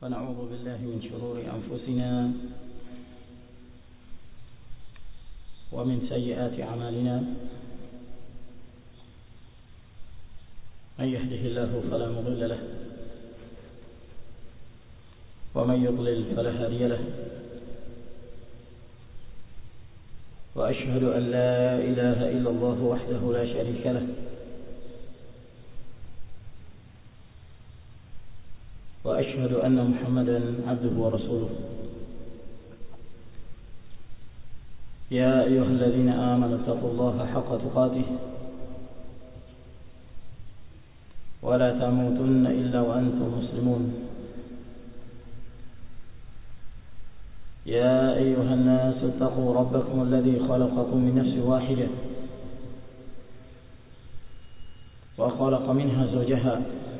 ونعوذ بالله من شرور أنفسنا ومن سيئات أعمالنا من يهده الله فلا مضل له ومن يضلل فلا هادي له وأشهد أن لا إله إلا الله وحده لا شريك له وأشهد أن محمدا عبده ورسوله يا أيها الذين آمنوا اتقوا الله حق تقاته ولا تموتن إلا وأنتم مسلمون يا أيها الناس اتقوا ربكم الذي خلقكم من نفس واحدة وخلق منها زوجها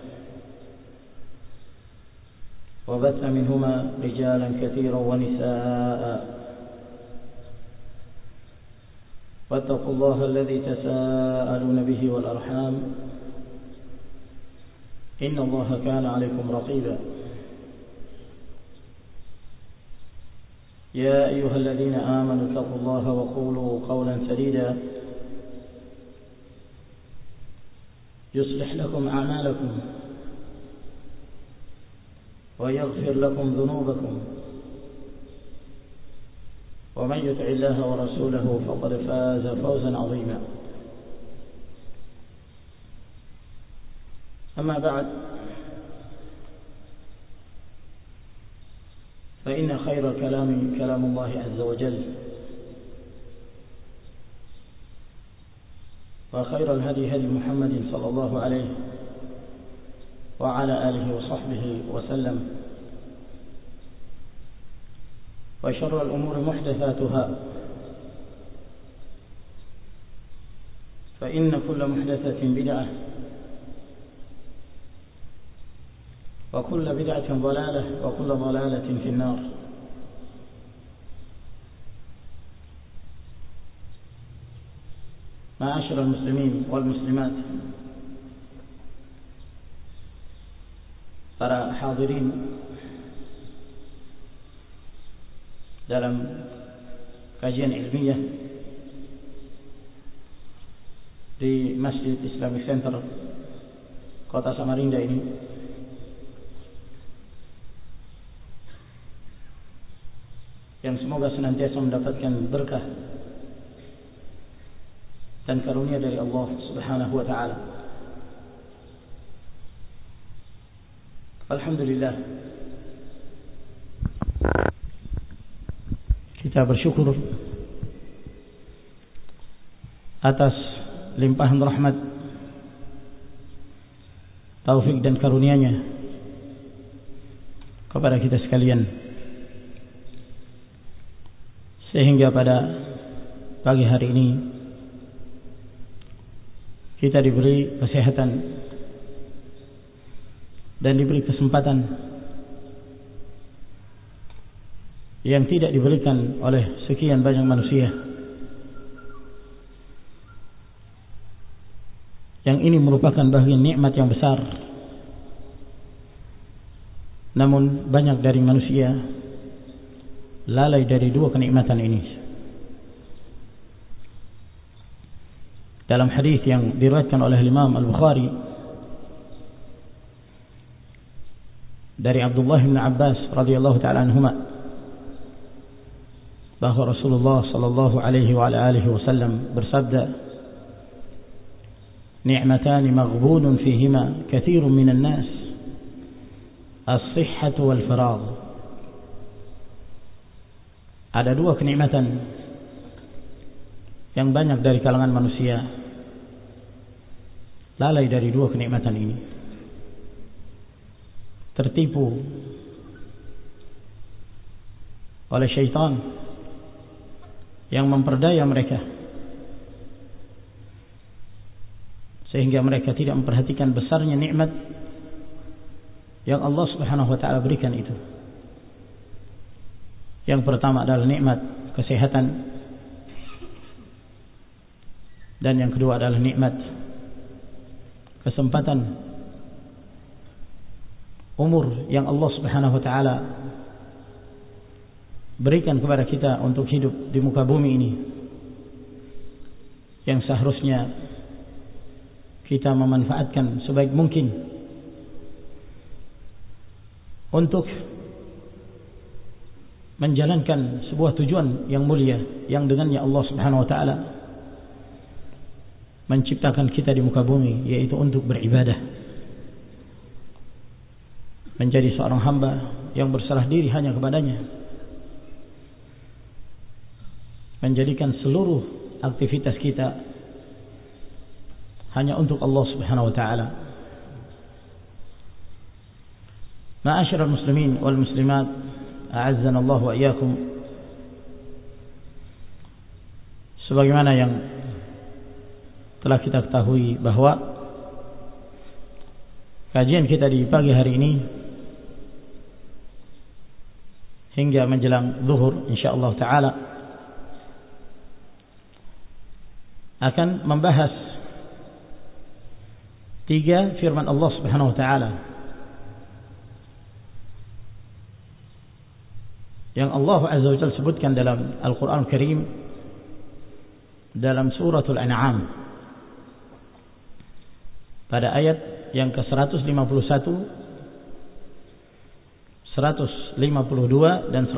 وبث منهما رجالا كثيرا ونساء واتقوا الله الذي تساءلون به والأرحام إن الله كان عليكم رقيبا يا أيها الذين آمنوا اتقوا الله وقولوا قولا سديدا يصلح لكم أعمالكم ويغفر لكم ذنوبكم ومن يطع الله ورسوله فقد فاز فوزا عظيما أما بعد فإن خير الكلام كلام الله عز وجل وخير الهدي هدي محمد صلى الله عليه وعلى آله وصحبه وسلم وشر الأمور محدثاتها فإن كل محدثة بدعة وكل بدعة ضلالة وكل ضلالة في النار. معاشر المسلمين والمسلمات, para hadirin dalam kajian ilmiah di Masjid Islamic Center Kota Samarinda ini, yang semoga senantiasa mendapatkan berkah dan karunia dari Allah Subhanahu wa taala. Alhamdulillah, kita bersyukur atas limpahan rahmat, taufik dan karunia-Nya kepada kita sekalian, sehingga pada pagi hari ini kita diberi kesehatan dan diberi kesempatan yang tidak diberikan oleh sekian banyak manusia. Yang ini merupakan bagian nikmat yang besar. Namun banyak dari manusia lalai dari dua kenikmatan ini. Dalam hadis yang diriwayatkan oleh Imam Al-Bukhari dari Abdullah bin Abbas radhiyallahu taala anhuma, bahwa Rasulullah sallallahu alaihi wa alihi wasallam bersabda, "Ni'matan maghbunun fihima katsirun minan nas, as-sihhatu wal faragh." Ada dua kenikmatan yang banyak dari kalangan manusia lalai dari dua kenikmatan ini, tertipu oleh syaitan yang memperdaya mereka sehingga mereka tidak memperhatikan besarnya nikmat yang Allah Subhanahu wa taala berikan itu. Yang pertama adalah nikmat kesehatan, dan yang kedua adalah nikmat kesempatan umur yang Allah Subhanahu wa taala berikan kepada kita untuk hidup di muka bumi ini, yang seharusnya kita memanfaatkan sebaik mungkin untuk menjalankan sebuah tujuan yang mulia yang dengannya Allah Subhanahu wa taala menciptakan kita di muka bumi, yaitu untuk beribadah, menjadi seorang hamba yang berserah diri hanya kepadanya, menjadikan seluruh aktivitas kita hanya untuk Allah Subhanahu wa taala. Ma'asyiral muslimin wal muslimat, a'azzana Allah wa iyyakum. Sebagaimana yang telah kita ketahui bahwa kajian kita di pagi hari ini hingga menjelang zuhur insyaallah taala akan membahas 3 firman Allah Subhanahu wa taala yang Allah Azza wa Jalla sebutkan dalam Al-Qur'an Al-Karim dalam suratul An'am pada ayat yang ke-151, 152 dan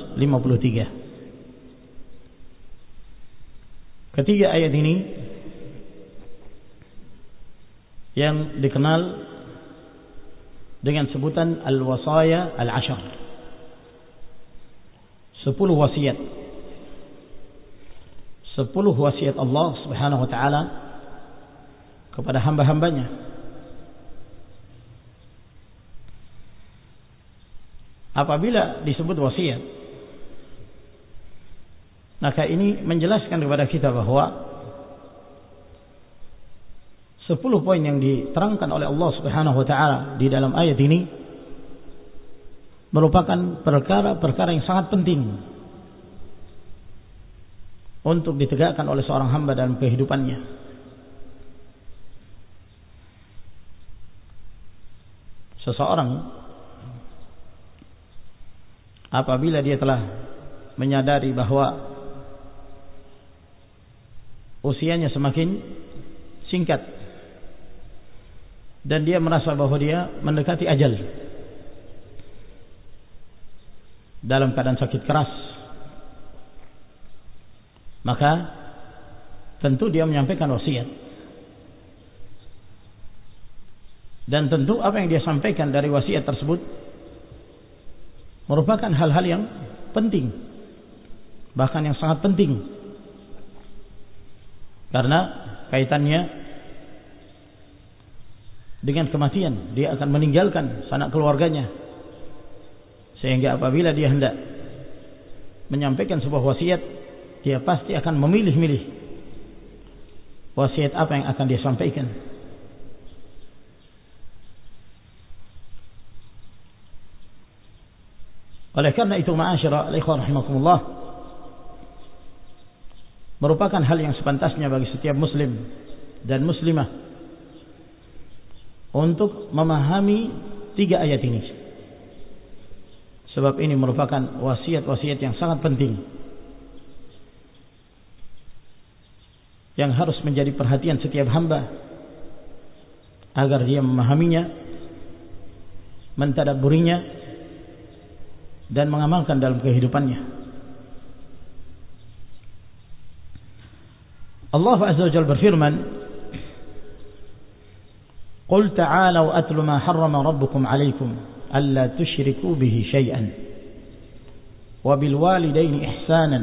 153. Ketiga ayat ini yang dikenal dengan sebutan Al-Wasaya Al-Ashar, 10 wasiat. 10 wasiat Allah Subhanahu wa taala kepada hamba-hambanya. Apabila disebut wasiat, maka ini menjelaskan kepada kita bahwa 10 poin yang diterangkan oleh Allah Subhanahu wa taala di dalam ayat ini merupakan perkara-perkara yang sangat penting untuk ditegakkan oleh seorang hamba dalam kehidupannya. Seseorang apabila dia telah menyadari bahwa usianya semakin singkat dan dia merasa bahwa dia mendekati ajal dalam keadaan sakit keras, maka tentu dia menyampaikan wasiat. Dan tentu apa yang dia sampaikan dari wasiat tersebut merupakan hal-hal yang penting, bahkan yang sangat penting, karena kaitannya dengan kematian. Dia akan meninggalkan sanak keluarganya, sehingga apabila dia hendak menyampaikan sebuah wasiat, dia pasti akan memilih-milih wasiat apa yang akan dia sampaikan. Oleh karena itu, ma'asyiral ikhwan rahimakumullah, merupakan hal yang sepantasnya bagi setiap muslim dan muslimah untuk memahami 3 ayat ini. Sebab ini merupakan wasiat-wasiat yang sangat penting yang harus menjadi perhatian setiap hamba agar dia memahaminya, mentadabburinya, dan mengamalkan dalam kehidupannya. Allah Azza wa Jalla berfirman, "Qul ta'alu atlu ma harrama rabbukum 'alaykum alla tusyriku bihi syai'an wa bil walidayni ihsanan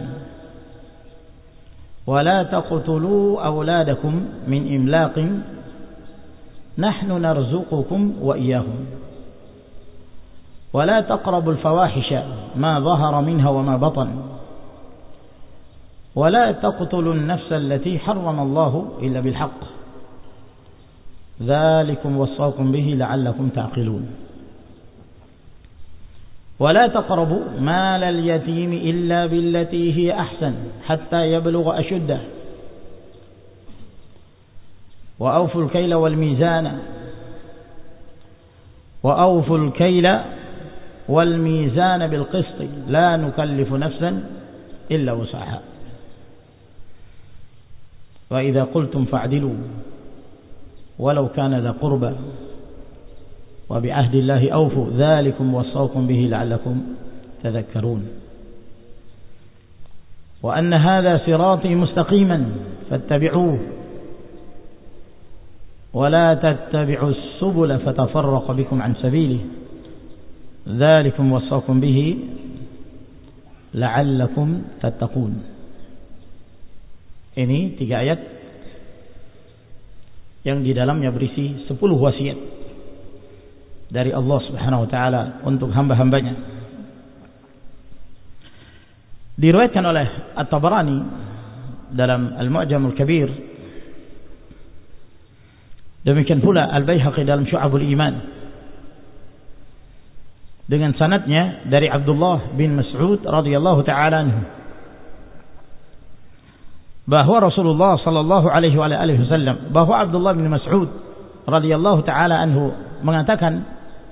wa la taqtulu awladakum min imlaqin nahnu narzuqukum wa iyyahum ولا تقربوا الفواحش ما ظهر منها وما بطن ولا تقتلوا النفس التي حرم الله إلا بالحق ذلكم وصاكم به لعلكم تعقلون ولا تقربوا مال اليتيم إلا بالتي هي أحسن حتى يبلغ أشده وأوفوا الكيل والميزان wa awful kaila wal mizana bil qist la nukallifu nafsan illa wus'aha wa idza qultum fa'dilu walau kana dha qurba wa bi ahdi Allahi awfu dzalikum wassaukum bihi la'allakum tadhakkarun wa anna hadha sirati mustaqiman fattabi'uhu wa la tattabi'us subula fatafarraqa bikum an sabilihi dzalikum wassaukum bihi la'allakum tattaqun. Ini 3 ayat yang di dalamnya berisi 10 wasiat dari Allah Subhanahu wa taala untuk hamba-hambanya. Diriwayatkan oleh At-Tabarani dalam Al-Mu'jam Al-Kabir, demikian pula Al-Baihaqi dalam Syu'abul Iman dengan sanadnya dari Abdullah bin Mas'ud radhiyallahu taala anhu bahwa Rasulullah sallallahu alaihi wasallam, bahwa Abdullah bin Mas'ud radhiyallahu taala anhu mengatakan,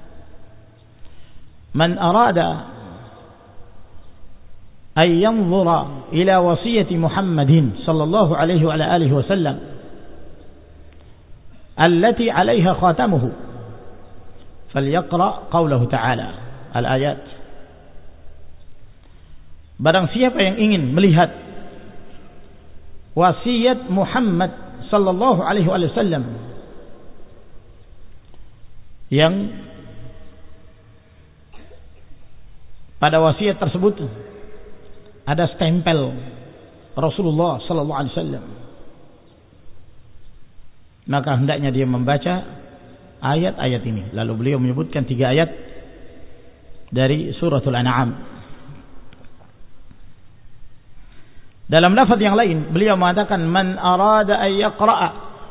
man arada ay yanzura ila wasiyati Muhammadin sallallahu alaihi wa alihi wasallam allati 'alaiha khatamuhu falyaqra qawlahu ta'ala al-ayat. Barang siapa yang ingin melihat wasiat Muhammad sallallahu alaihi wasallam yang pada wasiat tersebut ada stempel Rasulullah sallallahu alaihi wasallam, maka hendaknya dia membaca ayat-ayat ini. Lalu beliau menyebutkan 3 ayat dari suratul An'am. Dalam lafaz yang lain beliau mengatakan, man arada ay yaqra'a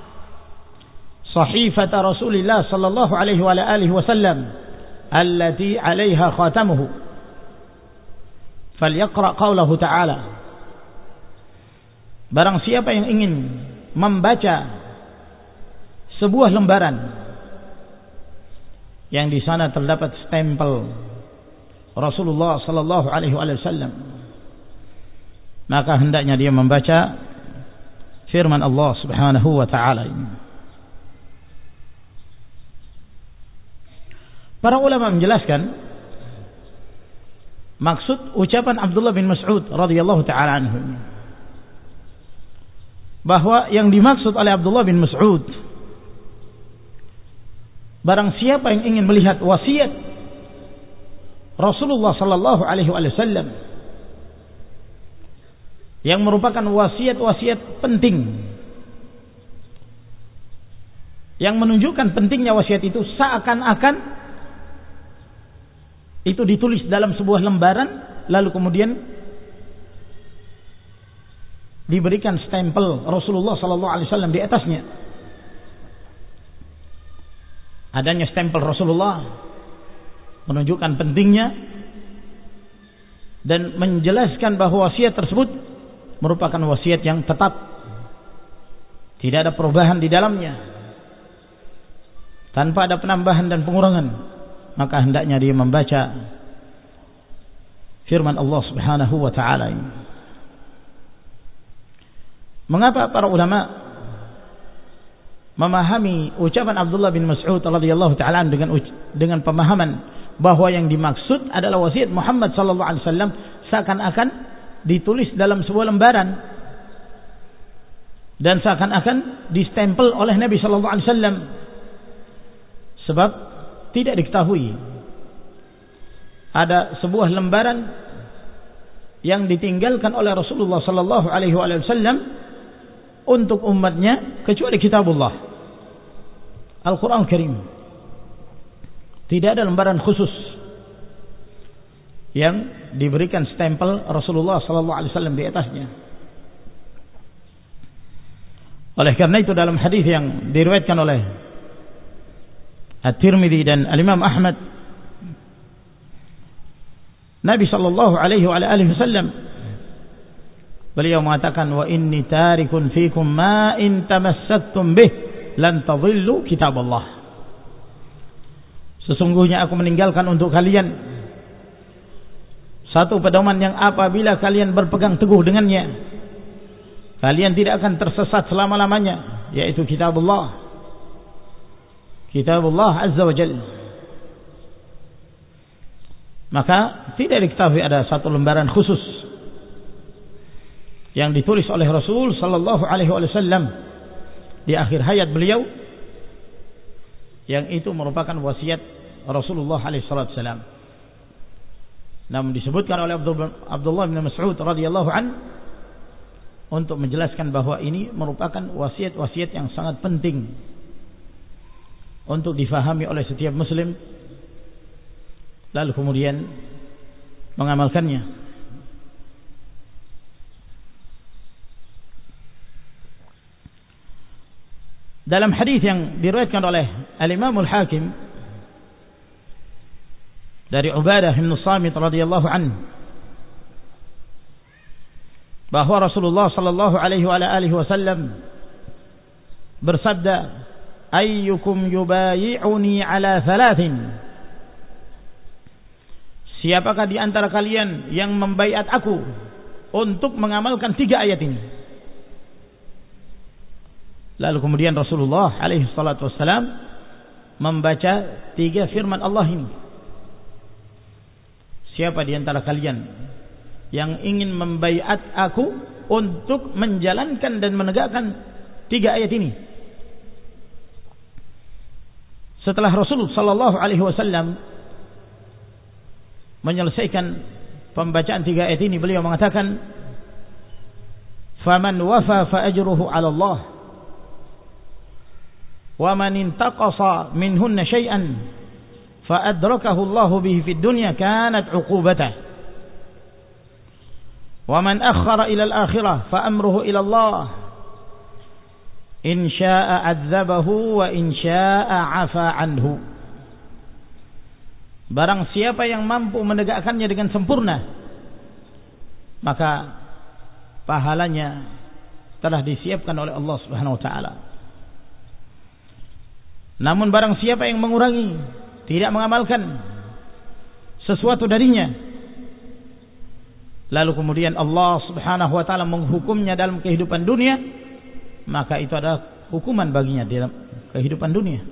sahifata Rasulillah sallallahu alaihi wa alihi wasallam allati 'alaiha khatamuhu falyaqra qawlahu ta'ala. Barang siapa yang ingin membaca sebuah lembaran yang di sana terdapat stempel Rasulullah sallallahu alaihi wasallam, maka hendaknya dia membaca firman Allah Subhanahu wa taala ini. Para ulama menjelaskan maksud ucapan Abdullah bin Mas'ud radhiyallahu taala anhu, bahwa yang dimaksud oleh Abdullah bin Mas'ud, barang siapa yang ingin melihat wasiat Rasulullah sallallahu alaihi wasallam yang merupakan wasiat-wasiat penting, yang menunjukkan pentingnya wasiat itu, seakan-akan itu ditulis dalam sebuah lembaran lalu kemudian diberikan stempel Rasulullah sallallahu alaihi wasallam di atasnya. Adanya stempel Rasulullah menunjukkan pentingnya dan menjelaskan bahwa wasiat tersebut merupakan wasiat yang tetap, tidak ada perubahan di dalamnya, tanpa ada penambahan dan pengurangan. Maka hendaknya dia membaca firman Allah Subhanahu wa taala ini. Mengapa para ulama memahami ucapan Abdullah bin Mas'ud radhiyallahu taala dengan pemahaman bahwa yang dimaksud adalah wasiat Muhammad sallallahu alaihi wasallam seakan-akan ditulis dalam sebuah lembaran dan seakan-akan distempel oleh Nabi sallallahu alaihi wasallam? Sebab tidak diketahui ada sebuah lembaran yang ditinggalkan oleh Rasulullah sallallahu alaihi wasallam untuk umatnya kecuali kitabullah Al-Quran Al-Karim. Tidak ada lembaran khusus yang diberikan stempel Rasulullah sallallahu alaihi wasallam di atasnya. Oleh karena itu dalam hadis yang diriwayatkan oleh At-Tirmidzi dan Al-Imam Ahmad, Nabi sallallahu alaihi wasallam beliau mengatakan, wa inni tarikun fikum ma in tamassaktum bih lan tadhillu kitab Allah. Sesungguhnya aku meninggalkan untuk kalian satu pedoman yang apabila kalian berpegang teguh dengannya, kalian tidak akan tersesat selama-lamanya, yaitu kitabullah azza wa jalla. Maka tidak diketahui ada satu lembaran khusus yang ditulis oleh Rasul sallallahu alaihi wasallam di akhir hayat beliau, yang itu merupakan wasiat Rasulullah alaihi wasallam. Namun disebutkan oleh Abdullah bin Mas'ud radhiyallahu an untuk menjelaskan bahwa ini merupakan wasiat-wasiat yang sangat penting untuk difahami oleh setiap muslim, lalu kemudian mengamalkannya. Dalam hadis yang diriwayatkan oleh Al-Imam Al-Hakim dari Ubadah bin Samit radhiyallahu anhu, bahwa Rasulullah sallallahu alaihi wa alihi wasallam bersabda, ayyukum yubayi'uni ala thalathin, siapakah di antara kalian yang membaiat aku untuk mengamalkan 3 ayat ini? Lalu kemudian Rasulullah alaihi salatu wassalam membaca 3 firman Allah ini. Siapa di antara kalian yang ingin membaiat aku untuk menjalankan dan menegakkan 3 ayat ini? Setelah Rasulullah sallallahu alaihi wasallam menyelesaikan pembacaan 3 ayat ini, beliau mengatakan, faman wafa fa ajruhu 'ala Allah wa man intaqasa minhunna syai'an fa adrakahu Allah bihi fid dunya kanat 'uqubatahu wa man akhkhara ila al-akhirah fa amruhu ila Allah in syaa'a 'adzabahu wa in syaa'a 'afa 'anhu. Barang siapa yang mampu menegakkannya dengan sempurna, maka pahalanya telah disiapkan oleh Allah Subhanahu wa taala. Namun barang siapa yang mengurangi, tidak mengamalkan sesuatu darinya, lalu kemudian Allah Subhanahu wa taala menghukumnya dalam kehidupan dunia, maka itu adalah hukuman baginya dalam kehidupan dunia,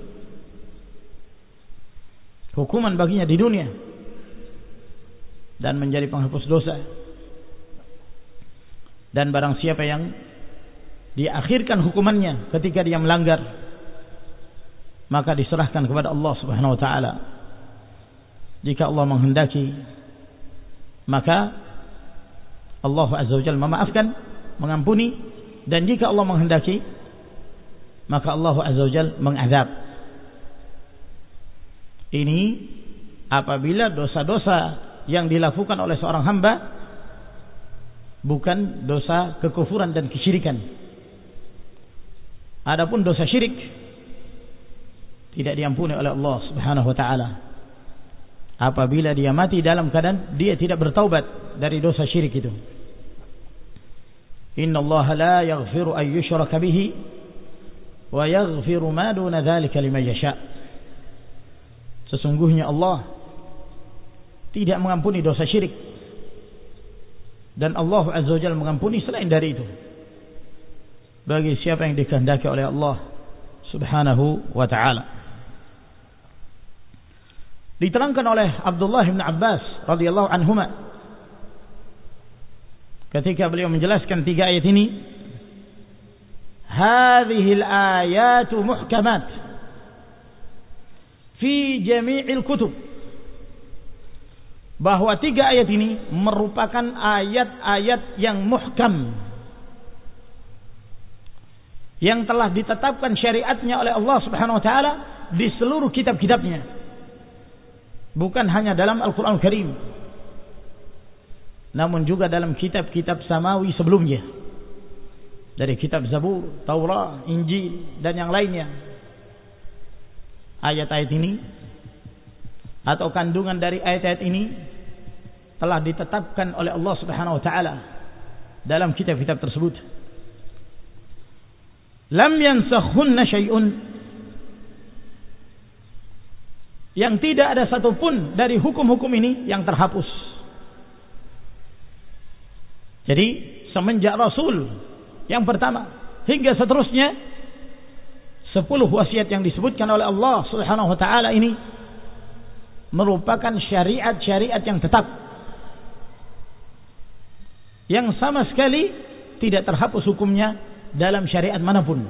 hukuman baginya di dunia, dan menjadi penghapus dosa. Dan barang siapa yang diakhirkan hukumannya ketika dia melanggar, maka diserahkan kepada Allah Subhanahu wa taala. Jika Allah menghendaki, maka Allah Azza wa Jalla memaafkan, mengampuni, dan jika Allah menghendaki, maka Allah Azza wa Jalla mengazab. Ini apabila dosa-dosa yang dilakukan oleh seorang hamba bukan dosa kekufuran dan kesyirikan. Adapun dosa syirik tidak diampuni oleh Allah Subhanahu wa taala apabila dia mati dalam keadaan dia tidak bertaubat dari dosa syirik itu. Innallaha la yaghfiru an yushraka bihi wa yaghfiru ma duna dzalika liman yasha. Sesungguhnya Allah tidak mengampuni dosa syirik, dan Allah Azza wa Jalla mengampuni selain dari itu bagi siapa yang dikehendaki oleh Allah Subhanahu wa taala. Diterangkan oleh Abdullah bin Abbas radhiyallahu anhuma ketika beliau menjelaskan 3 ayat ini, hadhil ayatu muhkamat fi jami'il kutub, bahwa 3 ayat ini merupakan ayat-ayat yang muhkam, yang telah ditetapkan syariatnya oleh Allah Subhanahu wa taala di seluruh kitab-kitabnya, bukan hanya dalam Al-Quran Al-Karim, namun juga dalam kitab-kitab samawi sebelumnya, dari kitab Zabur, Taurat, Injil, dan yang lainnya. Ayat-ayat ini atau kandungan dari ayat-ayat ini telah ditetapkan oleh Allah Subhanahu wa taala dalam kitab-kitab tersebut. Lam yansakhunna syai'un, yang tidak ada satupun dari hukum-hukum ini yang terhapus. Jadi semenjak Rasul yang pertama hingga seterusnya, 10 wasiat yang disebutkan oleh Allah Subhanahu wa taala ini merupakan syariat-syariat yang tetap, yang sama sekali tidak terhapus hukumnya dalam syariat manapun.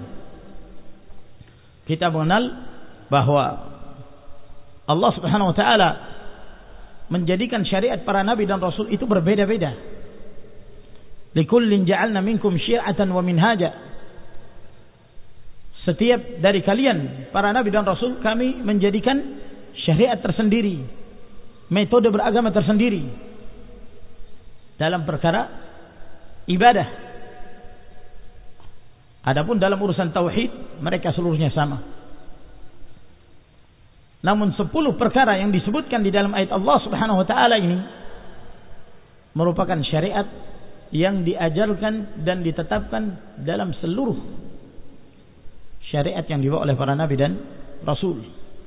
Kita mengenal bahwa Allah Subhanahu wa taala menjadikan syariat para nabi dan rasul itu berbeda-beda. Likullin ja'alna minkum syir'atan wa minhaja. Setiap dari kalian para nabi dan rasul kami menjadikan syariat tersendiri, metode beragama tersendiri dalam perkara ibadah. Adapun dalam urusan tauhid mereka seluruhnya sama. Namun 10 perkara yang disebutkan di dalam ayat Allah Subhanahu wa taala ini merupakan syariat yang diajarkan dan ditetapkan dalam seluruh syariat yang dibawa oleh para nabi dan rasul.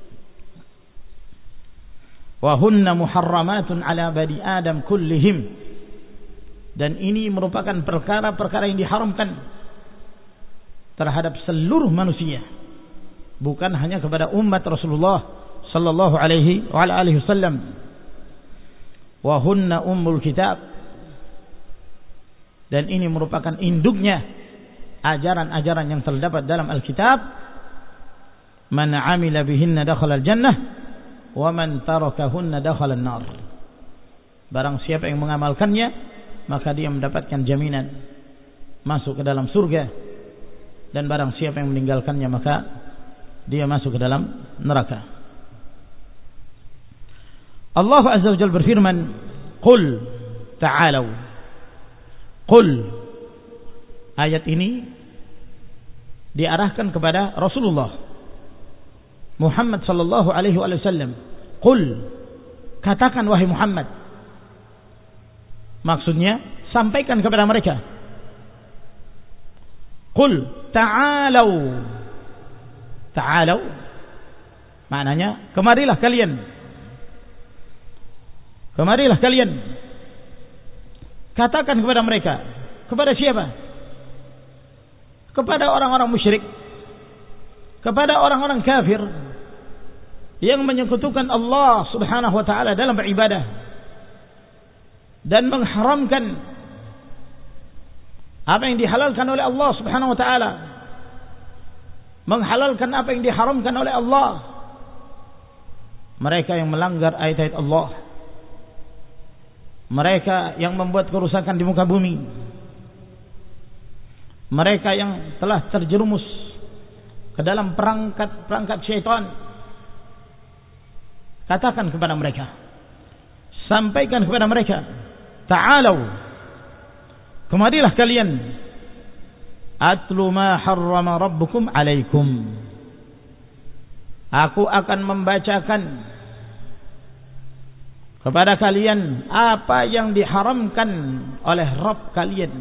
Wa hunna muharramatun ala bani Adam kullihim. Dan ini merupakan perkara-perkara yang diharamkan terhadap seluruh manusia, bukan hanya kepada umat Rasulullah sallallahu alaihi wa ala alihi wasallam. Wa hunna ummul kitab. Dan ini merupakan induknya ajaran-ajaran yang terdapat dalam Alkitab. Man 'amila bihinna dakhala al-jannah wa man tarakahunna dakhala an-nar. Barang siapa yang mengamalkannya, maka dia mendapatkan jaminan masuk ke dalam surga, dan barang siapa yang meninggalkannya maka dia masuk ke dalam neraka. Allah Azza wa Jalla berfirman, "Qul ta'alu." Qul, ayat ini diarahkan kepada Rasulullah Muhammad sallallahu alaihi wasallam. Qul, katakan wahai Muhammad. Maksudnya sampaikan kepada mereka. Qul ta'alu. Ta'alu maknanya kemarilah kalian. Kemarilah kalian. Katakan kepada mereka. Kepada siapa? Kepada orang-orang musyrik, kepada orang-orang kafir yang menyekutukan Allah Subhanahu wa taala dalam beribadah dan mengharamkan apa yang dihalalkan oleh Allah Subhanahu wa taala, menghalalkan apa yang diharamkan oleh Allah. Mereka yang melanggar ayat-ayat Allah, mereka yang membuat kerusakan di muka bumi, mereka yang telah terjerumus ke dalam perangkat syaitan. Katakan kepada mereka, sampaikan kepada mereka, ta'alu, kemarilah kalian, atlu ma harrama rabbukum alaikum, aku akan membacakan kepada kalian apa yang diharamkan oleh Rabb kalian,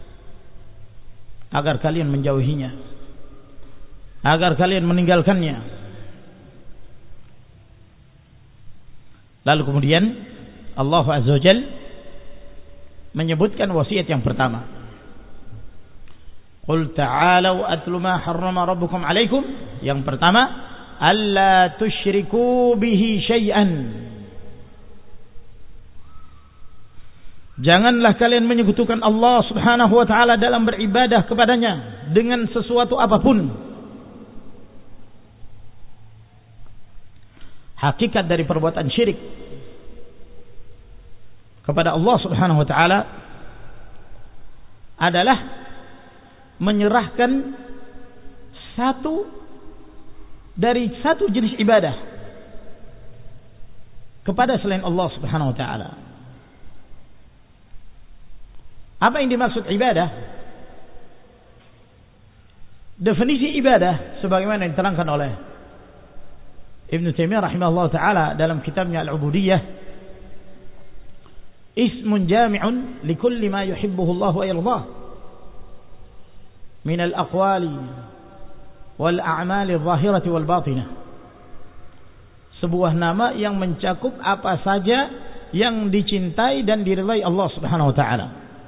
agar kalian menjauhinya, agar kalian meninggalkannya. Lalu kemudian Allah Azza wa Jalla menyebutkan wasiat yang pertama. Qul ta'alu atlu ma harrama rabbukum alaikum. Yang pertama, alla tusyriku bihi syai'an. Janganlah kalian menyekutukan Allah Subhanahu wa taala dalam beribadah kepadanya dengan sesuatu apapun. Hakikat dari perbuatan syirik kepada Allah Subhanahu wa taala adalah menyerahkan satu jenis ibadah kepada selain Allah Subhanahu wa taala. Apa yang dimaksud ibadah? Definisi ibadah sebagaimana yang diterangkan oleh Ibn Taimiyah rahimahullah ta'ala dalam kitabnya Al-Ubudiyah, ismun jami'un likulli ma yuhibbuhu Allah wa yardah min al-aqwali wal a'mali adh-dhahirati wal batinah. sebuah nama yang mencakup apa saja yang dicintai dan diridhai Allah Subhanahu wa taala.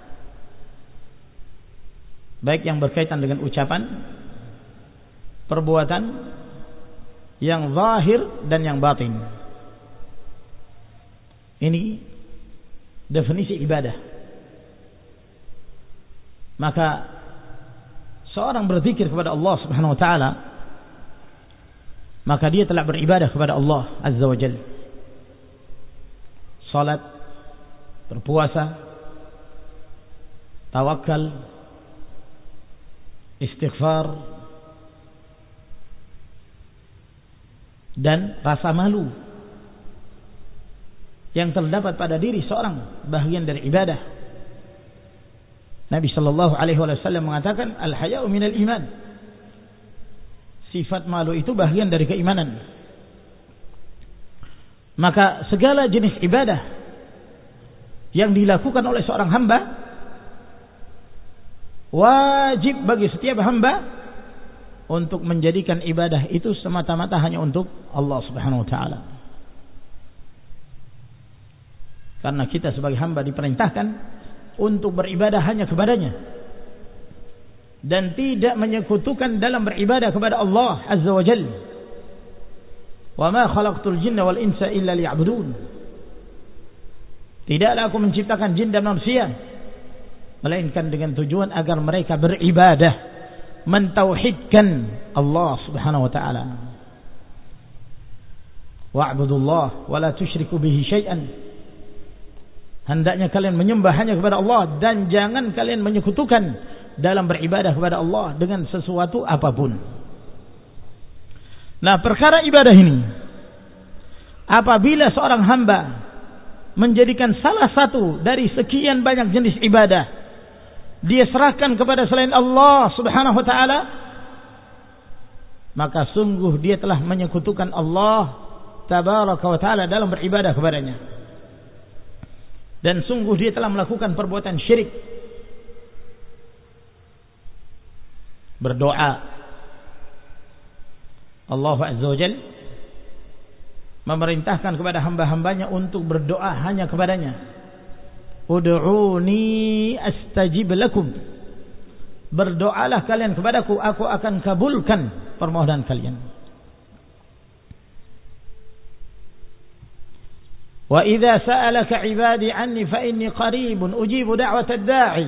Baik yang berkaitan dengan ucapan, perbuatan, yang zahir dan yang batin. Ini definisi ibadah. Maka seorang berzikir kepada Allah Subhanahu wa taala, maka dia telah beribadah kepada Allah Azza wa Jalla. Salat, berpuasa, tawakal, istighfar, dan rasa malu yang terdapat pada diri seorang bahagian dari ibadah. Nabi sallallahu alaihi wasallam mengatakan al-haya'u minal iman. Sifat malu itu bahagian dari keimanan. Maka segala jenis ibadah yang dilakukan oleh seorang hamba wajib bagi setiap hamba untuk menjadikan ibadah itu semata-mata hanya untuk Allah Subhanahu wa taala. Karena kita sebagai hamba diperintahkan untuk beribadah hanya kepadanya dan tidak menyekutukan dalam beribadah kepada Allah Azza wa Jalla. Wa ma khalaqtul jinna wal insa illa liya'budun. Tidaklah aku menciptakan jin dan manusia melainkan dengan tujuan agar mereka beribadah, mentauhidkan Allah Subhanahu wa taala. Wa'budullah wa la tusyriku bihi syai'an. Hendaknya kalian menyembah hanya kepada Allah dan jangan kalian menyekutukan dalam beribadah kepada Allah dengan sesuatu apapun. Nah, perkara ibadah ini, apabila seorang hamba menjadikan salah satu dari sekian banyak jenis ibadah dia serahkan kepada selain Allah Subhanahu wa taala, maka sungguh dia telah menyekutukan Allah Tabaraka wa taala dalam beribadah kepadanya. Dan sungguh dia telah melakukan perbuatan syirik. Berdoa, Allah Azza wa Jalla memerintahkan kepada hamba-hambanya untuk berdoa hanya kepadanya. Ud'uni astajib lakum. Berdoalah kalian kepadaku, aku akan kabulkan permohonan kalian. Wa idza sa'alaka 'ibadi 'anni fa inni qaribun ujibu da'watad da'i.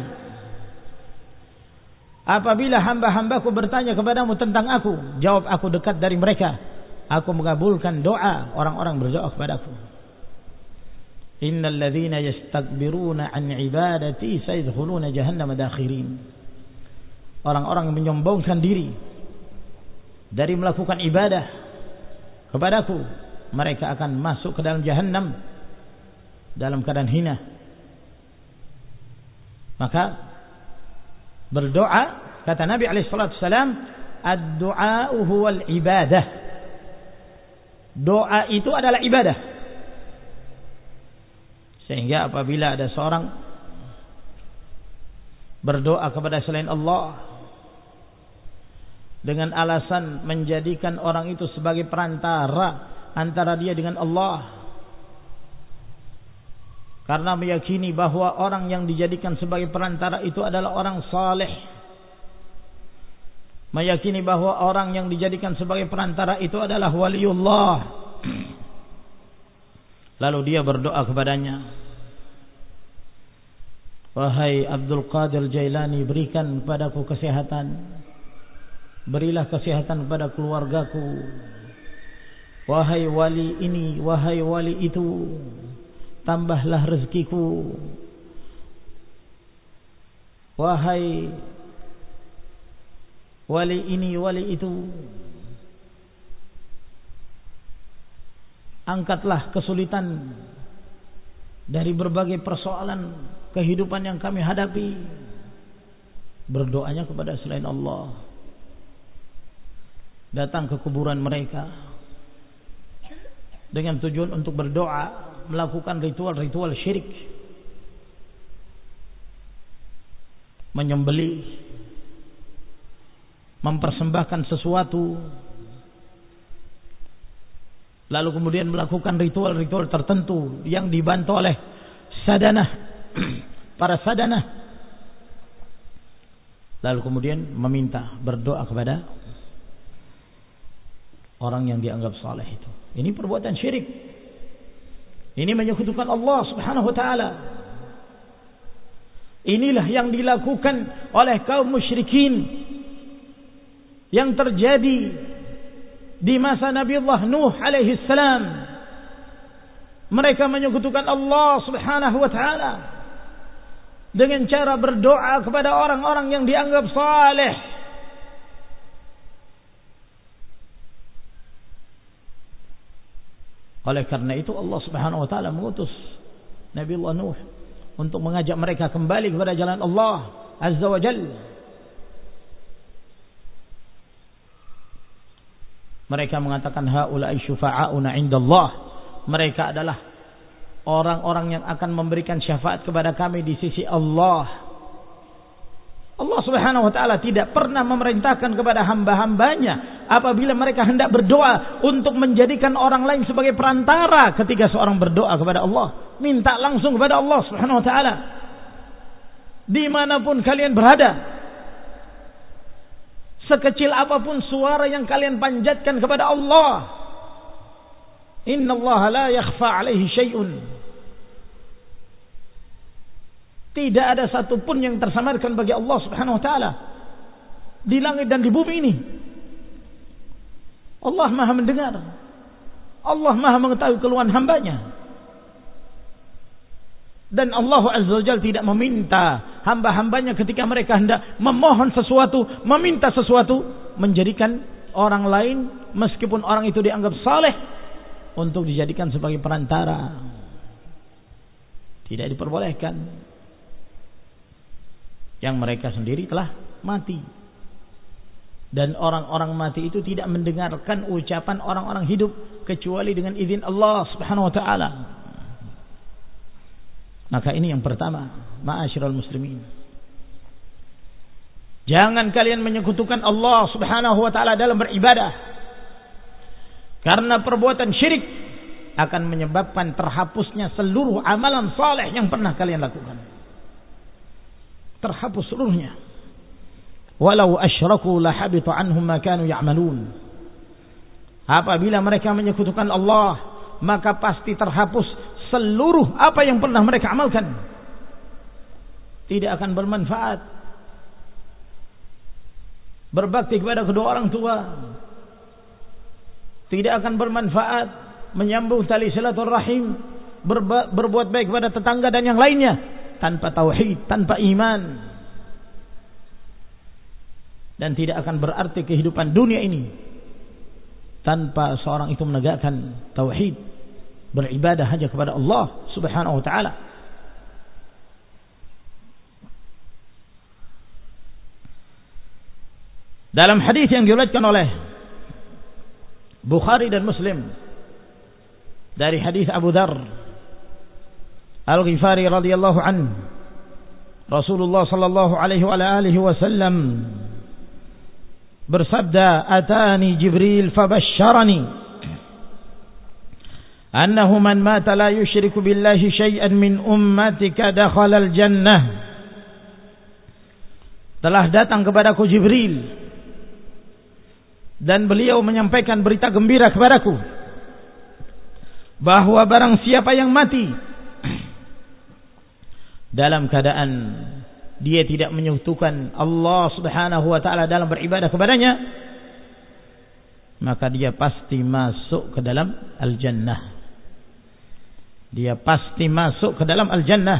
Apabila hamba-hambaku bertanya kepadamu tentang aku, jawab aku dekat dari mereka. Aku mengabulkan doa orang-orang berdoa kepadaku. Innal ladzina yastakbiruna 'an 'ibadati sayadkhuluna jahannama dakhirin. Orang-orang yang menyombongkan diri dari melakukan ibadah kepadaku, mereka akan masuk ke dalam jahannam dalam keadaan hina. Maka berdoa, kata Nabi alaihi salatu wasallam, ad-du'a huwal ibadah. Doa itu adalah ibadah. Sehingga apabila ada seorang berdoa kepada selain Allah dengan alasan menjadikan orang itu sebagai perantara antara dia dengan Allah, karena meyakini bahwa orang yang dijadikan sebagai perantara itu adalah orang saleh, meyakini bahwa orang yang dijadikan sebagai perantara itu adalah waliullah, lalu dia berdoa kepadanya, wahai Abdul Qadir Jailani, berikan kepadaku kesehatan, berilah kesehatan kepada keluargaku. Wahai wali ini, wahai wali itu, tambahlah rezekiku. Wahai wali ini, wali itu, angkatlah kesulitan dari berbagai persoalan kehidupan yang kami hadapi. Berdoanya kepada selain Allah. Datang ke kuburan mereka dengan tujuan untuk berdoa, melakukan ritual-ritual syirik, menyembelih, mempersembahkan sesuatu lalu kemudian melakukan ritual-ritual tertentu yang dibantu oleh sadanah, para sadanah, lalu kemudian meminta, berdoa kepada orang yang dianggap saleh itu. Ini perbuatan syirik. Ini menyekutukan Allah Subhanahu wa taala. Inilah yang dilakukan oleh kaum musyrikin yang terjadi di masa Nabi Allah Nuh alaihi salam. Mereka menyekutukan Allah Subhanahu wa taala dengan cara berdoa kepada orang-orang yang dianggap saleh. Oleh karena itu Allah Subhanahu wa taala mengutus Nabi Allah Nuh untuk mengajak mereka kembali kepada jalan Allah Azza wa Jalla. Mereka mengatakan haula'i syufa'auna 'indallah. Mereka adalah orang-orang yang akan memberikan syafaat kepada kami di sisi Allah. Allah Subhanahu wa taala tidak pernah memerintahkan kepada hamba-hambanya apabila mereka hendak berdoa untuk menjadikan orang lain sebagai perantara ketika seorang berdoa kepada Allah. Minta langsung kepada Allah Subhanahu wa taala. Dimanapun kalian berada, sekecil apapun suara yang kalian panjatkan kepada Allah, innallaha la yakhfa 'alaihi syai'un. Tidak ada satupun yang tersamarkan bagi Allah Subhanahu wa taala di langit dan di bumi ini. Allah Maha mendengar. Allah Maha mengetahui keluhan hambanya. Dan Allah Azza wa Jalla tidak meminta hamba-hambanya ketika mereka hendak memohon sesuatu, meminta sesuatu, menjadikan orang lain meskipun orang itu dianggap saleh untuk dijadikan sebagai perantara. Tidak diperbolehkan. Yang mereka sendiri telah mati. Dan orang-orang mati itu tidak mendengarkan ucapan orang-orang hidup kecuali dengan izin Allah Subhanahu wa taala. Maka ini yang pertama, ma'asyiral muslimin. Jangan kalian menyekutukan Allah Subhanahu wa taala dalam beribadah. Karena perbuatan syirik akan menyebabkan terhapusnya seluruh amalan saleh yang pernah kalian lakukan. Terhapus seluruhnya. Walau asyraku la habita anhum ma kanu ya'malun. Apabila mereka menyekutukan Allah, maka pasti terhapus seluruh apa yang pernah mereka amalkan. Tidak akan bermanfaat berbakti kepada kedua orang tua. Tidak akan bermanfaat menyambung tali silaturahim, berbuat baik kepada tetangga dan yang lainnya. Tanpa tauhid, tanpa iman. Dan tidak akan berarti kehidupan dunia ini tanpa seorang itu menegakkan tauhid, beribadah hanya kepada Allah Subhanahu wa taala. Dalam hadis yang diriwayatkan oleh Bukhari dan Muslim dari hadis Abu Dzar Al-Ghifari radhiyallahu anhu, Rasulullah sallallahu alaihi wa alihi wasallam bersabda, "Atani Jibril fabashsharani annahu man mata la yusyriku billahi syai'an min ummatika dakhala al-jannah." Telah datang kepadaku Jibril dan beliau menyampaikan berita gembira kepadaku bahwa barang siapa yang mati dalam keadaan dia tidak menyekutukan Allah Subhanahu wa taala dalam beribadah kepadanya, maka dia pasti masuk ke dalam al-jannah. Dia pasti masuk ke dalam al-jannah.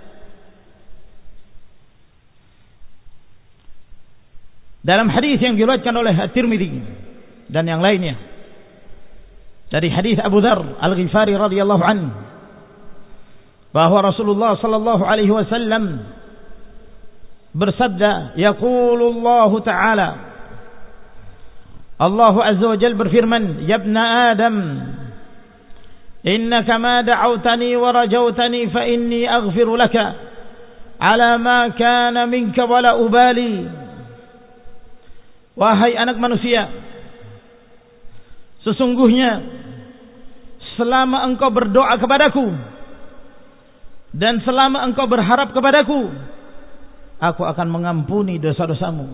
Dalam hadis yang diriwayatkan oleh At-Tirmidzi dan yang lainnya dari hadis Abu Dzar Al-Ghifari radhiyallahu anhu, bahwa Rasulullah sallallahu alaihi wasallam bersabda, yaqulullahu ta'ala, Allah Azza wa Jalla berfirman, ya ibna Adam, innaka ma da'awtani wa rajautani fa inni aghfiru laka ala ma kana minka wa la ubali. Wahai anak manusia, sesungguhnya selama engkau berdoa kepadaku dan selama engkau berharap kepadaku, aku akan mengampuni dosa-dosamu.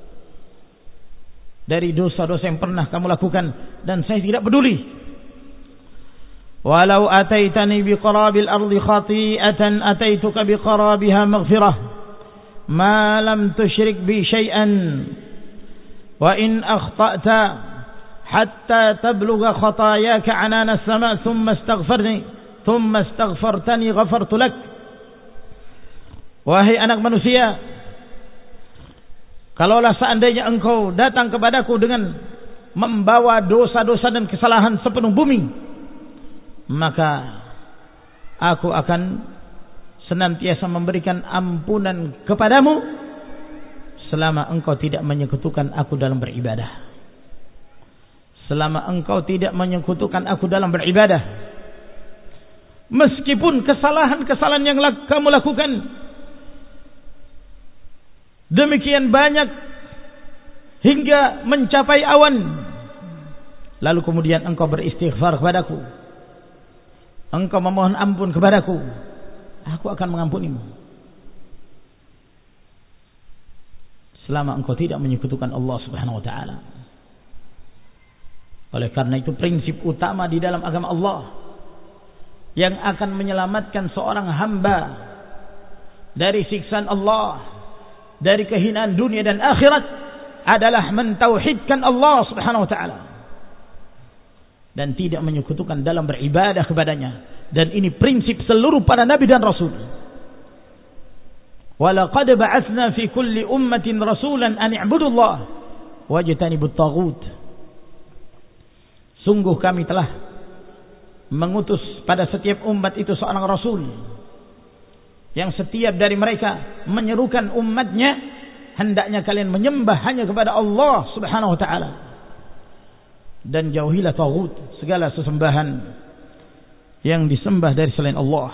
Dari dosa-dosa yang pernah kamu lakukan, dan saya tidak peduli. Walau ataitani biqarabil ardi khati'atan ataituka biqarabiha maghfirah ma lam tusyrik bi syai'an wa in akhta'ta hatta tablugha khataayaka 'anana as-sama' thumma astaghfartani ghafartu lak. Wahai anak manusia, kalaulah seandainya engkau datang kepadaku dengan membawa dosa-dosa dan kesalahan sepenuh bumi, maka aku akan senantiasa memberikan ampunan kepadamu selama engkau tidak menyekutukan aku dalam beribadah. Selama engkau tidak menyekutukan aku dalam beribadah, meskipun kesalahan-kesalahan yang kamu lakukan demikian banyak hingga mencapai awan, lalu kemudian engkau beristighfar kepadaku, engkau memohon ampun kepadaku, aku akan mengampunimu selama engkau tidak menyekutukan Allah Subhanahu wa taala. Oleh karena itu prinsip utama di dalam agama Allah yang akan menyelamatkan seorang hamba dari siksaan Allah, dari kehinaan dunia dan akhirat, adalah mentauhidkan Allah Subhanahu wa taala dan tidak menyekutukan dalam beribadah kepadanya. Dan ini prinsip seluruh para nabi dan rasul. Walaqad ba'atsna fi kulli ummatin rasulan an i'budullah wajtanibut taghut. Sungguh kami telah mengutus pada setiap umat itu seorang rasul yang setiap dari mereka menyerukan umatnya, hendaknya kalian menyembah hanya kepada Allah Subhanahu wa taala dan jauhilah taghut, segala sesembahan yang disembah dari selain Allah.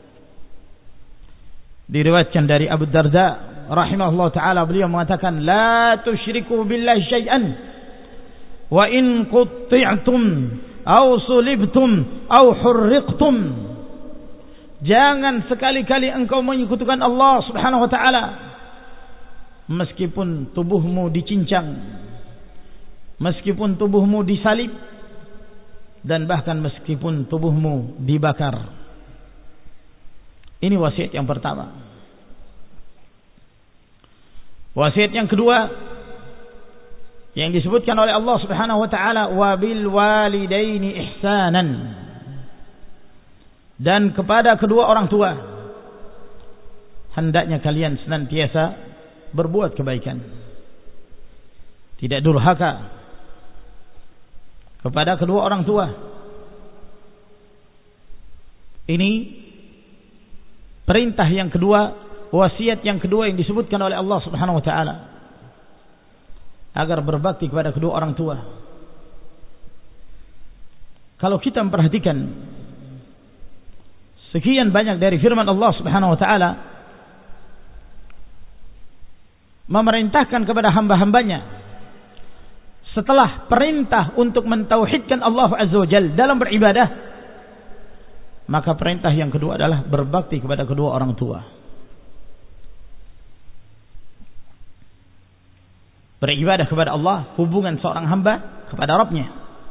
Diriwayatkan dari Abu Darda rahimahullah taala, beliau mengatakan, la tusyriku billahi syai'an wa in qutti'tum aw sulibtum aw hurriqtum. Jangan sekali-kali engkau menyekutukan Allah Subhanahu wa taala meskipun tubuhmu dicincang, meskipun tubuhmu disalib, dan bahkan meskipun tubuhmu dibakar. Ini wasiat yang pertama. Wasiat yang kedua yang disebutkan oleh Allah Subhanahu wa taala, wa bil walidaini ihsanan, dan kepada kedua orang tua hendaknya kalian senantiasa berbuat kebaikan, tidak durhaka kepada kedua orang tua. Ini perintah yang kedua, wasiat yang kedua yang disebutkan oleh Allah Subhanahu wa taala, agar berbakti kepada kedua orang tua. Kalau kita memperhatikan sekian banyak dari firman Allah Subhanahu wa taala memerintahkan kepada hamba-hambanya, setelah perintah untuk mentauhidkan Allah Azza wa Jalla dalam beribadah, maka perintah yang kedua adalah berbakti kepada kedua orang tua. Beribadah kepada Allah, hubungan seorang hamba kepada Rabbnya.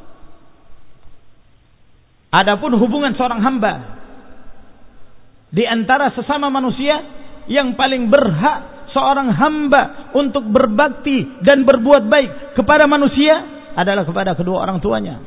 Adapun hubungan seorang hamba di antara sesama manusia, yang paling berhak seorang hamba untuk berbakti dan berbuat baik kepada manusia adalah kepada kedua orang tuanya.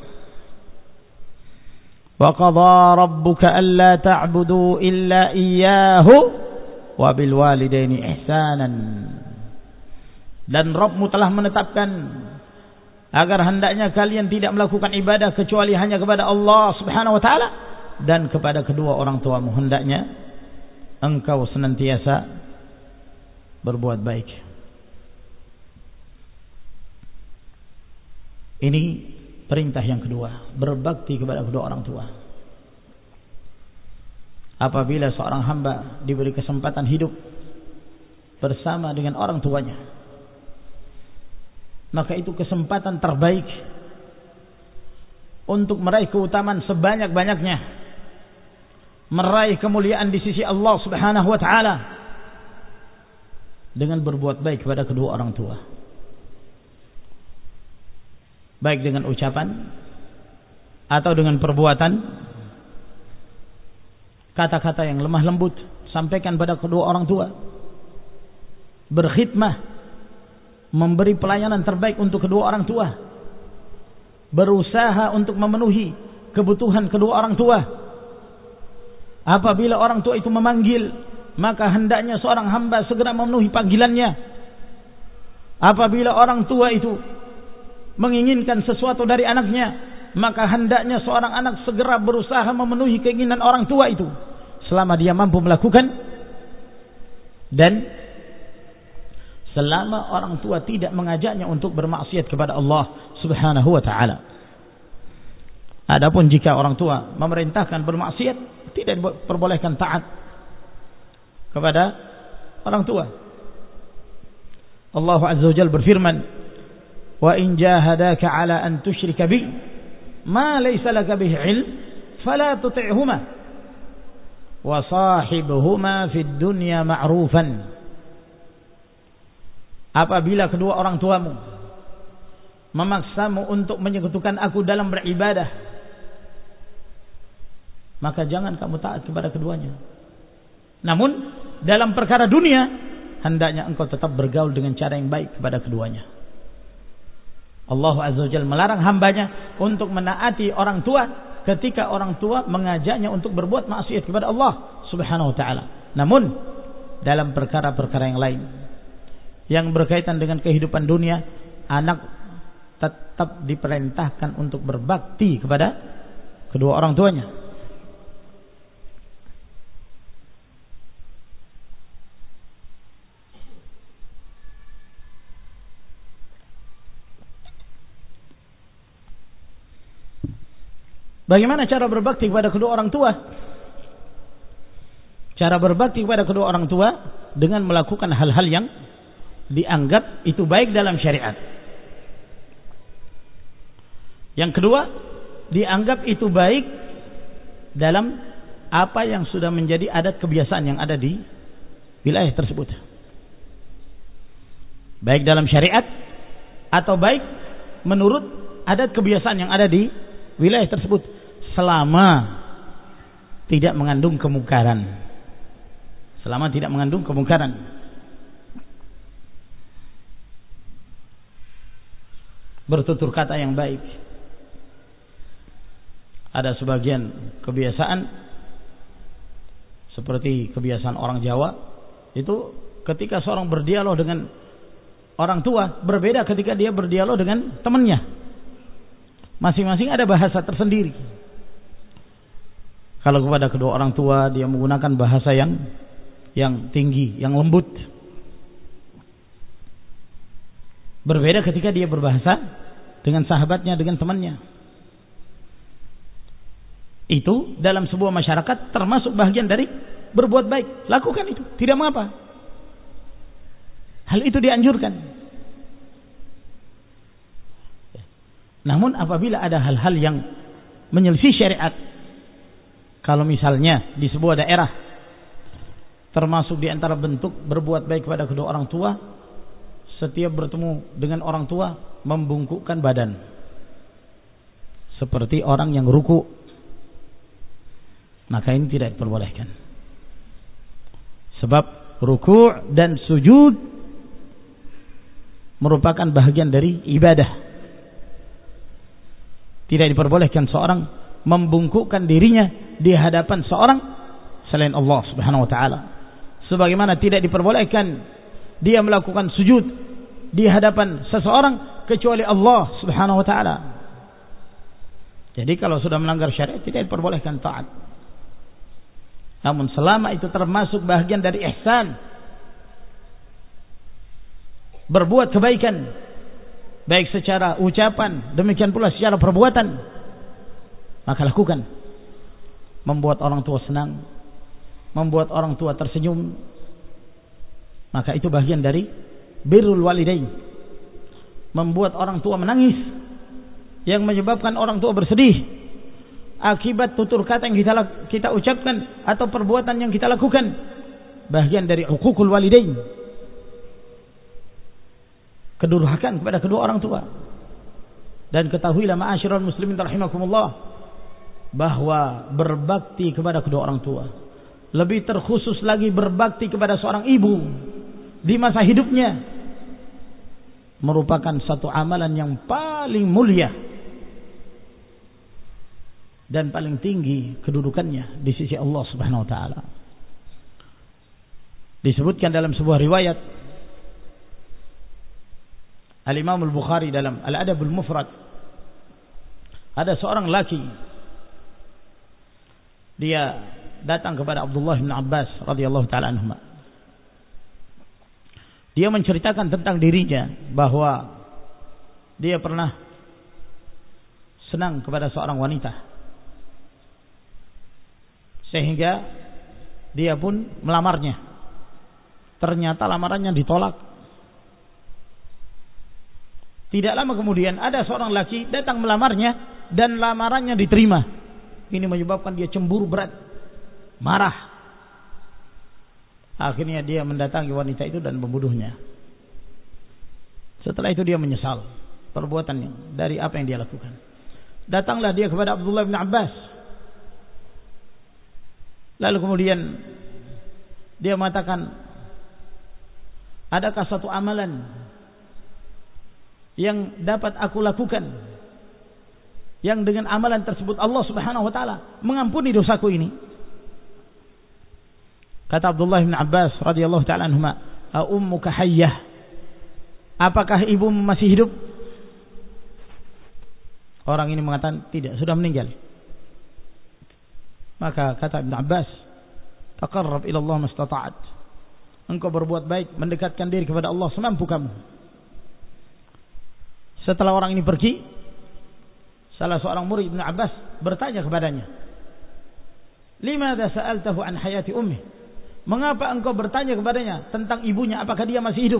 Wa qadha rabbuka alla ta'budu illa iyyahu wa bil walidaini ihsanan. Dan Rabbmu telah menetapkan agar hendaknya kalian tidak melakukan ibadah kecuali hanya kepada Allah Subhanahu wa taala, dan kepada kedua orang tuamu hendaknya engkau senantiasa berbuat baik. Ini perintah yang kedua, berbakti kepada kedua orang tua. Apabila seorang hamba diberi kesempatan hidup bersama dengan orang tuanya, maka itu kesempatan terbaik untuk meraih keutamaan sebanyak-banyaknya, meraih kemuliaan di sisi Allah Subhanahu wa taala dengan berbuat baik kepada kedua orang tua. Baik dengan ucapan atau dengan perbuatan, kata-kata yang lemah lembut sampaikan pada kedua orang tua, berkhidmah, memberi pelayanan terbaik untuk kedua orang tua, berusaha untuk memenuhi kebutuhan kedua orang tua. Apabila orang tua itu memanggil, maka hendaknya seorang hamba segera memenuhi panggilannya. Apabila orang tua itu menginginkan sesuatu dari anaknya, maka hendaknya seorang anak segera berusaha memenuhi keinginan orang tua itu selama dia mampu melakukan, dan selama orang tua tidak mengajaknya untuk bermaksiat kepada Allah Subhanahu wa taala. Adapun jika orang tua memerintahkan bermaksiat, tidak diperbolehkan taat kepada orang tua. Allah Azza wa Jalla berfirman, "Wa in jahadaka 'ala an tusyrika bi ma laysa laka bihi 'ilm fala tuti'huma wa sahibuhuma fid dunya ma'rufan." Apabila kedua orang tuamu memaksamu untuk menyekutukan aku dalam beribadah, maka jangan kamu taat kepada keduanya. Namun dalam perkara dunia, hendaknya engkau tetap bergaul dengan cara yang baik kepada keduanya. Allah Azza wa Jalla melarang hambanya untuk menaati orang tua ketika orang tua mengajaknya untuk berbuat maksiat kepada Allah Subhanahu wa taala. Namun dalam perkara-perkara yang lain yang berkaitan dengan kehidupan dunia, anak tetap diperintahkan untuk berbakti kepada kedua orang tuanya. Bagaimana cara berbakti kepada kedua orang tua? Cara berbakti kepada kedua orang tua dengan melakukan hal-hal yang dianggap itu baik dalam syariat. Yang kedua, dianggap itu baik dalam apa yang sudah menjadi adat kebiasaan yang ada di wilayah tersebut. Baik dalam syariat atau baik menurut adat kebiasaan yang ada di wilayah tersebut, selama tidak mengandung kemungkaran. Selama tidak mengandung kemungkaran. Bertutur kata yang baik. Ada sebagian kebiasaan seperti kebiasaan orang Jawa, itu ketika seorang berdialog dengan orang tua berbeda ketika dia berdialog dengan temannya. Masing-masing ada bahasa tersendiri. Kalau kepada kedua orang tua dia menggunakan bahasa yang tinggi, yang lembut. Berbeda ketika dia berbahasa dengan sahabatnya, dengan temannya. Itu dalam sebuah masyarakat termasuk bagian dari berbuat baik. Lakukan itu, tidak mengapa. Hal itu dianjurkan. Namun apabila ada hal-hal yang menyelisih syariat, kalau misalnya di sebuah daerah termasuk di antara bentuk berbuat baik kepada kedua orang tua, setiap bertemu dengan orang tua membungkukkan badan seperti orang yang ruku, maka ini tidak diperbolehkan. Sebab ruku' dan sujud merupakan bahagian dari ibadah. Tidak diperbolehkan seorang membungkukkan dirinya di hadapan seorang selain Allah Subhanahu wa taala. Sebagaimana tidak diperbolehkan dia melakukan sujud di hadapan seseorang kecuali Allah Subhanahu wa taala. Jadi kalau sudah melanggar syariat tidak diperbolehkan taat. Namun selama itu termasuk bahagian dari ihsan, berbuat kebaikan baik secara ucapan, demikian pula secara perbuatan, maka lakukan. Membuat orang tua senang, membuat orang tua tersenyum, maka itu bagian dari birrul walidain. Membuat orang tua menangis, yang menyebabkan orang tua bersedih akibat tutur kata yang kita ucapkan atau perbuatan yang kita lakukan, bagian dari uququl walidain, kedurhakaan kepada kedua orang tua. Dan ketahuilah ma'asyiral muslimin rahimakumullah, bahwa berbakti kepada kedua orang tua, lebih terkhusus lagi berbakti kepada seorang ibu di masa hidupnya, merupakan satu amalan yang paling mulia dan paling tinggi kedudukannya di sisi Allah Subhanahu wa taala. Disebutkan dalam sebuah riwayat Al-Imam Al-Bukhari dalam Al-Adab Al-Mufrad, ada seorang laki, dia datang kepada Abdullah bin Abbas radhiyallahu taala anhuma. Dia menceritakan tentang dirinya bahwa dia pernah senang kepada seorang wanita, sehingga dia pun melamarnya. Ternyata lamarannya ditolak. Tidak lama kemudian ada seorang laki datang melamarnya dan lamarannya diterima. Ini menyebabkan dia cemburu berat, marah. Akhirnya dia mendatangi wanita itu dan membunuhnya. Setelah itu dia menyesal perbuatannya dari apa yang dia lakukan. Datanglah dia kepada Abdullah bin Abbas. Lalu kemudian dia mengatakan, adakah satu amalan yang dapat aku lakukan, yang dengan amalan tersebut Allah Subhanahu wa taala mengampuni dosaku ini? Kata Abdullah bin Abbas radhiyallahu taala anhuma, "A ummuka hayyah?" Apakah ibumu masih hidup? Orang ini mengatakan tidak, sudah meninggal. Maka kata Ibn Abbas, "Taqarrab ila Allah mastata'at." Engkau berbuat baik, mendekatkan diri kepada Allah semampu kamu. Setelah orang ini pergi, salah seorang murid Ibn Abbas bertanya kepadanya, "Limadha sa'altahu an hayati ummi?" Mengapa engkau bertanya kepadanya tentang ibunya, apakah dia masih hidup?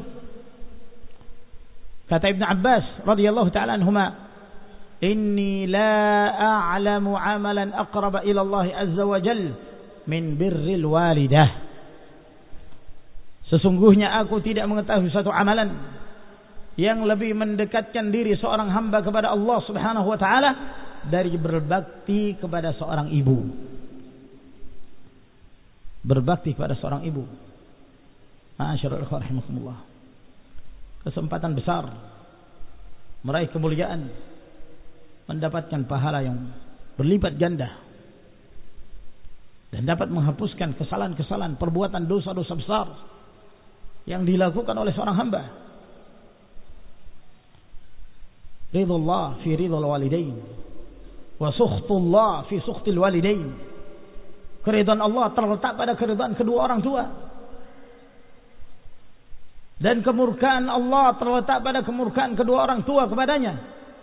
Kata Ibn Abbas radhiyallahu ta'ala anhuma, "Inni la a'lamu amalan aqraba ila Allah azza wa jal min birril walidah." Sesungguhnya aku tidak mengetahui satu amalan yang lebih mendekatkan diri seorang hamba kepada Allah Subhanahu wa taala dari berbakti kepada seorang ibu. Berbakti kepada seorang ibu. Ma'asyiral ikhwan rahimakumullah. Kesempatan besar meraih kemuliaan, mendapatkan pahala yang berlipat ganda, dan dapat menghapuskan kesalahan-kesalahan, perbuatan dosa-dosa besar yang dilakukan oleh seorang hamba. Ridullah fi ridul walidain wa sukhtullah fi sukhtil walidain. Keridhaan Allah terletak pada keridhaan kedua orang tua, dan kemurkaan Allah terletak pada kemurkaan kedua orang tua kepadanya.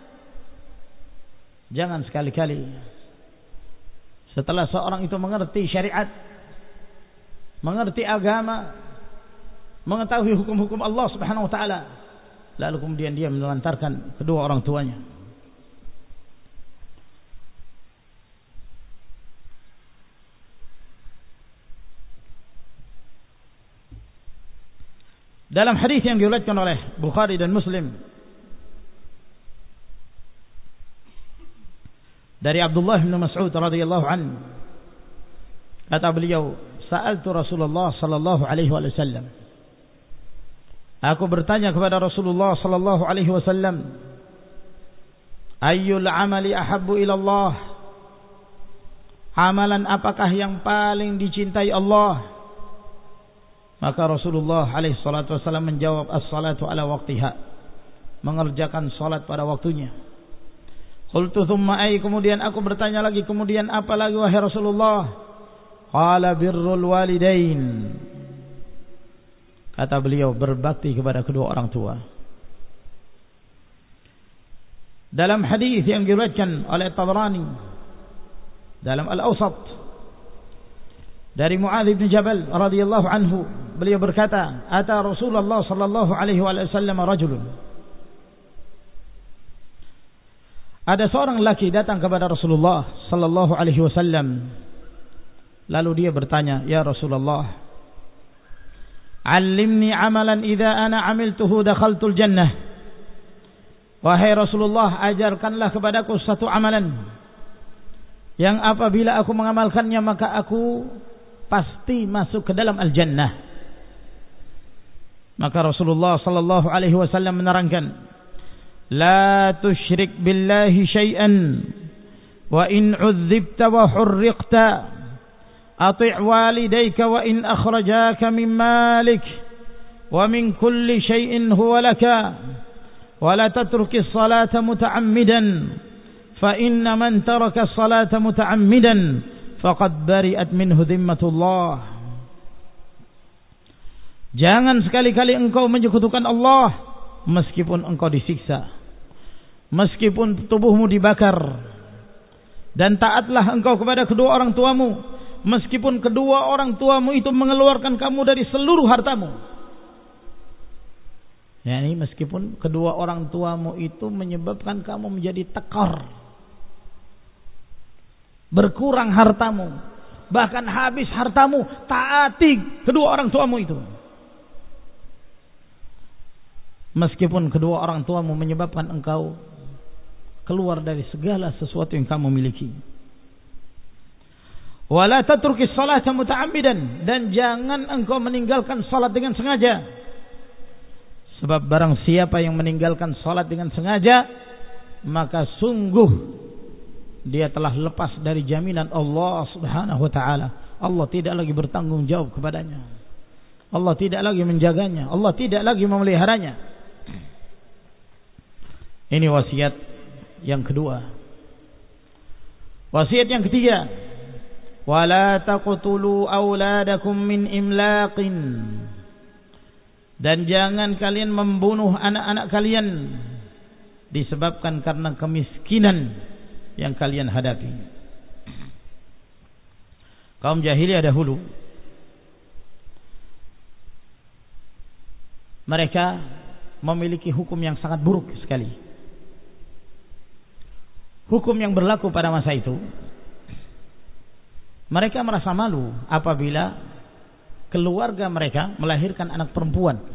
Jangan sekali-kali setelah seorang itu mengerti syariat, mengerti agama, mengetahui hukum-hukum Allah Subhanahu wa taala, lalu kemudian dia menelantarkan kedua orang tuanya. Dalam hadis yang diriwayatkan oleh Bukhari dan Muslim dari Abdullah bin Mas'ud radhiyallahu anhu, kata beliau, "Sa'altu Rasulullah sallallahu alaihi wasallam." Aku bertanya kepada Rasulullah sallallahu alaihi wasallam, "Ayyul amali ahabbu ila Allah?" Amalan apakah yang paling dicintai Allah? Maka Rasulullah alaihi salatu wasallam menjawab, "As-salatu ala waqtiha." Mengerjakan salat pada waktunya. Qultu thumma ay, kemudian aku bertanya lagi, kemudian apa lagi wahai Rasulullah? Qala birrul walidain. Kata beliau, berbakti kepada kedua orang tua. Dalam hadis yang diriwayatkan oleh Tabrani dalam Al-Awsat dari Muadz bin Jabal radhiyallahu anhu, beliau berkata, "Ata Rasulullah sallallahu alaihi wasallam rajulun Ada seorang laki datang kepada Rasulullah sallallahu alaihi wasallam. Lalu dia bertanya, "Ya Rasulullah, 'allimni 'amalan idza ana 'amiltuhu dakhaltul jannah." Wahai Rasulullah, ajarkanlah kepadaku satu amalan yang apabila aku mengamalkannya maka aku pasti masuk ke dalam al-jannah. Maka Rasulullah sallallahu alaihi wasallam menerangkan, "La tusyrik billahi syai'an wa in 'udzibta wa hurriqta ati' walidayka wa in akhrajaka min malik wa min kulli syai'in huwa laka wa la tatruki as-salata muta'ammidan fa inna man taraka as-salata muta'ammidan faqad bari'at minhu dhimmatullah." Jangan sekali-kali engkau menyekutukan Allah meskipun engkau disiksa, meskipun tubuhmu dibakar, dan taatlah engkau kepada kedua orang tuamu meskipun kedua orang tuamu itu mengeluarkan kamu dari seluruh hartamu. Yani meskipun kedua orang tuamu itu menyebabkan kamu menjadi tekor, berkurang hartamu, bahkan habis hartamu, taati kedua orang tuamu itu. Meskipun kedua orang tuamu menyebabkan engkau keluar dari segala sesuatu yang kamu miliki. Wala tatrukis salata muta'ammidan, dan jangan engkau meninggalkan salat dengan sengaja. Sebab barang siapa yang meninggalkan salat dengan sengaja, maka sungguh dia telah lepas dari jaminan Allah Subhanahu wa taala. Allah tidak lagi bertanggung jawab kepadanya. Allah tidak lagi menjaganya, Allah tidak lagi memeliharanya. Ini wasiat yang kedua. Wasiat yang ketiga, wala taqtulu auladakum min imlaqin, dan jangan kalian membunuh anak-anak kalian disebabkan karena kemiskinan yang kalian hadapi. Kaum jahiliyah dahulu mereka memiliki hukum yang sangat buruk sekali. Hukum yang berlaku pada masa itu, mereka merasa malu apabila keluarga mereka melahirkan anak perempuan,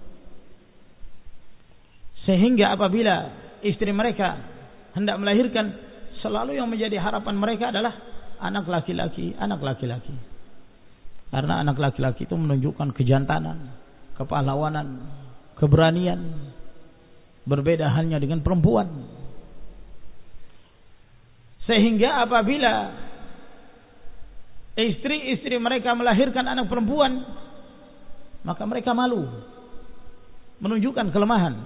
sehingga apabila istri mereka hendak melahirkan, selalu yang menjadi harapan mereka adalah anak laki-laki, anak laki-laki. Karena anak laki-laki itu menunjukkan kejantanan, kepahlawanan, keberanian. Berbeda halnya dengan perempuan. Sehingga apabila istri-istri mereka melahirkan anak perempuan, maka mereka malu, menunjukkan kelemahan.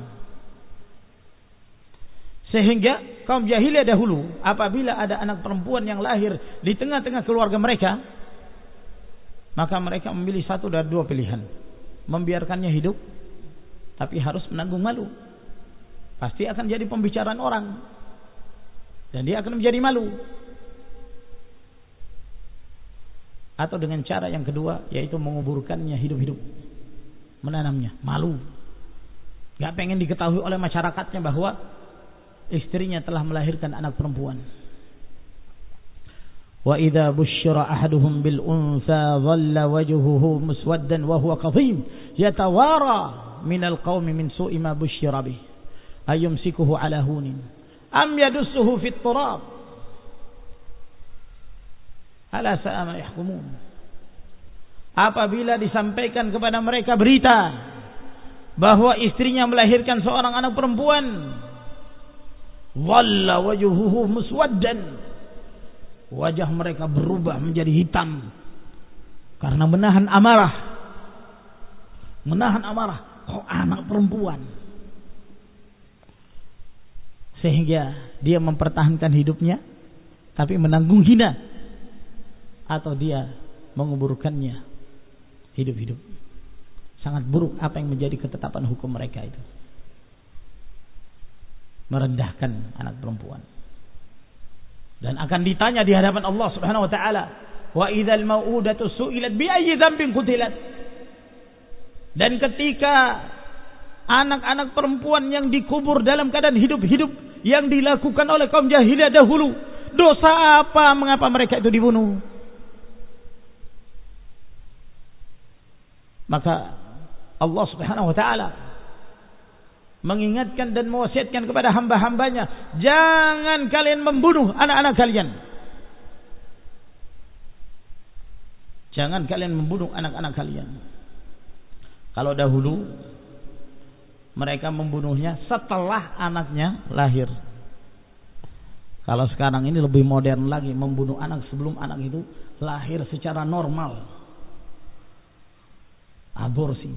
Sehingga kaum jahiliyah dahulu, apabila ada anak perempuan yang lahir di tengah-tengah keluarga mereka, maka mereka memilih satu dari dua pilihan: membiarkannya hidup, tapi harus menanggung malu. Pasti akan jadi pembicaraan orang, dan dia akan menjadi malu. Atau dengan cara yang kedua, yaitu menguburkannya hidup-hidup, menanamnya, malu, gak pengen diketahui oleh masyarakatnya bahwa istrinya telah melahirkan anak perempuan. Wa idza busyira ahaduhum bil untha dhalla wajhuhu muswaddan wa huwa kadhim yatawara minal qaumi min su'i ma busyira bih ayumsikuhu ala hunin am yadussuhu fit turab ala sa'a ma yahkumun. Apabila disampaikan kepada mereka berita bahwa istrinya melahirkan seorang anak perempuan, dhalla wajhuhu muswaddan, wajah mereka berubah menjadi hitam karena menahan amarah. Menahan amarah, kok anak perempuan? Sehingga dia mempertahankan hidupnya tapi menanggung hina, atau dia menguburkannya hidup-hidup. Sangat buruk apa yang menjadi ketetapan hukum mereka itu. Merendahkan anak perempuan. Dan akan ditanya di hadapan Allah Subhanahu wa taala, wa idzal mau'udatu su'ilat bi ayyi dzambin qutilat. Dan ketika anak-anak perempuan yang dikubur dalam keadaan hidup-hidup yang dilakukan oleh kaum jahiliyah dahulu. Dosa apa mengapa mereka itu dibunuh? Maka Allah Subhanahu wa taala mengingatkan dan mewasiatkan kepada hamba-hambanya, jangan kalian membunuh anak-anak kalian. Jangan kalian membunuh anak-anak kalian. Kalau dahulu mereka membunuhnya setelah anaknya lahir. Kalau sekarang ini lebih modern lagi, membunuh anak sebelum anak itu lahir secara normal. Aborsi.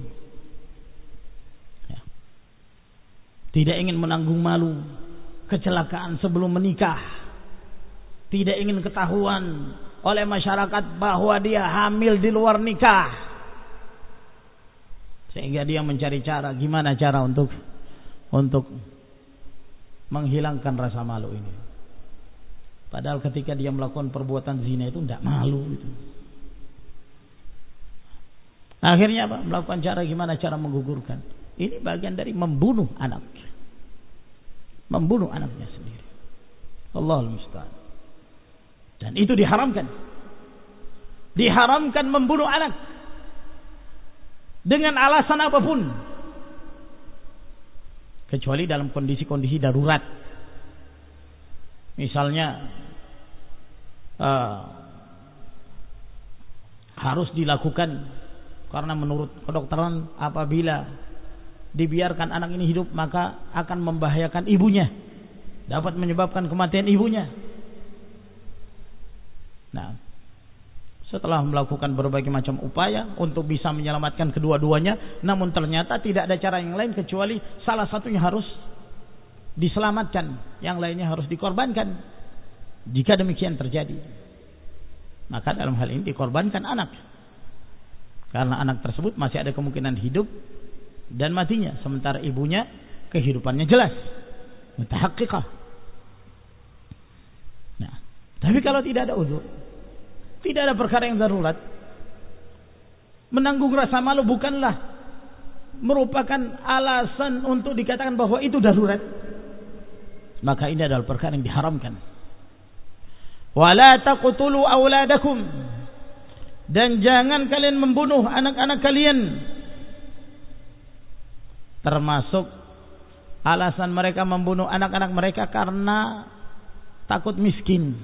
Ya. Tidak ingin menanggung malu kecelakaan sebelum menikah. Tidak ingin ketahuan oleh masyarakat bahwa dia hamil di luar nikah, sehingga dia mencari cara, gimana cara untuk menghilangkan rasa malu ini. Padahal ketika dia melakukan perbuatan zina itu tidak malu itu. Akhirnya apa? Melakukan cara, gimana cara menggugurkan. Ini bagian dari membunuh anak, membunuh anaknya sendiri. Allahul musta'an. Dan itu diharamkan. Diharamkan membunuh anak dengan alasan apapun, kecuali dalam kondisi-kondisi darurat. Misalnya harus dilakukan karena menurut kedokteran apabila dibiarkan anak ini hidup maka akan membahayakan ibunya, dapat menyebabkan kematian ibunya. Nah, setelah melakukan berbagai macam upaya untuk bisa menyelamatkan kedua-duanya, namun ternyata tidak ada cara yang lain kecuali salah satunya harus diselamatkan, yang lainnya harus dikorbankan. Jika demikian terjadi, maka dalam hal ini dikorbankan anak, karena anak tersebut masih ada kemungkinan hidup dan matinya, sementara ibunya kehidupannya jelas, mutahaqqiqah. Nah, tapi kalau tidak ada uzur, tidak ada perkara yang darurat, menanggung rasa malu bukanlah merupakan alasan untuk dikatakan bahwa itu darurat, maka ini adalah perkara yang diharamkan. Wala taqtulu auladakum, dan jangan kalian membunuh anak-anak kalian. Termasuk alasan mereka membunuh anak-anak mereka karena takut miskin,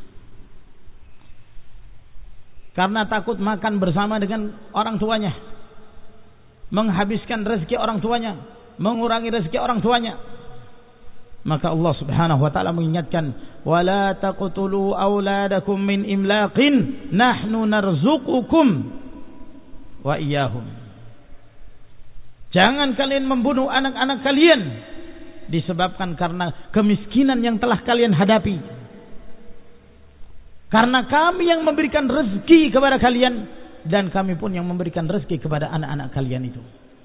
karena takut makan bersama dengan orang tuanya, menghabiskan rezeki orang tuanya, mengurangi rezeki orang tuanya. Maka Allah Subhanahu wa taala mengingatkan, wala taqtulu auladakum min imlaqin nahnu narzuqukum wa iyyahum. Jangan kalian membunuh anak-anak kalian disebabkan karena kemiskinan yang telah kalian hadapi, karena kami yang memberikan rezeki kepada kalian, dan kami pun yang memberikan rezeki kepada anak-anak kalian itu.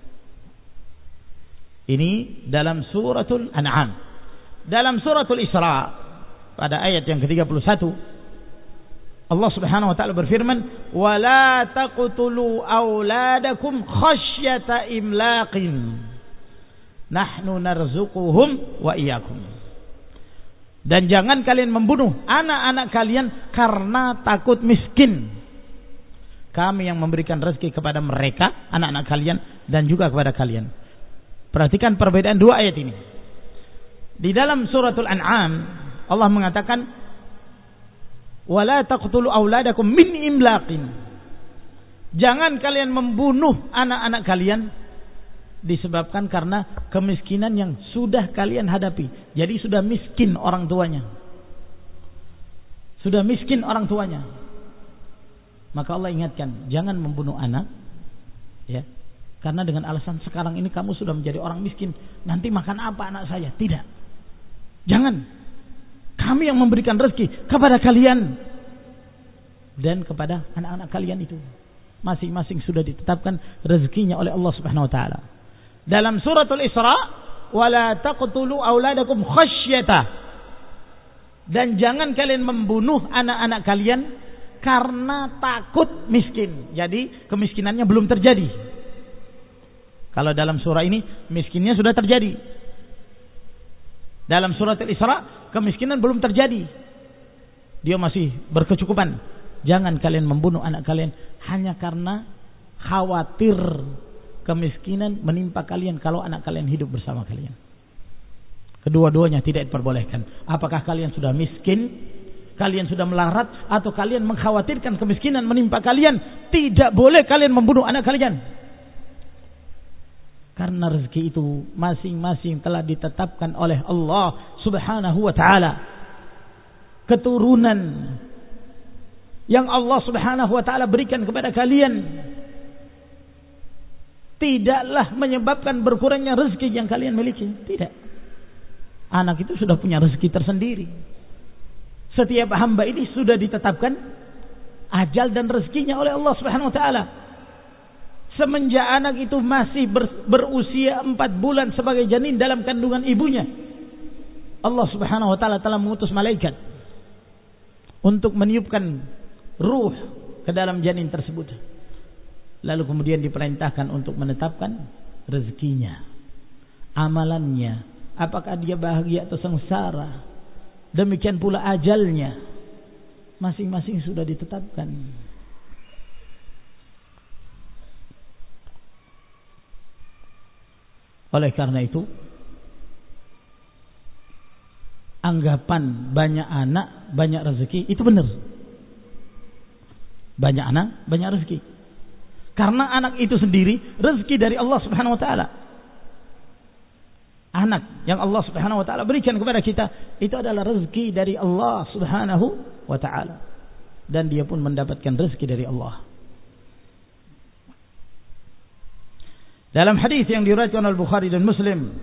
Ini dalam suratul An'am. Dalam suratul Isra pada ayat yang ke-31, Allah Subhanahu wa taala berfirman, "Wala taqtulu auladakum khasyata imlaqin. Nahnu narzuquhum wa iyyakum." Dan jangan kalian membunuh anak-anak kalian karena takut miskin. Kami yang memberikan rezeki kepada mereka, anak-anak kalian, dan juga kepada kalian. Perhatikan perbedaan dua ayat ini. Di dalam suratul An'am Allah mengatakan, wala taqtulu auladakum min imlaqin. Jangan kalian membunuh anak-anak kalian disebabkan karena kemiskinan yang sudah kalian hadapi. Jadi sudah miskin orang tuanya. Sudah miskin orang tuanya. Maka Allah ingatkan, jangan membunuh anak, ya. Karena dengan alasan sekarang ini kamu sudah menjadi orang miskin, nanti makan apa anak saya? Tidak. Jangan. Kami yang memberikan rezeki kepada kalian dan kepada anak-anak kalian itu. Masing-masing sudah ditetapkan rezekinya oleh Allah Subhanahu wa taala. Dalam suratul Isra, wala taqtulu auladakum khasyata. Dan jangan kalian membunuh anak-anak kalian karena takut miskin. Jadi kemiskinannya belum terjadi. Kalau dalam surah ini miskinnya sudah terjadi. Dalam surat Al-Isra, kemiskinan belum terjadi. Dia masih berkecukupan. Jangan kalian membunuh anak kalian hanya karena khawatir kemiskinan menimpa kalian kalau anak kalian hidup bersama kalian. Kedua-duanya tidak diperbolehkan. Apakah kalian sudah miskin, kalian sudah melarat, atau kalian mengkhawatirkan kemiskinan menimpa kalian, tidak boleh kalian membunuh anak kalian. Karena rezeki itu masing-masing telah ditetapkan oleh Allah Subhanahu wa ta'ala. Keturunan yang Allah Subhanahu wa ta'ala berikan kepada kalian tidaklah menyebabkan berkurangnya rezeki yang kalian miliki. Tidak. Anak itu sudah punya rezeki tersendiri. Setiap hamba ini sudah ditetapkan ajal dan rezekinya oleh Allah Subhanahu wa ta'ala. Semenjak anak itu masih berusia 4 bulan sebagai janin dalam kandungan ibunya, Allah Subhanahu wa ta'ala telah mengutus malaikat untuk meniupkan ruh ke dalam janin tersebut. Lalu kemudian diperintahkan untuk menetapkan rezekinya, amalannya, apakah dia bahagia atau sengsara. Demikian pula ajalnya, masing-masing sudah ditetapkan. Oleh karena itu, anggapan banyak anak banyak rezeki itu benar. Banyak anak banyak rezeki. Karena anak itu sendiri rezeki dari Allah Subhanahu wa ta'ala. Anak yang Allah Subhanahu wa ta'ala berikan kepada kita itu adalah rezeki dari Allah Subhanahu wa ta'ala. Dan dia pun mendapatkan rezeki dari Allah. Dalam hadis yang diriwayatkan oleh Bukhari dan Muslim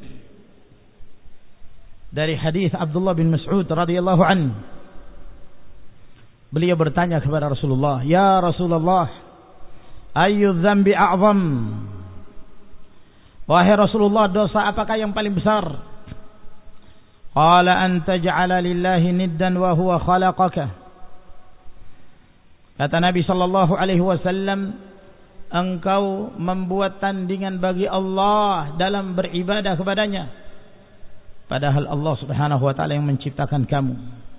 dari hadis Abdullah bin Mas'ud radhiyallahu anhu, beliau bertanya kepada Rasulullah, "Ya Rasulullah, ayyu dzambi a'zam?" Wahai Rasulullah, dosa apakah yang paling besar? Qala an taj'ala lillahi niddan wa huwa khalaqaka. Kata Nabi sallallahu alaihi wasallam, engkau membuat tandingan bagi Allah dalam beribadah kepadanya, padahal Allah Subhanahu wa ta'ala yang menciptakan kamu.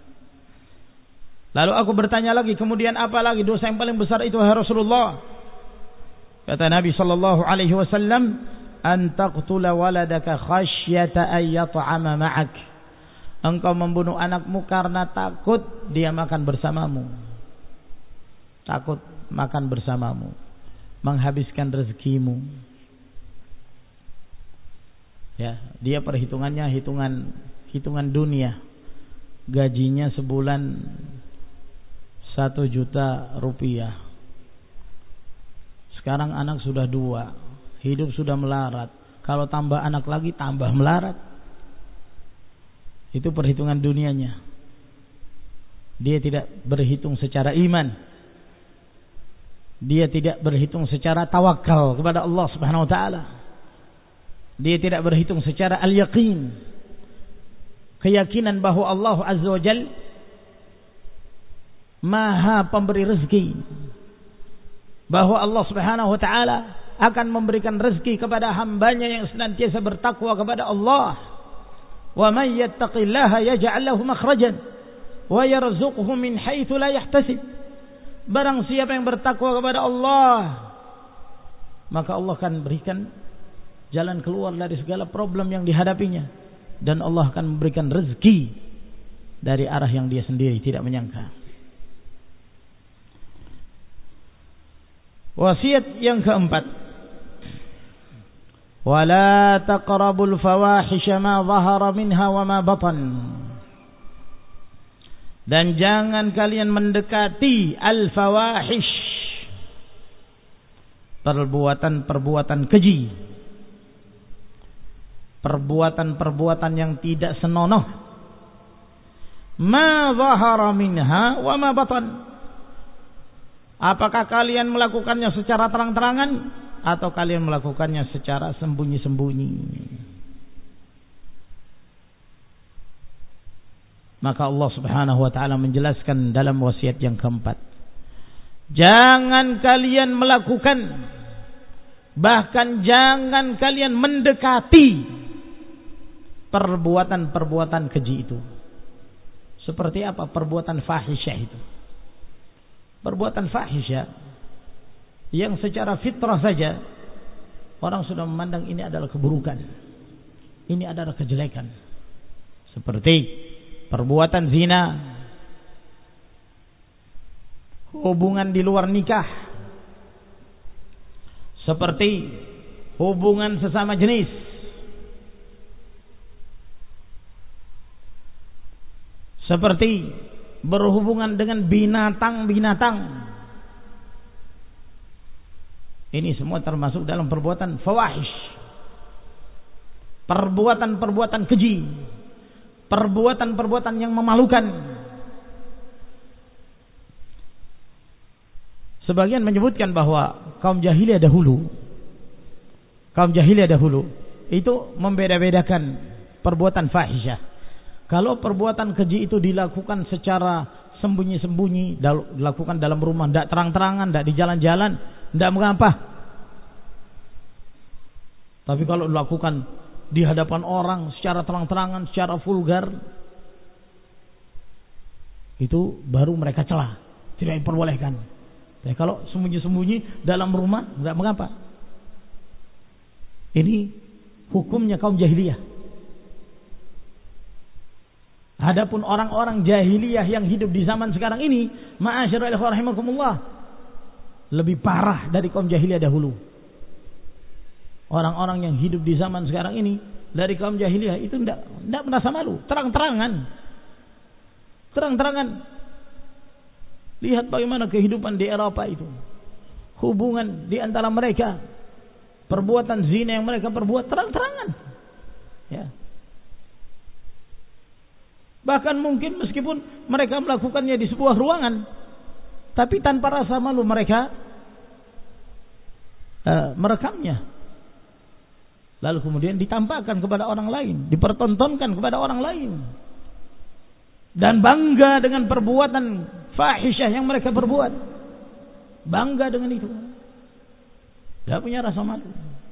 Lalu aku bertanya lagi, kemudian apa lagi dosa yang paling besar itu, wahai Rasulullah? Kata Nabi sallallahu alaihi wasallam, an taqtula waladaka khasyata ay yat'ama ma'ak. Engkau membunuh anakmu karena takut dia makan bersamamu. Takut makan bersamamu, menghabiskan rezekimu. Ya, dia perhitungannya hitungan dunia. Gajinya sebulan 1 juta rupiah. Sekarang anak sudah 2, hidup sudah melarat. Kalau tambah anak lagi tambah melarat. Itu perhitungan dunianya. Dia tidak berhitung secara iman. Dia tidak berhitung secara tawakal kepada Allah Subhanahu wa ta'ala. Dia tidak berhitung secara al-yaqin, keyakinan bahwa Allah Azza wa Jalla Maha pemberi rezeki, bahwa Allah Subhanahu wa ta'ala akan memberikan rezeki kepada hambanya yang senantiasa bertakwa kepada Allah. Wa may yattaqillaha yaj'al lahu makhrajan wa yarzuqhu min haitsu la yahtasib. Barang siapa yang bertakwa kepada Allah, maka Allah akan berikan jalan keluar dari segala problem yang dihadapinya, dan Allah akan memberikan rezeki dari arah yang dia sendiri tidak menyangka. Wasiat yang keempat, wala taqrabul fawahisha ma dhahara minha wa ma batan. Dan jangan kalian mendekati al-fawahish, perbuatan-perbuatan keji, perbuatan-perbuatan yang tidak senonoh. Ma dhahara minha wa ma batan. Apakah kalian melakukannya secara terang-terangan atau kalian melakukannya secara sembunyi-sembunyi? Maka Allah Subhanahu wa ta'ala menjelaskan dalam wasiat yang keempat, jangan kalian melakukan, bahkan jangan kalian mendekati perbuatan-perbuatan keji itu. Seperti apa perbuatan fahisyah itu? Perbuatan fahisyah yang secara fitrah saja orang sudah memandang ini adalah keburukan, ini adalah kejelekan. Seperti perbuatan zina, hubungan di luar nikah, seperti hubungan sesama jenis, seperti berhubungan dengan binatang-binatang. Ini semua termasuk dalam perbuatan fawahish, perbuatan-perbuatan keji, perbuatan-perbuatan yang memalukan. Sebagian menyebutkan bahwa kaum jahiliyah dahulu itu membeda-bedakan perbuatan fahisyah. Kalau perbuatan keji itu dilakukan secara sembunyi-sembunyi, dilakukan dalam rumah, tidak terang-terangan, tidak di jalan-jalan, tidak mengapa. Tapi kalau dilakukan di hadapan orang secara terang-terangan, secara vulgar, itu baru mereka celah, tidak diperbolehkan. Tapi kalau sembunyi-sembunyi dalam rumah, tidak mengapa. Ini hukumnya kaum jahiliyah. Adapun orang-orang jahiliyah yang hidup di zaman sekarang ini, ma'asyiral ikhwah rahimakumullah, lebih parah dari kaum jahiliyah dahulu. Orang-orang yang hidup di zaman sekarang ini dari kaum jahiliyah itu tidak merasa malu, terang-terangan. Lihat bagaimana kehidupan di Eropa itu. Hubungan di antara mereka, perbuatan zina yang mereka perbuat terang-terangan. Ya. Bahkan mungkin meskipun mereka melakukannya di sebuah ruangan, tapi tanpa rasa malu mereka merekamnya. Lalu kemudian ditampakkan kepada orang lain, dipertontonkan kepada orang lain. Dan bangga dengan perbuatan fahisyah yang mereka perbuat. Bangga dengan itu. Tidak punya rasa malu.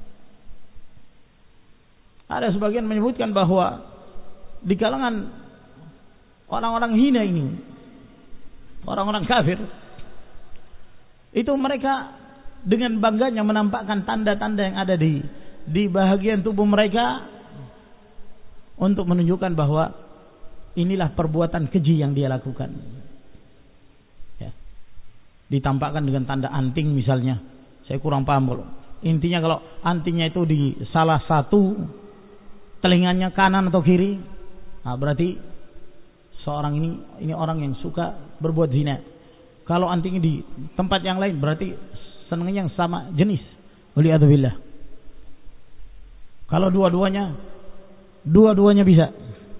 Ada sebagian menyebutkan bahwa di kalangan orang-orang hina ini, orang-orang kafir, itu mereka dengan bangganya menampakkan tanda-tanda yang ada di bahagian tubuh mereka untuk menunjukkan bahwa inilah perbuatan keji yang dia lakukan. Ya. Ditampakkan dengan tanda anting misalnya. Saya kurang paham kalau intinya kalau antingnya itu di salah satu telinganya kanan atau kiri, nah berarti seorang ini orang yang suka berbuat zina. Kalau antingnya di tempat yang lain berarti senangnya yang sama jenis. Waliyadzubillah. Kalau dua-duanya bisa.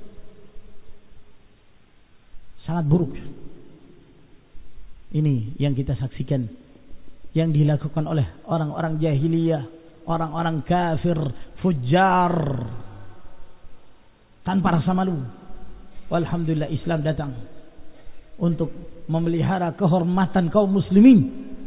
Sangat buruk. Ini yang kita saksikan, yang dilakukan oleh orang-orang jahiliyah, orang-orang kafir, fujar, tanpa rasa malu. Alhamdulillah Islam datang untuk memelihara kehormatan kaum muslimin,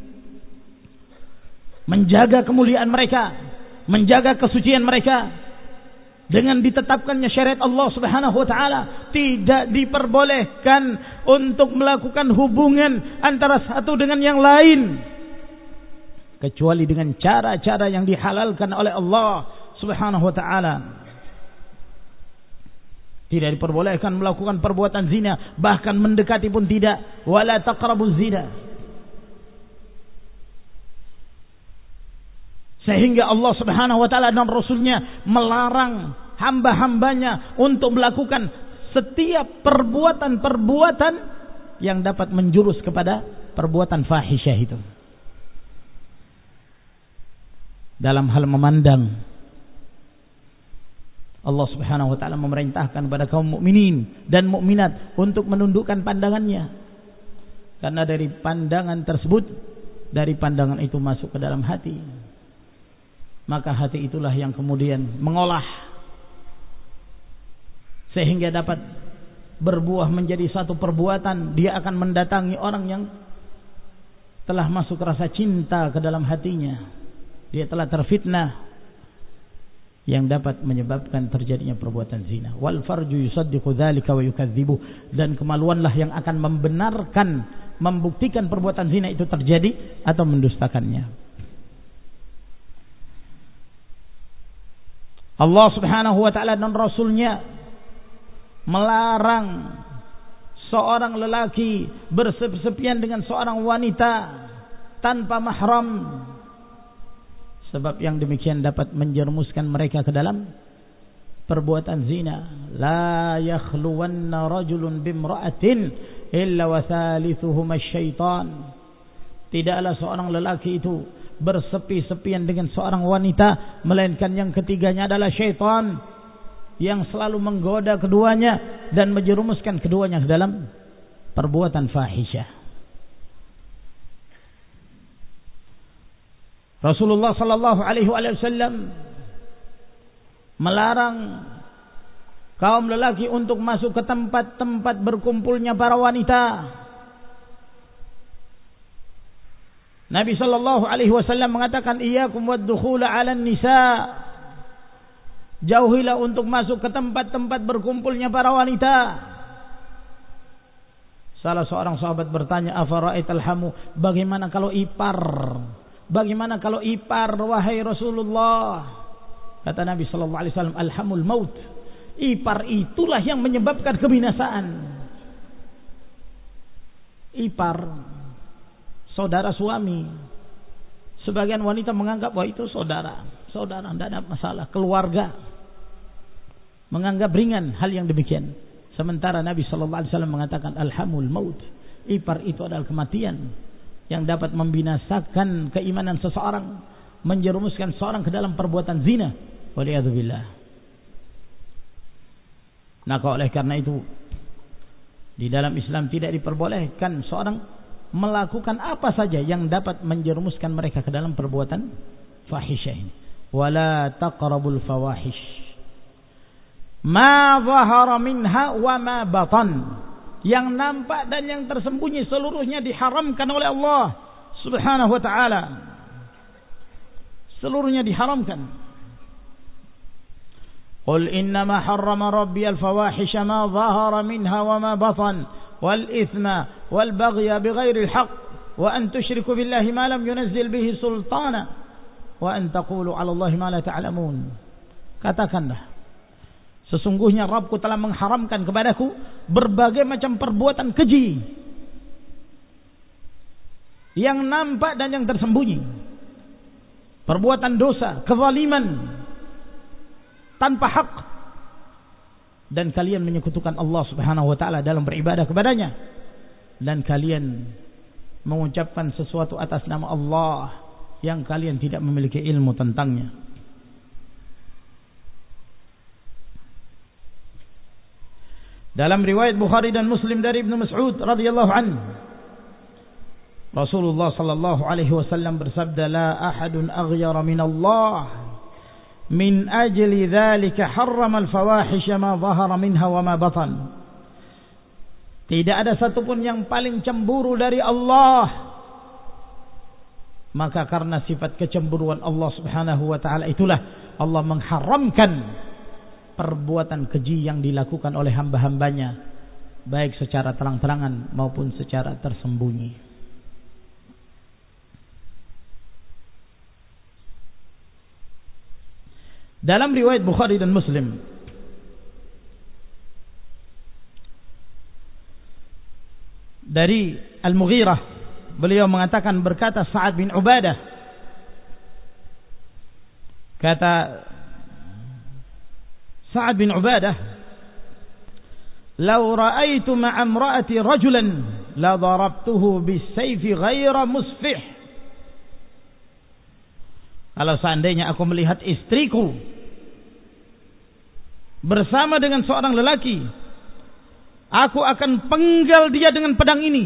menjaga kemuliaan mereka, menjaga kesucian mereka. Dengan ditetapkannya syariat Allah Subhanahu wa taala, tidak diperbolehkan untuk melakukan hubungan antara satu dengan yang lain kecuali dengan cara-cara yang dihalalkan oleh Allah Subhanahu wa taala. Tidak diperbolehkan melakukan perbuatan zina, bahkan mendekati pun tidak. Wala taqrabuz zina. Sehingga Allah Subhanahu wa taala dan Rasulnya melarang hamba-hambanya untuk melakukan setiap perbuatan-perbuatan yang dapat menjurus kepada perbuatan fahisyah itu. Dalam hal memandang, Allah Subhanahu wa taala memerintahkan kepada kaum mukminin dan mukminat untuk menundukkan pandangannya. Karena dari pandangan tersebut, dari pandangan itu masuk ke dalam hati. Maka hati itulah yang kemudian mengolah sehingga dapat berbuah menjadi satu perbuatan. Dia akan mendatangi orang yang telah masuk rasa cinta ke dalam hatinya. Dia telah terfitnah yang dapat menyebabkan terjadinya perbuatan zina. Wal farju yusaddiqu dzalika wa yukadzibu, dan kemaluanlah yang akan membenarkan, membuktikan perbuatan zina itu terjadi atau mendustakannya. Allah Subhanahu wa taala dan Rasulnya melarang seorang lelaki bersepi-sepian dengan seorang wanita tanpa mahram, sebab yang demikian dapat menjerumuskan mereka ke dalam perbuatan zina. La yakhluwanna rajulun bimra'atin illa wa thalithuhuma syaitan. Tidaklah seorang lelaki itu bersepi-sepian dengan seorang wanita melainkan yang ketiganya adalah syaitan yang selalu menggoda keduanya dan menjerumuskan keduanya ke dalam perbuatan fahisyah. Rasulullah sallallahu alaihi wasallam melarang kaum lelaki untuk masuk ke tempat-tempat berkumpulnya para wanita. Nabi sallallahu alaihi wasallam mengatakan, iyyakum wad-dukhula 'alan nisa. Jauhilah untuk masuk ke tempat-tempat berkumpulnya para wanita. Salah seorang sahabat bertanya, afara'aital hamu, bagaimana kalau ipar? Bagaimana kalau ipar, wahai Rasulullah? Kata Nabi sallallahu alaihi wasallam, alhamul maut. Ipar itulah yang menyebabkan kebinasaan. Ipar, saudara suami. Sebagian wanita menganggap bahwa itu saudara, tidak ada masalah, keluarga. Menganggap ringan hal yang demikian. Sementara Nabi sallallahu alaihi wasallam mengatakan alhamul maut. Ipar itu adalah kematian yang dapat membinasakan keimanan seseorang, menjerumuskan seorang ke dalam perbuatan zina. Waliyadzubillah. Maka oleh karena itu di dalam Islam tidak diperbolehkan seorang melakukan apa saja yang dapat menjerumuskan mereka ke dalam perbuatan fahisyah ini. Wala taqrabul fawahish ma zahara minha wa ma batan. Yang nampak dan yang tersembunyi seluruhnya diharamkan oleh Allah Subhanahu wa ta'ala. Seluruhnya diharamkan. Qul innama harrama rabbi al-fawahisha ma zahara minha wa ma batan wal ithma wal baghya bighairi al-haq wa an tushriku billahi ma lam yunazzil bihi sultana wa an taqulu 'ala Allahi ma la ta'lamun. Katakanlah, sesungguhnya Rabbku telah mengharamkan kepadaku berbagai macam perbuatan keji, yang nampak dan yang tersembunyi, perbuatan dosa, kezaliman tanpa hak, dan kalian menyekutukan Allah Subhanahu wa taala dalam beribadah kepadanya, dan kalian mengucapkan sesuatu atas nama Allah yang kalian tidak memiliki ilmu tentangnya. Dalam riwayat Bukhari dan Muslim dari Ibnu Mas'ud radhiyallahu anhu, Rasulullah sallallahu alaihi wasallam bersabda, la ahadun aghyara min Allah min ajli dzalika harrama al-fawahish ma dhahara minha wa ma batan. Tidak ada satupun yang paling cemburu dari Allah, maka karena sifat kecemburuan Allah Subhanahu wa taala itulah Allah mengharamkan perbuatan keji yang dilakukan oleh hamba-hambanya, baik secara terang-terangan maupun secara tersembunyi. Dalam riwayat Bukhari dan Muslim dari Al-Mughirah, beliau mengatakan, berkata Sa'ad bin Ubadah, kata Sa'ad bin Ubadah, "Lau ra'aitu ma'a imra'ati rajulan la darabtuhu bis-sayfi ghaira musfih." Kalau seandainya aku melihat istriku bersama dengan seorang lelaki, aku akan penggal dia dengan pedang ini,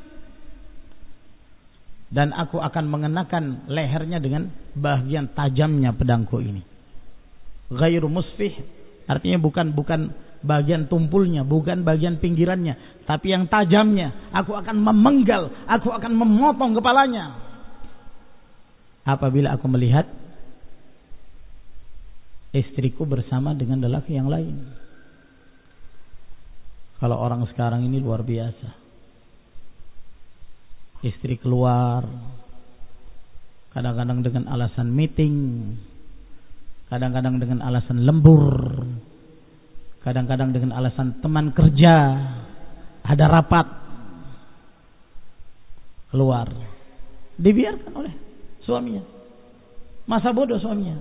dan aku akan mengenakan lehernya dengan bagian tajamnya pedangku ini. Ghairu musfih artinya bukan bagian tumpulnya, bukan bagian pinggirannya, tapi yang tajamnya. Aku akan memenggal, aku akan memotong kepalanya apabila aku melihat istriku bersama dengan lelaki yang lain. Kalau orang sekarang ini luar biasa. Istri keluar, kadang-kadang dengan alasan meeting, kadang-kadang dengan alasan lembur, kadang-kadang dengan alasan teman kerja, ada rapat, keluar, dibiarkan oleh suaminya. Masa bodoh suaminya.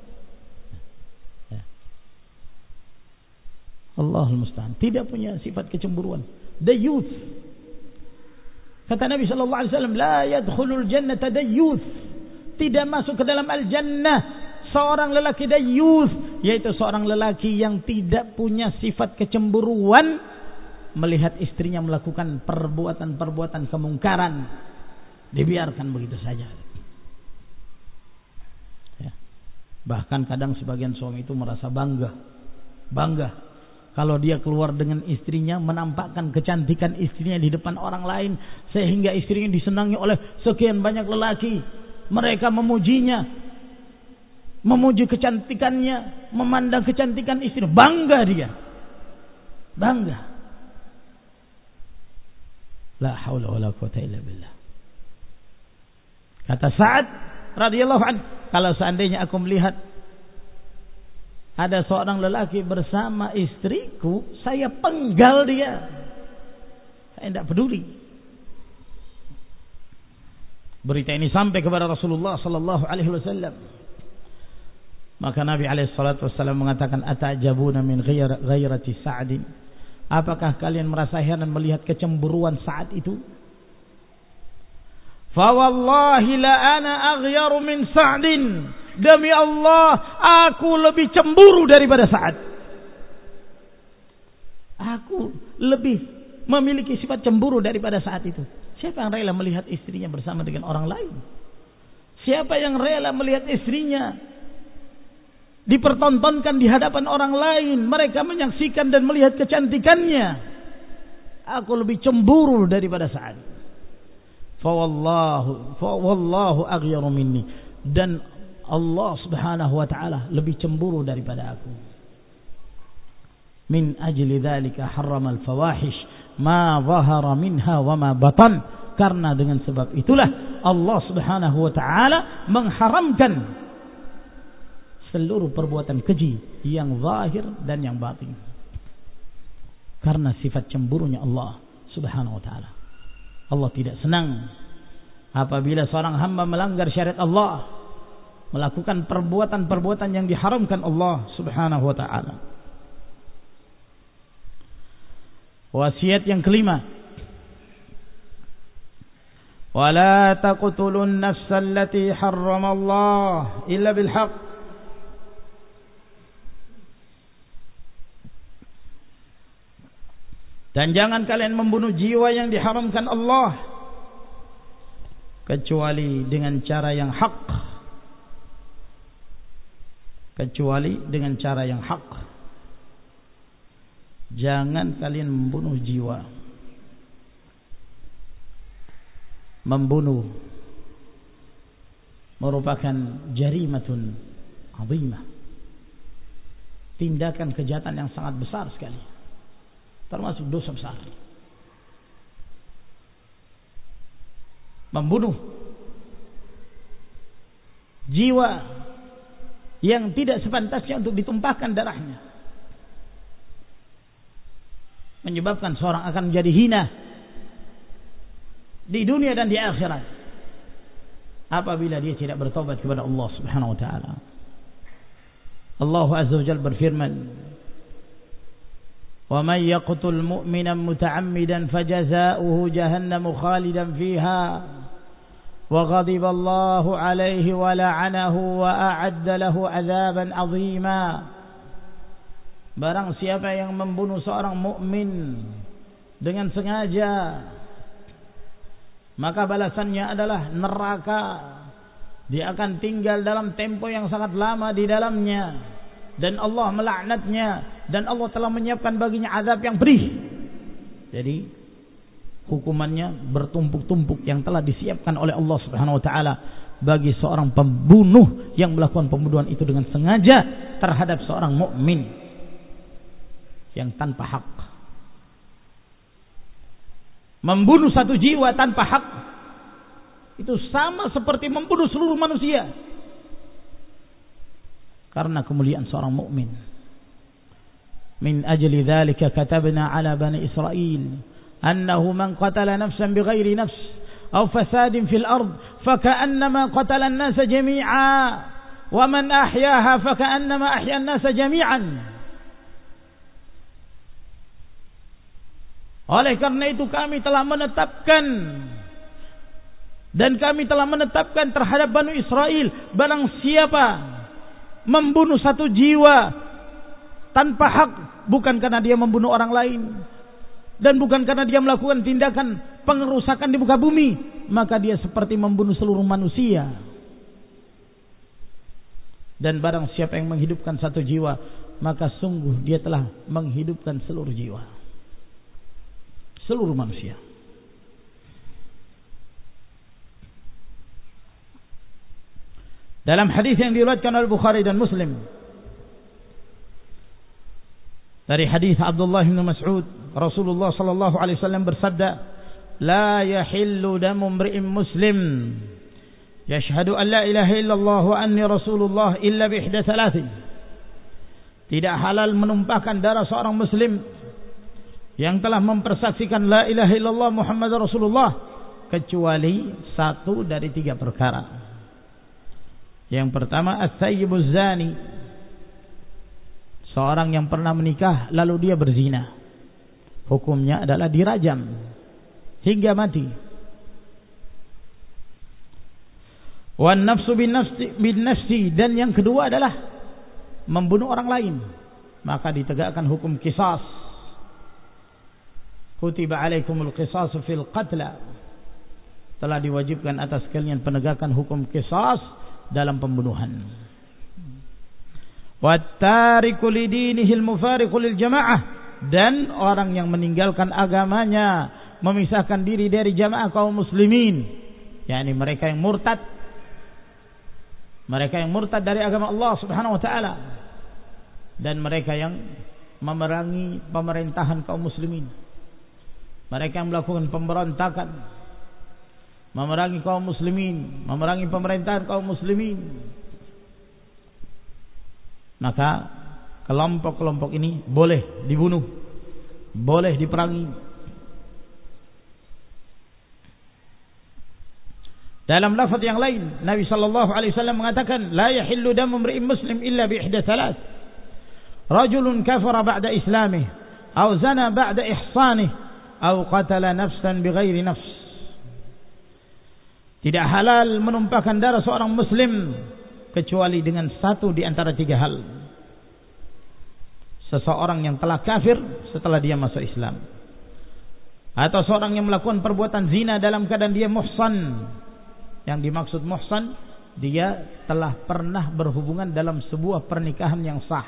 Allahul musta'an. Tidak punya sifat kecemburuan. Dayyuth. Kata Nabi sallallahu alaihi wasallam, la yadkhulul jannata dayyuth. Tidak masuk ke dalam al-jannah seorang lelaki dayyuth, yaitu seorang lelaki yang tidak punya sifat kecemburuan melihat istrinya melakukan perbuatan-perbuatan kemungkaran, dibiarkan begitu saja. Ya. Bahkan kadang sebagian suami itu merasa bangga kalau dia keluar dengan istrinya, menampakkan kecantikan istrinya di depan orang lain, sehingga istrinya disenangi oleh sekian banyak lelaki. Mereka memujinya, memuji kecantikannya, memandang kecantikan istri. Bangga dia. Bangga. La haula wala quwata illa billah. Kata Sa'ad radhiyallahu anhu, kalau seandainya aku melihat ada seorang lelaki bersama istriku, saya penggal dia. Saya tidak peduli. Berita ini sampai kepada Rasulullah sallallahu alaihi wasallam. Maka Nabi alaihi salatu wasallam mengatakan, "Atajabuna min ghairati Sa'd?" Apakah kalian merasa heran melihat kecemburuan Sa'ad itu? Fa wallahi la ana aghyaru min Sa'din. Demi Allah, aku lebih cemburu daripada Sa'ad. Aku lebih memiliki sifat cemburu daripada Sa'ad itu. Siapa yang rela melihat istrinya bersama dengan orang lain? Siapa yang rela melihat istrinya dipertontonkan di hadapan orang lain? Mereka menyaksikan dan melihat kecantikannya. Aku lebih cemburu daripada Sa'ad. Fa wallahu aghyaru minni. Dan Allah subhanahu wa ta'ala lebih cemburu daripada aku. Min ajli dhalika harrama al-fawahish ma zahara minha wa ma batan. Karena dengan sebab itulah Allah subhanahu wa ta'ala mengharamkan seluruh perbuatan keji yang zahir dan yang batin. Karena sifat cemburunya Allah subhanahu wa ta'ala. Allah tidak senang apabila seorang hamba melanggar syariat Allah, melakukan perbuatan-perbuatan yang diharamkan Allah subhanahu wa ta'ala. Wasiat yang kelima, wala taqtulun nafsa allati harrama Allah illa bil haqq. Dan jangan kalian membunuh jiwa yang diharamkan Allah kecuali dengan cara yang hak. Kecuali dengan cara yang hak. Jangan kalian membunuh jiwa. Membunuh merupakan jarimatun azimah, tindakan kejahatan yang sangat besar sekali, termasuk dosa besar. Membunuh jiwa yang tidak sepantasnya untuk ditumpahkan darahnya, menyebabkan seorang akan menjadi hina di dunia dan di akhirat apabila dia tidak bertobat kepada Allah subhanahu wa ta'ala. Allah azza wa jalla berfirman, wa man yaqtul mu'minan muta'ammidan fajaza'uhu jahannamu khalidan fiha وغضب الله عليه ولعنه وأعد له عذابا عظيما. Barang siapa yang membunuh seorang mukmin dengan sengaja, maka balasannya adalah neraka. Dia akan tinggal dalam tempo yang sangat lama di dalamnya, dan Allah melaknatnya, dan Allah telah menyiapkan baginya azab yang pedih. Jadi hukumannya bertumpuk-tumpuk yang telah disiapkan oleh Allah subhanahu wa ta'ala bagi seorang pembunuh yang melakukan pembunuhan itu dengan sengaja terhadap seorang mukmin yang tanpa hak. Membunuh satu jiwa tanpa hak itu sama seperti membunuh seluruh manusia karena kemuliaan seorang mukmin. Min ajli dzalika katabna ala bani Israil annahu man qatala nafsan bighairi nafs aw fasadin fil ard faka'annama qatala an-nasa jami'a wa man ahyaha faka'annama ahya an-nasa jami'an. Oleh karena itu kami telah menetapkan dan kami telah menetapkan terhadap Bani Israel, barang siapa membunuh satu jiwa tanpa hak, bukan karena dia membunuh orang lain dan bukan karena dia melakukan tindakan pengerusakan di muka bumi, maka dia seperti membunuh seluruh manusia. Dan barang siapa yang menghidupkan satu jiwa, maka sungguh dia telah menghidupkan seluruh jiwa, seluruh manusia. Dalam hadis yang diriwayatkan oleh Bukhari dan Muslim dari hadis Abdullah bin Mas'ud, Rasulullah sallallahu alaihi wasallam bersabda, "La yahillu damu imri'in muslim yashhadu an la ilaha illallah wa anni rasulullah illa bi ihda thalathin." Tidak halal menumpahkan darah seorang muslim yang telah mempersaksikan la ilaha illallah Muhammad Rasulullah kecuali satu dari tiga perkara. Yang pertama, as-sayyibuz zani, seorang yang pernah menikah lalu dia berzina, hukumnya adalah dirajam hingga mati. Wan nafsu bin nafsi, dan yang kedua adalah membunuh orang lain, maka ditegakkan hukum qisas. Kutiba alaikumul qisasu fil qatla, telah diwajibkan atas kalian penegakan hukum qisas dalam pembunuhan. Wattariku lidinihil mufariqu lil jamaah, dan orang yang meninggalkan agamanya, memisahkan diri dari jamaah kaum muslimin, yakni mereka yang murtad, mereka yang murtad dari agama Allah Subhanahu wa taala, dan mereka yang memerangi pemerintahan kaum muslimin, mereka yang melakukan pemberontakan, memerangi kaum muslimin, memerangi pemerintahan kaum muslimin, maka kelompok-kelompok ini boleh dibunuh, boleh diperangi. Dalam lafaz yang lain, Nabi sallallahu alaihi wasallam mengatakan, la yahillu damu imri'in muslim illa bi ihda thalath, rajulun kafara ba'da islamih, aw zana ba'da ihsanih, aw qatala nafsan bighairi nafs. Tidak halal menumpahkan darah seorang muslim kecuali dengan satu di antara tiga hal. Seseorang yang telah kafir setelah dia masuk Islam, atau seorang yang melakukan perbuatan zina dalam keadaan dia muhsan. Yang dimaksud muhsan, dia telah pernah berhubungan dalam sebuah pernikahan yang sah.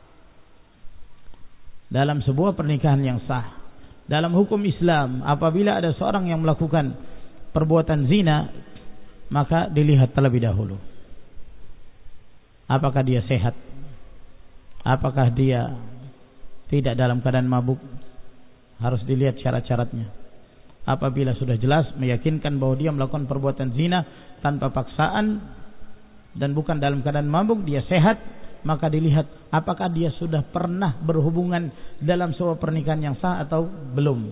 Dalam sebuah pernikahan yang sah. Dalam hukum Islam, apabila ada seorang yang melakukan perbuatan zina, maka dilihat terlebih dahulu, apakah dia sehat, apakah dia tidak dalam keadaan mabuk. Harus dilihat syarat-syaratnya. Apabila sudah jelas meyakinkan bahwa dia melakukan perbuatan zina tanpa paksaan dan bukan dalam keadaan mabuk, dia sehat, maka dilihat apakah dia sudah pernah berhubungan dalam sebuah pernikahan yang sah atau belum.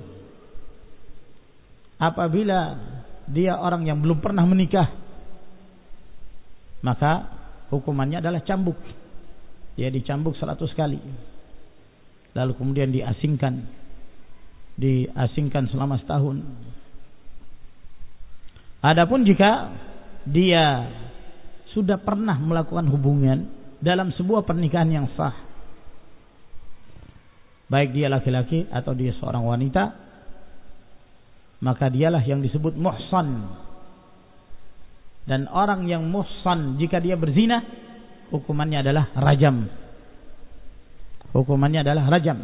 Apabila dia orang yang belum pernah menikah, maka hukumannya adalah cambuk. Dia dicambuk 100 kali, lalu kemudian diasingkan selama setahun. Adapun jika dia sudah pernah melakukan hubungan dalam sebuah pernikahan yang sah, baik dia laki-laki atau dia seorang wanita, maka dialah yang disebut muhsan. Dan orang yang muhsan, jika dia berzina, hukumannya adalah rajam. Hukumannya adalah rajam.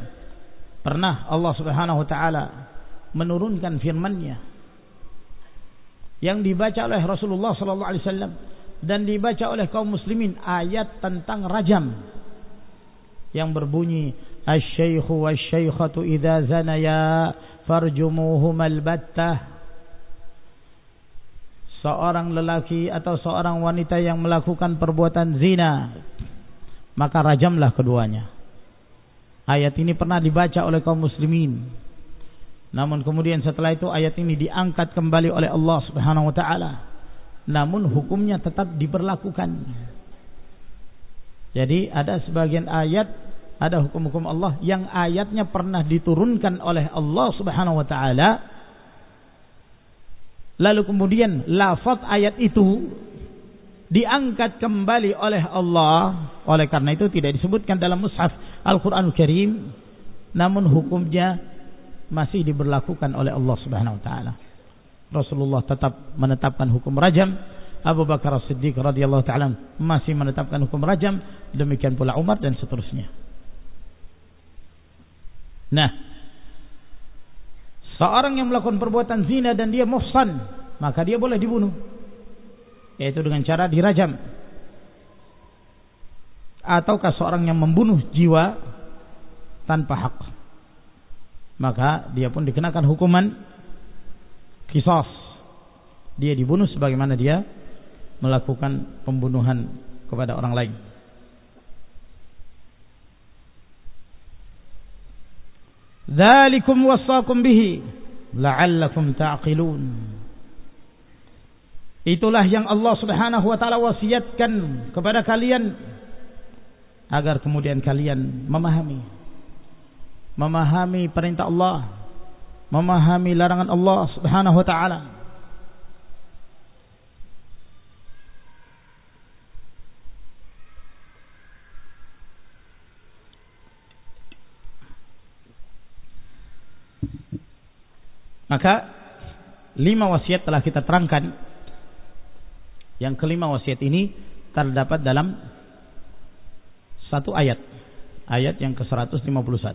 Pernah Allah Subhanahu wa taala menurunkan firman-Nya yang dibaca oleh Rasulullah sallallahu alaihi wasallam dan dibaca oleh kaum muslimin, ayat tentang rajam yang berbunyi asy-syaikhu wasy-syaikhatu idza zanaya farjumuhumal battah. Seorang lelaki atau seorang wanita yang melakukan perbuatan zina, maka rajamlah keduanya. Ayat ini pernah dibaca oleh kaum muslimin. Namun kemudian setelah itu ayat ini diangkat kembali oleh Allah Subhanahu wa taala. Namun hukumnya tetap diberlakukan. Jadi ada sebagian ayat, ada hukum-hukum Allah yang ayatnya pernah diturunkan oleh Allah Subhanahu wa taala. Lalu kemudian lafaz ayat itu diangkat kembali oleh Allah. Oleh karena itu tidak disebutkan dalam mushaf Al-Quranul Karim, namun hukumnya masih diberlakukan oleh Allah Subhanahu wa taala. Rasulullah tetap menetapkan hukum rajam, Abu Bakar As-Siddiq radhiyallahu taala masih menetapkan hukum rajam, demikian pula Umar dan seterusnya. Nah, seorang yang melakukan perbuatan zina dan dia muhsan, maka dia boleh dibunuh, yaitu dengan cara dirajam. Ataukah seorang yang membunuh jiwa tanpa hak, maka dia pun dikenakan hukuman qisas. Dia dibunuh sebagaimana dia melakukan pembunuhan kepada orang lain. Dzalikum wasaqum bihi la'allakum ta'qilun. Itulah yang Allah Subhanahu wa taala wasiatkan kepada kalian agar kemudian kalian memahami perintah Allah, memahami larangan Allah Subhanahu wa taala. Maka 5 wasiat telah kita terangkan. Yang kelima wasiat ini terdapat dalam satu ayat, ayat yang ke-151.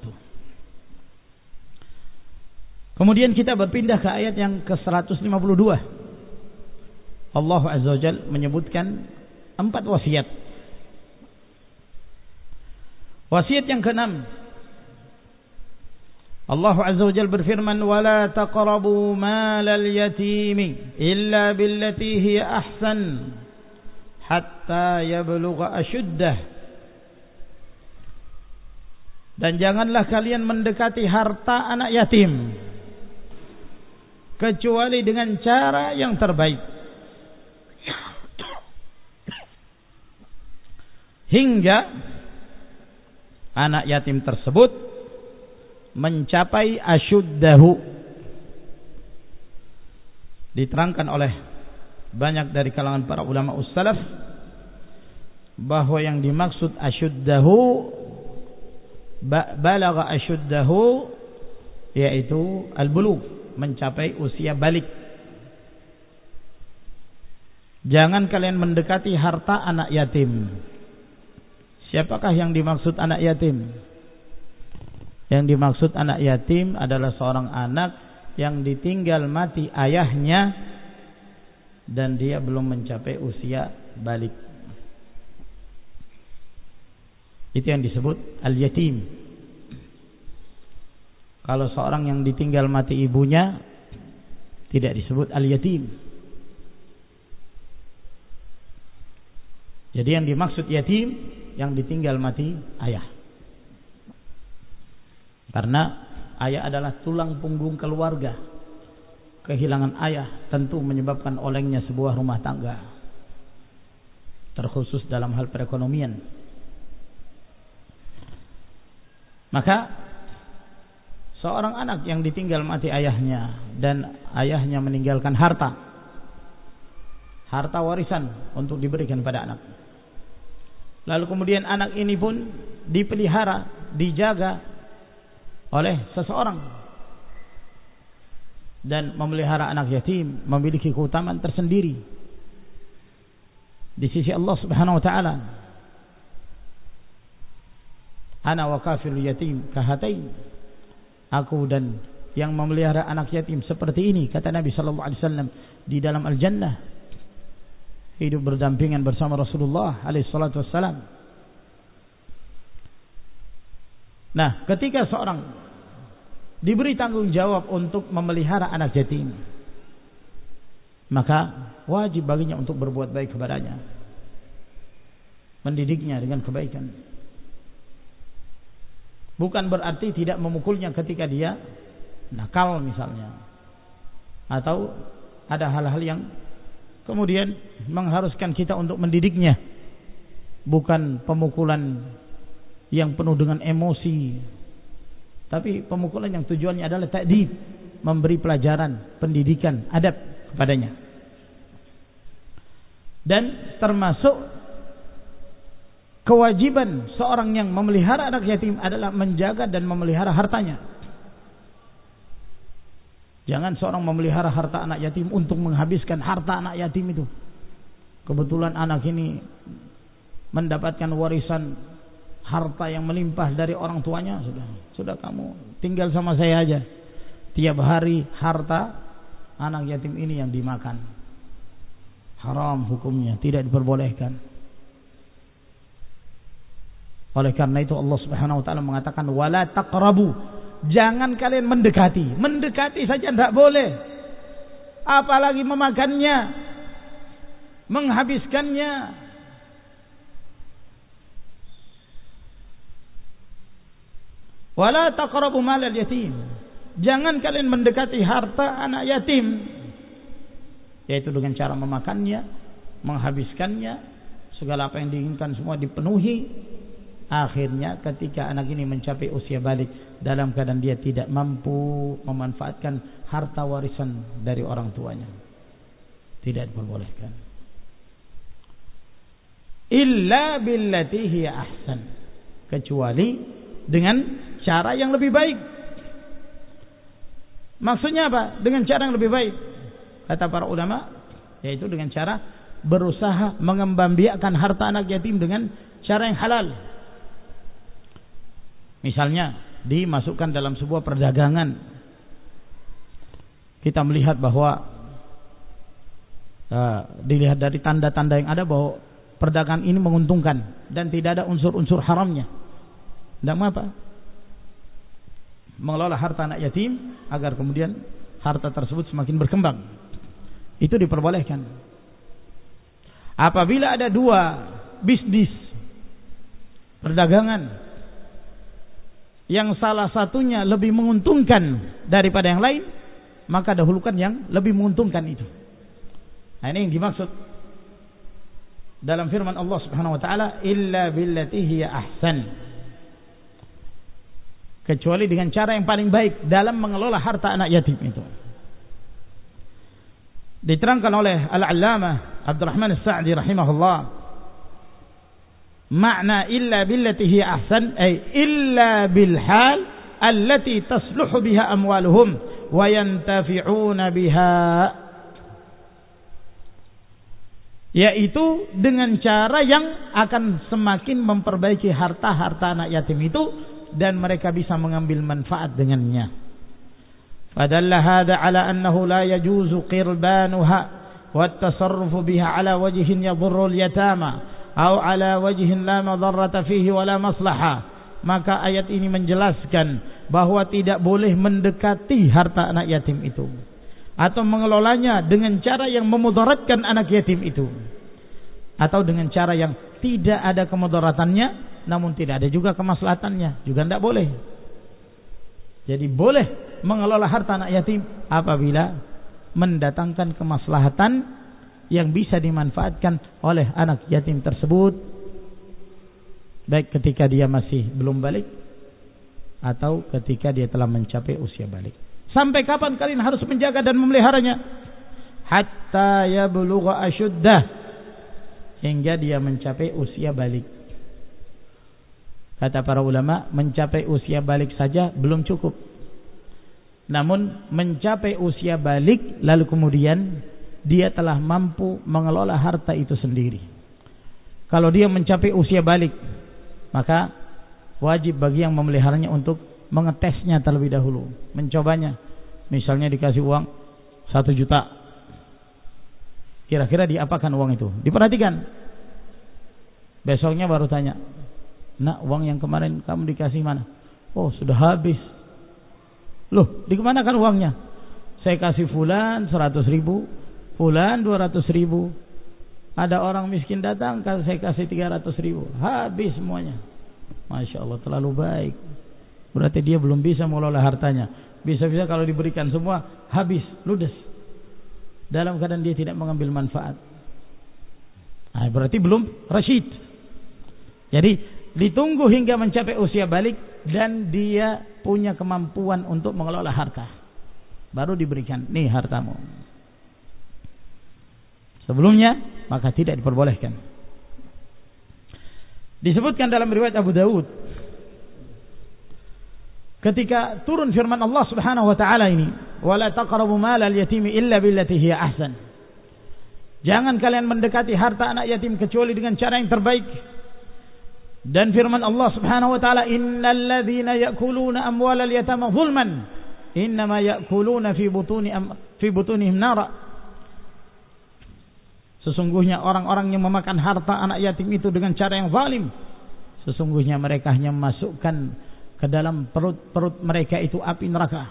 Kemudian kita berpindah ke ayat yang ke-152. Allah Azza wa Jalla menyebutkan 4 wasiat. Wasiat yang ke-6, Allah Azza wa Jalla berfirman, "Wala taqrabu malal yatimi illa billati hiya ahsan hatta yablugha ashuddah." Dan janganlah kalian mendekati harta anak yatim kecuali dengan cara yang terbaik, hingga anak yatim tersebut mencapai asyuddahu. Diterangkan oleh banyak dari kalangan para ulama ussalaf bahwa yang dimaksud asyuddahu, balagha asyuddahu, yaitu al-bulugh, mencapai usia balik. Jangan kalian mendekati harta anak yatim. Siapakah yang dimaksud anak yatim? Yang dimaksud anak yatim adalah seorang anak yang ditinggal mati ayahnya dan dia belum mencapai usia balik. Itu yang disebut al-yatim. Kalau seorang yang ditinggal mati ibunya, tidak disebut al-yatim. Jadi yang dimaksud yatim yang ditinggal mati ayah. Karena ayah adalah tulang punggung keluarga. Kehilangan ayah tentu menyebabkan olengnya sebuah rumah tangga, terkhusus dalam hal perekonomian. Maka seorang anak yang ditinggal mati ayahnya dan ayahnya meninggalkan harta warisan untuk diberikan pada anak. Lalu kemudian anak ini pun dipelihara, dijaga oleh seseorang, dan memelihara anak yatim memiliki keutamaan tersendiri di sisi Allah Subhanahu wa taala. Ana wa kafirul yatim kahatain, aku dan yang memelihara anak yatim seperti ini, kata Nabi sallallahu alaihi wasallam, di dalam al-jannah, hidup berdampingan bersama Rasulullah alaihi salatu wassalam. Nah, ketika seorang diberi tanggung jawab untuk memelihara anak yatim, maka wajib baginya untuk berbuat baik kepadanya, mendidiknya dengan kebaikan. Bukan berarti tidak memukulnya ketika dia nakal misalnya, atau ada hal-hal yang kemudian mengharuskan kita untuk mendidiknya. Bukan pemukulan yang penuh dengan emosi, tapi pemukulan yang tujuannya adalah ta'dib, memberi pelajaran, pendidikan, adab kepadanya. Dan termasuk kewajiban seorang yang memelihara anak yatim adalah menjaga dan memelihara hartanya. Jangan seorang memelihara harta anak yatim untuk menghabiskan harta anak yatim itu. Kebetulan anak ini mendapatkan warisan harta yang melimpah dari orang tuanya, sudah kamu tinggal sama saya aja. Tiap hari harta anak yatim ini yang dimakan. Haram hukumnya, tidak diperbolehkan. Oleh karena itu Allah Subhanahu wa taala mengatakan wala taqrabu. Jangan kalian mendekati. Mendekati saja tidak boleh, apalagi memakannya, menghabiskannya. Wala taqrabu malal yatim. Jangan kalian mendekati harta anak yatim, yaitu dengan cara memakannya, menghabiskannya, segala apa yang diinginkan semua dipenuhi. Akhirnya ketika anak ini mencapai usia balik, dalam keadaan dia tidak mampu memanfaatkan harta warisan dari orang tuanya, tidak diperbolehkan. Illa billati hiya ahsan, kecuali dengan cara yang lebih baik. Maksudnya apa? Dengan cara yang lebih baik, kata para ulama, yaitu dengan cara berusaha mengembangbiakkan harta anak yatim dengan cara yang halal. Misalnya dimasukkan dalam sebuah perdagangan, kita melihat bahwa dilihat dari tanda-tanda yang ada bahwa perdagangan ini menguntungkan dan tidak ada unsur-unsur haramnya. Tidak apa, mengelola harta anak yatim agar kemudian harta tersebut semakin berkembang, itu diperbolehkan. Apabila ada dua bisnis perdagangan yang salah satunya lebih menguntungkan daripada yang lain, maka dahulukan yang lebih menguntungkan itu. Nah, ini yang dimaksud dalam firman Allah Subhanahu wa taala, illa billati hiya ahsan, kecuali dengan cara yang paling baik dalam mengelola harta anak yatim itu. Diterangkan oleh Al-Allamah Abdurrahman As-Sa'di rahimahullah, makna illa billati hiya ahsan ay illa bil hal allati tasluhu biha amwaluhum wa yantafi'una biha, yaitu dengan cara yang akan semakin memperbaiki harta-harta anak yatim itu dan mereka bisa mengambil manfaat dengannya. Fadalla hadha ala annahu la yajuzu qirbanuha wa at-tasarrufu biha ala wajhin yadhurru al-yatama atau ala wajhin la madarrata fihi wala maslahah. Maka ayat ini menjelaskan bahwa tidak boleh mendekati harta anak yatim itu atau mengelolanya dengan cara yang memudaratkan anak yatim itu, atau dengan cara yang tidak ada kemudaratannya namun tidak ada juga kemaslahatannya, juga tidak boleh. Jadi boleh mengelola harta anak yatim apabila mendatangkan kemaslahatan yang bisa dimanfaatkan oleh anak yatim tersebut, baik ketika dia masih belum balik atau ketika dia telah mencapai usia balik. Sampai kapan kalian harus menjaga dan memeliharanya? Hatta yablugha asyuddah, hingga dia mencapai usia balik. Kata para ulama, mencapai usia balik saja belum cukup, namun mencapai usia balik lalu kemudian dia telah mampu mengelola harta itu sendiri. Kalau dia mencapai usia balik, maka wajib bagi yang memeliharanya untuk mengetesnya terlebih dahulu, mencobanya. Misalnya dikasih uang 1 juta. Kira-kira diapakan uang itu? Diperhatikan. Besoknya baru tanya, nak, uang yang kemarin kamu dikasih mana? Oh, sudah habis. Loh, dikemanakan uangnya? Saya kasih fulan 100.000, fulan 200.000. Ada orang miskin datang, saya kasih 300.000. Habis semuanya. Masya Allah, terlalu baik. Berarti dia belum bisa mengelola hartanya. Bisa-bisa kalau diberikan semua, habis, ludes. Dalam keadaan dia tidak mengambil manfaat. Nah, berarti belum rasyid. Jadi ditunggu hingga mencapai usia balik dan dia punya kemampuan untuk mengelola harta, baru diberikan, nih hartamu. Sebelumnya maka tidak diperbolehkan. Disebutkan dalam riwayat Abu Dawud, ketika turun firman Allah Subhanahu wa taala ini, wala taqrabu malal yatimi illa billati hiya ahsan. Jangan kalian mendekati harta anak yatim kecuali dengan cara yang terbaik. Dan firman Allah Subhanahu wa taala, innal ladzina ya'kuluna amwalal yatama zulman innama ya'kuluna fi butunihim nara. Sesungguhnya orang-orang yang memakan harta anak yatim itu dengan cara yang zalim, sesungguhnya mereka hanya memasukkan ke dalam perut mereka itu api neraka.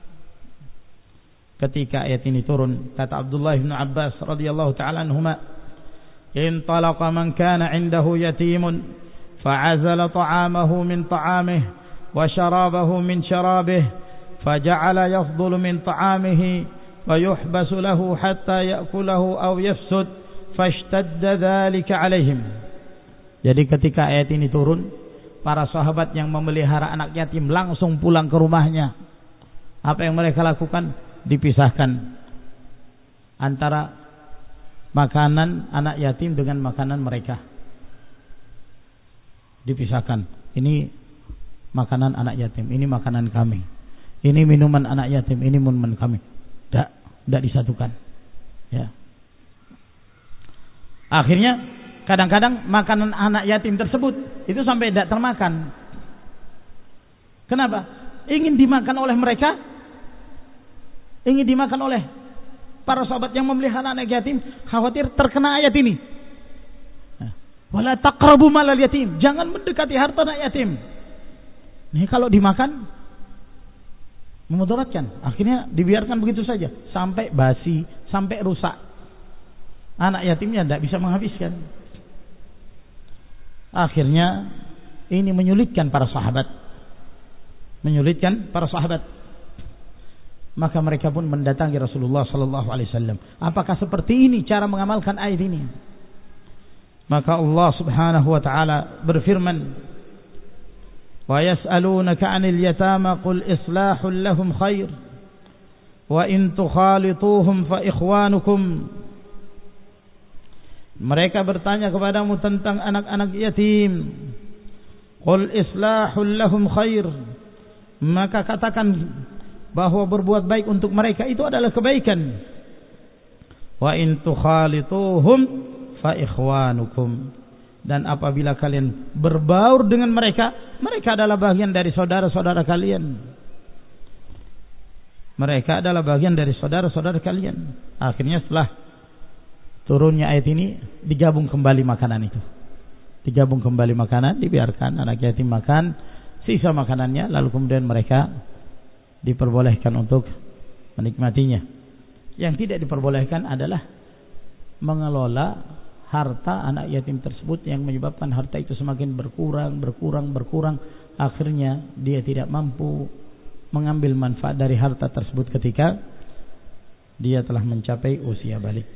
Ketika ayat ini turun, kata Abdullah bin Abbas radhiyallahu taala anhuma, intalaqa man kana 'indahu yatimun فعزل طعامه من طعامه وشرابه من شرابه فجعل يفضل من طعامه ويحبس له حتى يأكله أو يفسد فاشتد ذلك عليهم. Jadi ketika ayat ini turun, para sahabat yang memelihara anak yatim langsung pulang ke rumahnya. Apa yang mereka lakukan? Dipisahkan antara makanan anak yatim dengan makanan mereka. Dipisahkan. Ini makanan anak yatim, ini makanan kami. Ini minuman anak yatim, ini minuman kami. Tidak disatukan. Ya. Akhirnya kadang-kadang makanan anak yatim tersebut itu sampai tidak termakan. Kenapa? Ingin dimakan oleh mereka, ingin dimakan oleh para sahabat yang memelihara anak yatim, khawatir terkena ayat ini. Wala taqrabu malal yatim, jangan mendekati harta anak yatim. Nih kalau dimakan memudaratkan. Akhirnya dibiarkan begitu saja sampai basi, sampai rusak. Anak yatimnya tidak bisa menghabiskan. Akhirnya ini menyulitkan para sahabat. Menyulitkan para sahabat. Maka mereka pun mendatangi Rasulullah sallallahu alaihi wasallam. Apakah seperti ini cara mengamalkan ayat ini? Maka Allah Subhanahu wa taala berfirman, wa yas'alunaka 'anil yatama qul islahul lahum khair wa in tukhalituhum fa ikhwanukum. Mereka bertanya kepadamu tentang anak-anak yatim. Qul islahul lahum khair. Maka katakan bahwa berbuat baik untuk mereka itu adalah kebaikan. Wa in tukhalituhum fa ikhwanukum, dan apabila kalian berbaur dengan mereka, mereka adalah bagian dari saudara-saudara kalian. Mereka adalah bagian dari saudara-saudara kalian. Akhirnya setelah turunnya ayat ini, digabung kembali makanan itu. Digabung kembali makanan, dibiarkan anak yatim makan sisa makanannya, lalu kemudian mereka diperbolehkan untuk menikmatinya. Yang tidak diperbolehkan adalah mengelola harta anak yatim tersebut yang menyebabkan harta itu semakin berkurang, akhirnya dia tidak mampu mengambil manfaat dari harta tersebut ketika dia telah mencapai usia balik.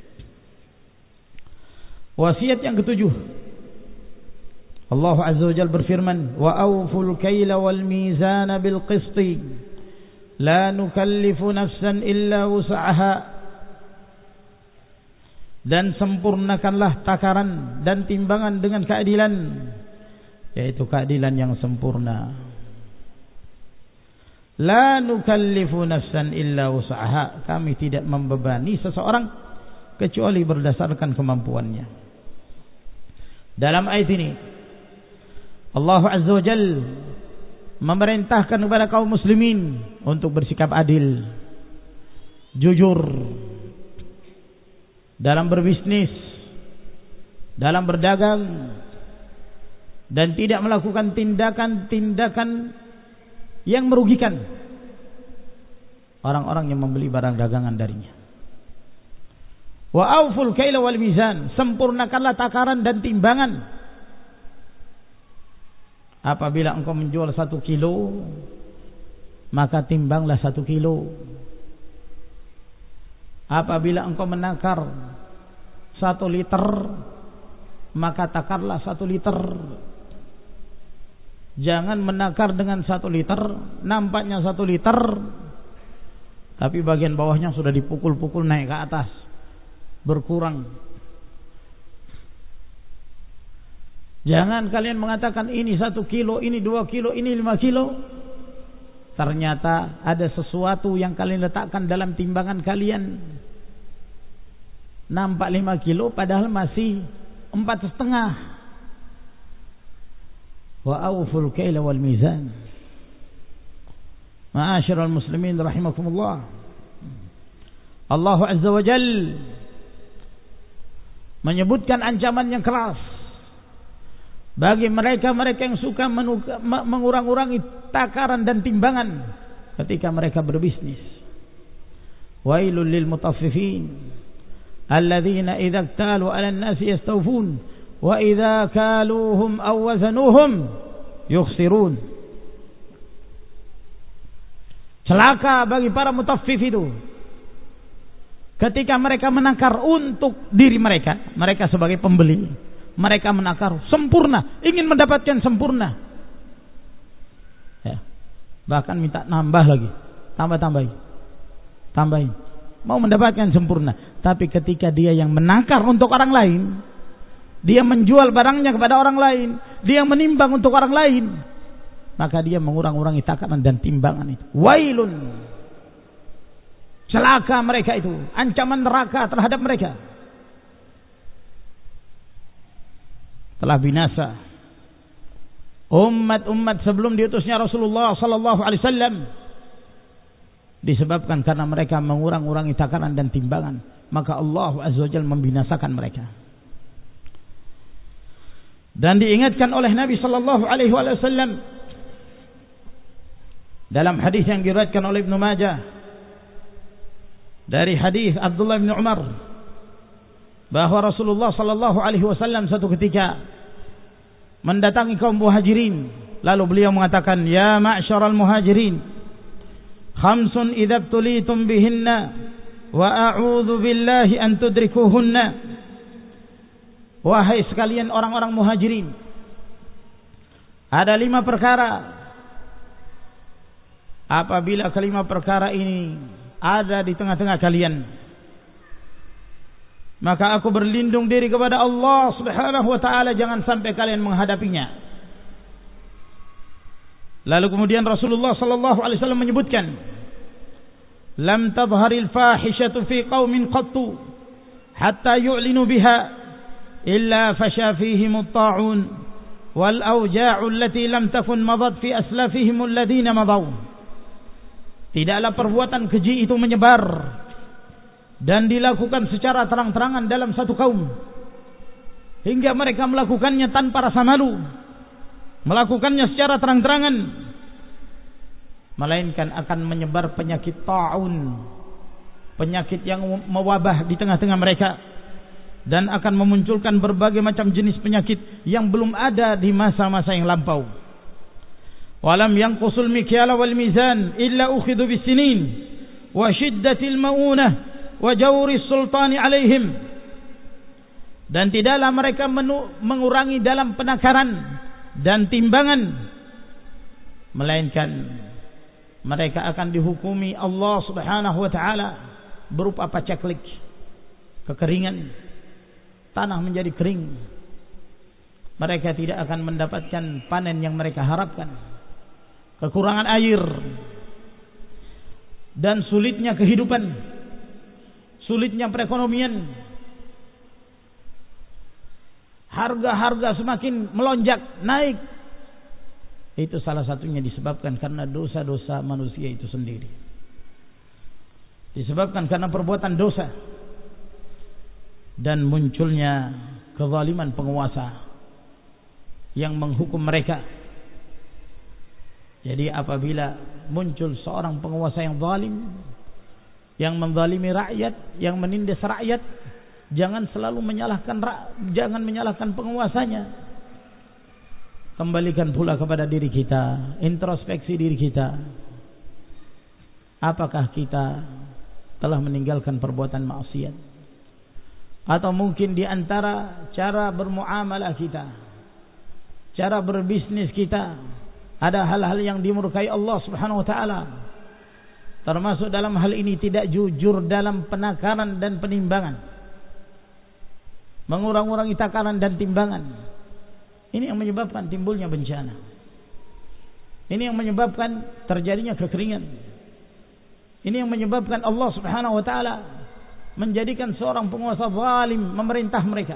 Wasiat yang ketujuh, Allah Azza wa Jalla berfirman, wa awful kaila wal mizana bil qisti la nukallifu nafsan illa wus'aha. Dan sempurnakanlah takaran dan timbangan dengan keadilan, yaitu keadilan yang sempurna. La nukallifu nafsan illa wus'aha. Kami tidak membebani seseorang kecuali berdasarkan kemampuannya. Dalam ayat ini Allah Azza wa Jalla memerintahkan kepada kaum muslimin untuk bersikap adil jujur dalam berbisnis, dalam berdagang, dan tidak melakukan tindakan-tindakan yang merugikan orang-orang yang membeli barang dagangan darinya. Wa auful kaila wal mizan, sempurnakanlah takaran dan timbangan. Apabila engkau menjual 1 kilo, maka timbanglah 1 kilo. Apabila engkau menakar 1 liter, maka takarlah 1 liter. Jangan menakar dengan 1 liter, nampaknya 1 liter, tapi bagian bawahnya sudah dipukul-pukul naik ke atas, berkurang. Jangan kalian mengatakan ini 1 kilo, ini 2 kilo, ini 5 kilo. Ternyata ada sesuatu yang kalian letakkan dalam timbangan kalian. Nampak 5 kilo padahal masih 4,5. Wa awful kaila wal mizan. Ma'asyiral muslimin rahimakumullah. Allah Azza wa Jalla menyebutkan ancaman yang keras bagi mereka-mereka yang suka mengurang-urangi takaran dan timbangan ketika mereka berbisnis. Wailul lil mutaffifin alladzina idza iktalu 'alan nasi yastawfun wa idza kaluhum aw wazanuhum yukhsirun. Celaka bagi para mutaffif itu ketika mereka menakar untuk diri mereka, mereka sebagai pembeli, mereka menakar sempurna, ingin mendapatkan sempurna, ya, bahkan minta nambah lagi, tambahin, mau mendapatkan sempurna. Tapi ketika dia yang menakar untuk orang lain, dia menjual barangnya kepada orang lain, dia menimbang untuk orang lain, maka dia mengurang-urangi takaran dan timbangan itu. Wailun, celaka mereka itu, ancaman neraka terhadap mereka. Telah binasa umat-umat sebelum diutusnya Rasulullah sallallahu alaihi wasallam disebabkan karena mereka mengurang-urangi takaran dan timbangan, maka Allah Azza wa Jalla membinasakan mereka. Dan diingatkan oleh Nabi sallallahu alaihi wasallam dalam hadis yang diriwayatkan oleh Ibnu Majah dari hadis Abdullah bin Umar bahwa Rasulullah sallallahu alaihi wasallam suatu ketika mendatangi kaum muhajirin, lalu beliau mengatakan, ya ma'syaral muhajirin, khamsun idza tulitum bihinna wa a'udzu billahi an tudrikuhunna. Wahai sekalian orang-orang muhajirin, ada 5 perkara. Apabila kelima perkara ini ada di tengah-tengah kalian, maka aku berlindung diri kepada Allah Subhanahu wa taala jangan sampai kalian menghadapinya. Lalu kemudian Rasulullah sallallahu alaihi wasallam menyebutkan, lam tadhharil fahishatu fi qaumin qattu hatta yu'linu biha illa fasha fihim at-ta'un wal awja'u allati lam takun madat fi aslafihim alladhina madaw. Tidaklah perbuatan keji itu menyebar dan dilakukan secara terang-terangan dalam satu kaum hingga mereka melakukannya tanpa rasa malu, melakukannya secara terang-terangan, melainkan akan menyebar penyakit ta'un, penyakit yang mewabah di tengah-tengah mereka, dan akan memunculkan berbagai macam jenis penyakit yang belum ada di masa-masa yang lampau. Walam yanqusul mikyala wal mizan illa ukhidu bisinin wa shiddatil maunah wa jawri sultani alaihim. Dan tidaklah mereka mengurangi dalam penakaran dan timbangan, melainkan mereka akan dihukumi Allah Subhanahu wa taala berupa paceklik, kekeringan, tanah menjadi kering. Mereka tidak akan mendapatkan panen yang mereka harapkan, kekurangan air, dan sulitnya kehidupan, sulitnya perekonomian. Harga-harga semakin melonjak, naik. Itu salah satunya disebabkan karena dosa-dosa manusia itu sendiri. disebabkan karena perbuatan dosa dan munculnya kezaliman penguasa yang menghukum mereka. Jadi apabila muncul seorang penguasa yang zalim, yang menzalimi rakyat, yang menindas rakyat, jangan selalu menyalahkan penguasanya. Kembalikan pula kepada diri kita, introspeksi diri kita. Apakah kita telah meninggalkan perbuatan maksiat? Atau mungkin di antara cara bermuamalah kita, cara berbisnis kita, ada hal-hal yang dimurkai Allah Subhanahu wa taala. Termasuk dalam hal ini tidak jujur dalam penakaran dan penimbangan, mengurang-urangi takaran dan timbangan. Ini yang menyebabkan timbulnya bencana. Ini yang menyebabkan terjadinya kekeringan. Ini yang menyebabkan Allah Subhanahu wa taala menjadikan seorang penguasa zalim memerintah mereka.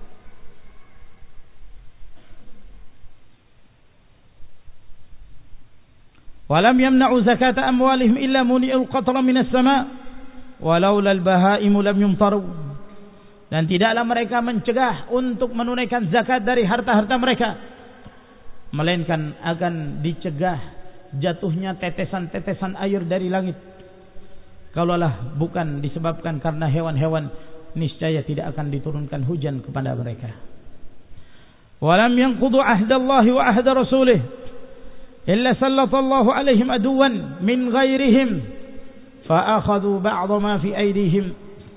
Walam yamna'u zakata amwalihim illa muni'ul qatra minas sama' walaula al-bahaimu lam yumtaru. Dan tidaklah mereka mencegah untuk menunaikan zakat dari harta-harta mereka, melainkan akan dicegah jatuhnya tetesan-tetesan air dari langit. Kalaulah bukan disebabkan karena hewan-hewan, niscaya tidak akan diturunkan hujan kepada mereka. Walam yanqudu ahdallahi wa ahda rasulih illa sallallahu alaihim aduwan min ghairihim fa akhadhu ba'd ma fi aydihim.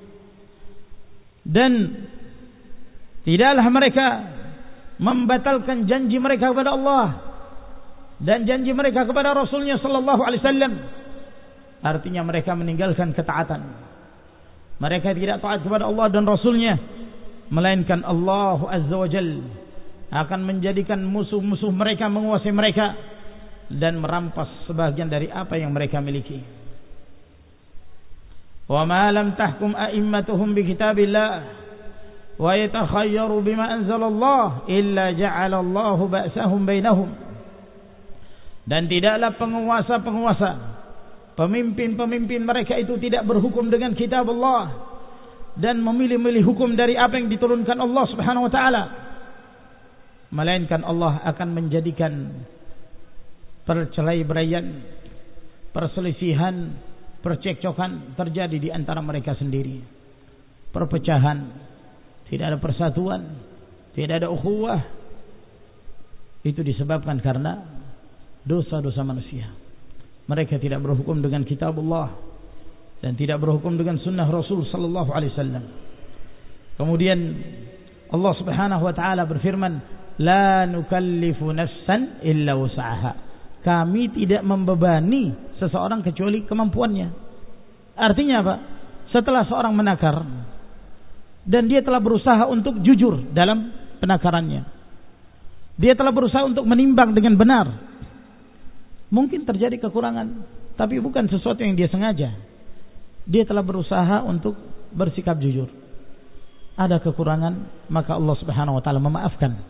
Dan tidaklah mereka membatalkan janji mereka kepada Allah dan janji mereka kepada Rasulnya sallallahu alaihi wasallam. Artinya mereka meninggalkan ketaatan. Mereka tidak taat kepada Allah dan Rasulnya, melainkan Allah Azza wa Jalla akan menjadikan musuh-musuh mereka menguasai mereka dan merampas sebagian dari apa yang mereka miliki. Wa ma lam tahkum a'immatuhum bi kitabillah wa yatakhayyaru bima anzalallah illa ja'ala Allahu ba'sahum bainahum. Dan tidaklah penguasa-penguasa, pemimpin-pemimpin mereka itu tidak berhukum dengan kitab Allah dan memilih-milih hukum dari apa yang diturunkan Allah Subhanahu wa taala, melainkan Allah akan menjadikan percerai-beraian, perselisihan, percekcokan terjadi di antara mereka sendiri. Perpecahan, tidak ada persatuan, tidak ada ukhuwah. Itu disebabkan karena dosa-dosa manusia. Mereka tidak berhukum dengan kitab Allah dan tidak berhukum dengan sunnah Rasul sallallahu alaihi wasallam. Kemudian Allah Subhanahu wa taala berfirman, "La nukallifu nafsan illa wus'aha." Kami tidak membebani seseorang kecuali kemampuannya. Artinya apa? Setelah seorang menakar dan dia telah berusaha untuk jujur dalam penakarannya, dia telah berusaha untuk menimbang dengan benar. Mungkin terjadi kekurangan, tapi bukan sesuatu yang dia sengaja. Dia telah berusaha untuk bersikap jujur. Ada kekurangan, maka Allah Subhanahu wa taala memaafkan.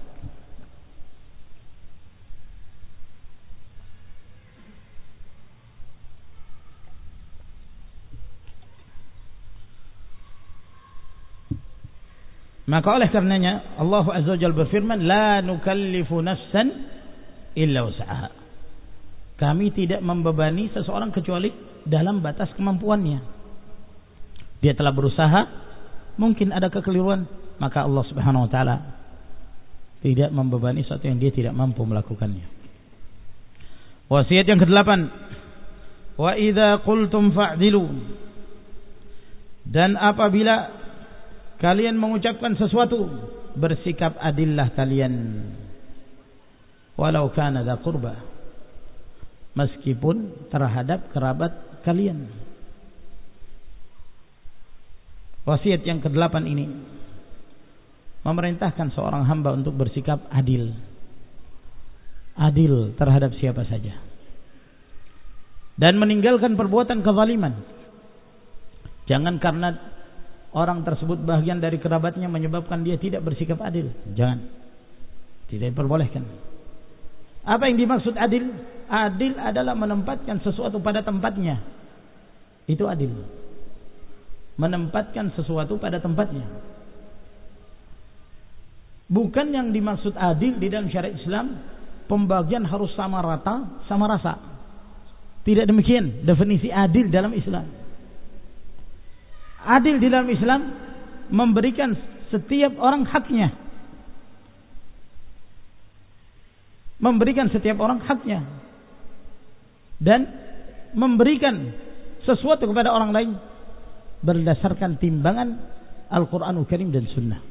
Maka oleh karenanya Allah Azza wa Jalla berfirman, la nukallifu nafsan illa wus'aha. Kami tidak membebani seseorang kecuali dalam batas kemampuannya. Dia telah berusaha, mungkin ada kekeliruan, maka Allah Subhanahu wa taala tidak membebani sesuatu yang dia tidak mampu melakukannya. Wasiat yang ke-8, wa idza qultum fa'dilu. Dan apabila kalian mengucapkan sesuatu, bersikap adillah kalian, walau kana dza qurba, meskipun terhadap kerabat kalian. Wasiat yang ke-8 ini memerintahkan seorang hamba untuk bersikap adil. Adil terhadap siapa saja. Dan meninggalkan perbuatan kezaliman. Jangan karena orang tersebut bagian dari kerabatnya menyebabkan dia tidak bersikap adil. Jangan. Tidak diperbolehkan. Apa yang dimaksud adil? Adil adalah menempatkan sesuatu pada tempatnya. Itu adil. menempatkan sesuatu pada tempatnya. Bukan yang dimaksud adil di dalam syariat Islam pembagian harus sama rata, sama rasa. Tidak demikian definisi adil dalam Islam. Adil di dalam Islam memberikan setiap orang haknya. Memberikan setiap orang haknya. Dan memberikan sesuatu kepada orang lain berdasarkan timbangan Al-Quranul Karim dan Sunnah.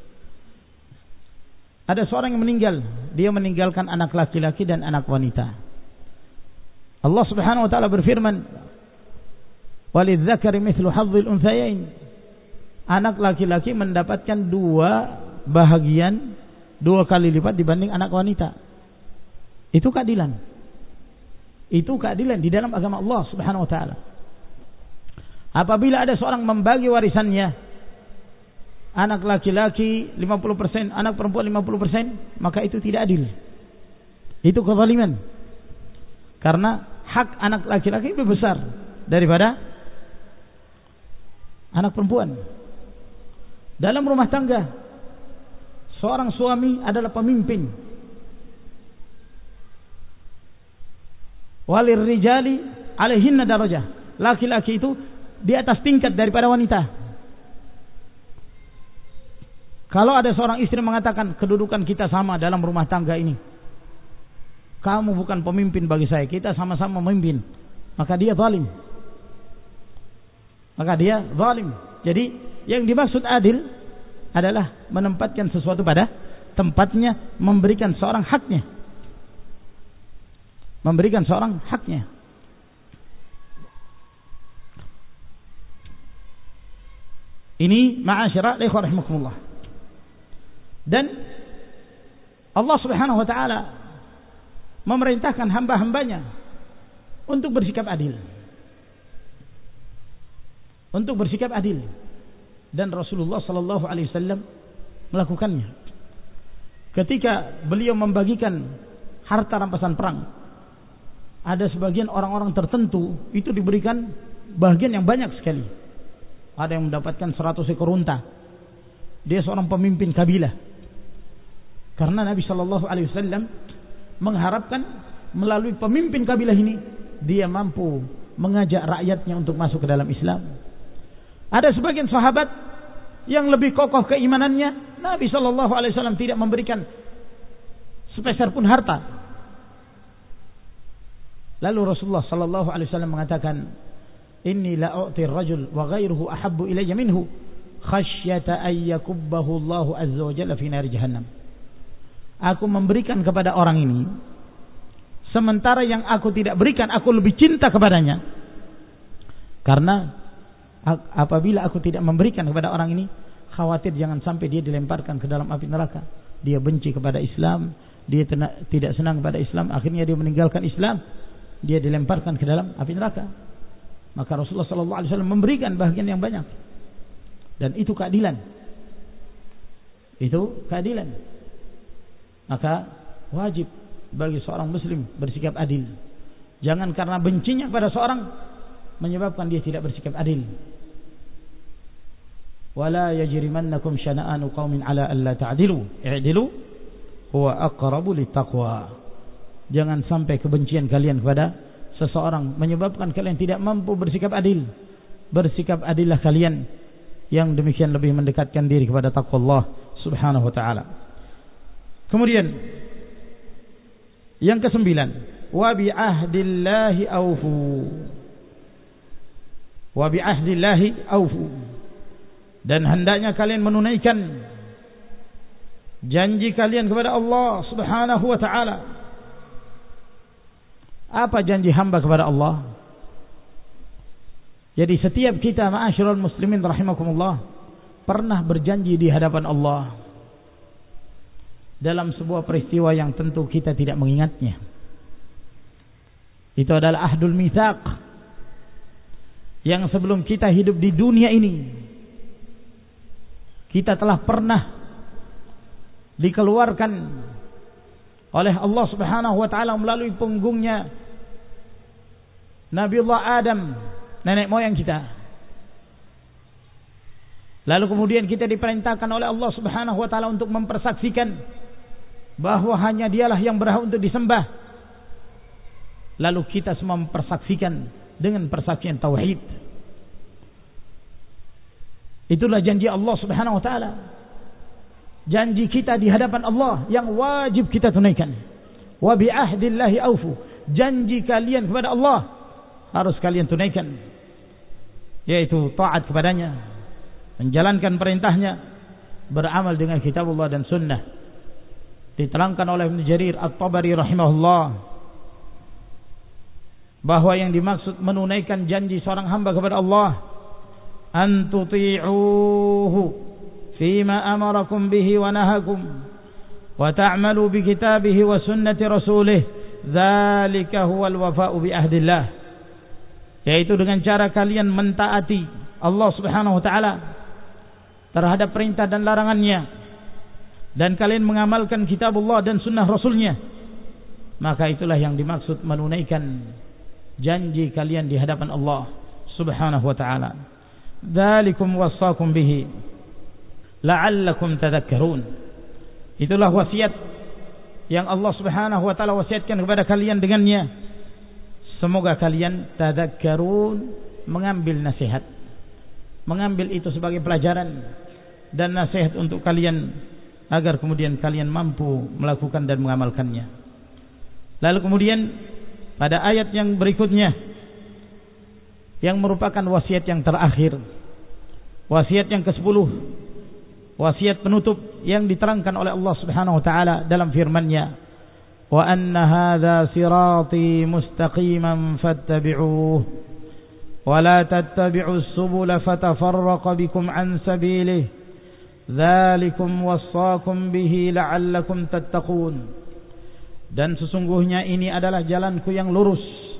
Ada seorang yang meninggal, dia meninggalkan anak laki-laki dan anak wanita. Allah Subhanahu wa taala berfirman, "Walidzakari mithlu hadzil unthayain." Anak laki-laki mendapatkan 2 bahagian, 2 kali lipat dibanding anak wanita. Itu keadilan. Itu keadilan di dalam agama Allah Subhanahu wa taala. Apabila ada seorang membagi warisannya, anak laki-laki 50%, anak perempuan 50%, maka itu tidak adil. Itu kezaliman. Karena hak anak laki-laki lebih besar daripada anak perempuan. Dalam rumah tangga, seorang suami adalah pemimpin. Walir rijali alaihinna darajah. Laki-laki itu di atas tingkat daripada wanita. Kalau ada seorang istri mengatakan kedudukan kita sama dalam rumah tangga ini, kamu bukan pemimpin bagi saya, kita sama-sama memimpin, maka dia zalim. Jadi yang dimaksud adil adalah menempatkan sesuatu pada tempatnya, memberikan seorang haknya. Ini ma'asyara ikhwan rahimakumullah. Dan Allah Subhanahu wa taala memerintahkan hamba-hambanya untuk bersikap adil. Dan Rasulullah sallallahu alaihi wasallam melakukannya. Ketika beliau membagikan harta rampasan perang, ada sebagian orang-orang tertentu itu diberikan bagian yang banyak sekali. Ada yang mendapatkan 100 ekor unta. Dia seorang pemimpin kabilah. Karena Nabi sallallahu alaihi wasallam mengharapkan melalui pemimpin kabilah ini dia mampu mengajak rakyatnya untuk masuk ke dalam Islam. Ada sebagian sahabat yang lebih kokoh keimanannya, Nabi sallallahu alaihi wasallam tidak memberikan sepeser pun harta. Lalu Rasulullah sallallahu alaihi wasallam mengatakan, "Inni la u'ti ar-rajul wa ghayruhu ahabbu ilayya minhu khasyata ay yakubbahu Allahu azza wa jalla fi nar jahannam." Aku memberikan kepada orang ini, sementara yang aku tidak berikan aku lebih cinta kepadanya. Karena apabila aku tidak memberikan kepada orang ini, khawatir jangan sampai dia dilemparkan ke dalam api neraka. Dia benci kepada Islam, dia tidak senang kepada Islam, akhirnya dia meninggalkan Islam, dia dilemparkan ke dalam api neraka. Maka Rasulullah SAW memberikan bagian yang banyak. Dan itu keadilan. Maka wajib bagi seorang muslim bersikap adil. Jangan karena bencinya pada seorang menyebabkan dia tidak bersikap adil. Wala yajrimannakum syana'anu qaumin ala alla ta'dilu i'dilu huwa aqrabu littaqwa. Jangan sampai kebencian kalian kepada seseorang menyebabkan kalian tidak mampu bersikap adil. Bersikap adillah kalian, yang demikian lebih mendekatkan diri kepada taqwa Allah Subhanahu wa taala. Kemudian yang ke-9, wa bi ahdillahi aufu. Dan hendaknya kalian menunaikan janji kalian kepada Allah Subhanahu wa taala. Apa janji hamba kepada Allah? Jadi setiap kita ma'asyiral muslimin rahimakumullah pernah berjanji di hadapan Allah dalam sebuah peristiwa yang tentu kita tidak mengingatnya. Itu adalah ahdul mitsaq, yang sebelum kita hidup di dunia ini kita telah pernah dikeluarkan oleh Allah Subhanahu wa taala melalui punggungnya Nabiullah Adam, nenek moyang kita. Lalu kemudian kita diperintahkan oleh Allah Subhanahu wa taala untuk mempersaksikan bahwa hanya Dialah yang berhak untuk disembah. Lalu kita semua mempersaksikan dengan persaksian tauhid. Itulah janji Allah Subhanahu wa taala. Janji kita di hadapan Allah yang wajib kita tunaikan. Wa bi ahdillahi aufu. Janji kalian kepada Allah harus kalian tunaikan, yaitu taat kepadanya, menjalankan perintahnya, beramal dengan kitabullah dan sunnah. Diterangkan oleh Ibnu Jarir At-Tabari rahimahullah bahwa yang dimaksud menunaikan janji seorang hamba kepada Allah, an tuti'uhu fima amarakum bihi wa nahakum wa ta'malu bi kitabihi wa sunnati rasulih, dzalika huwal wafa'u bi ahdillah. Yaitu dengan cara kalian mentaati Allah Subhanahu wa taala terhadap perintah dan larangannya, dan kalian mengamalkan kitabullah dan sunnah rasulnya, maka itulah yang dimaksud menunaikan janji kalian di hadapan Allah Subhanahu wa taala. Dzalikum wassakum bihi la'allakum tadhakkarun. Itulah wasiat yang Allah Subhanahu wa taala wasiatkan kepada kalian dengannya. Semoga kalian tadhakkarun, mengambil nasihat, mengambil itu sebagai pelajaran dan nasihat untuk kalian agar kemudian kalian mampu melakukan dan mengamalkannya. Lalu kemudian pada ayat yang berikutnya yang merupakan wasiat yang terakhir, wasiat yang ke-10, wasiat penutup yang diterangkan oleh Allah Subhanahu wa taala dalam firman-Nya, wa anna hadza sirati mustaqiman fattabi'uhu wa la tattabi'us subula fatafarraqa bikum an sabilihi dzalikum wassaakum bihi la'allakum tattaqun. Dan sesungguhnya ini adalah jalanku yang lurus,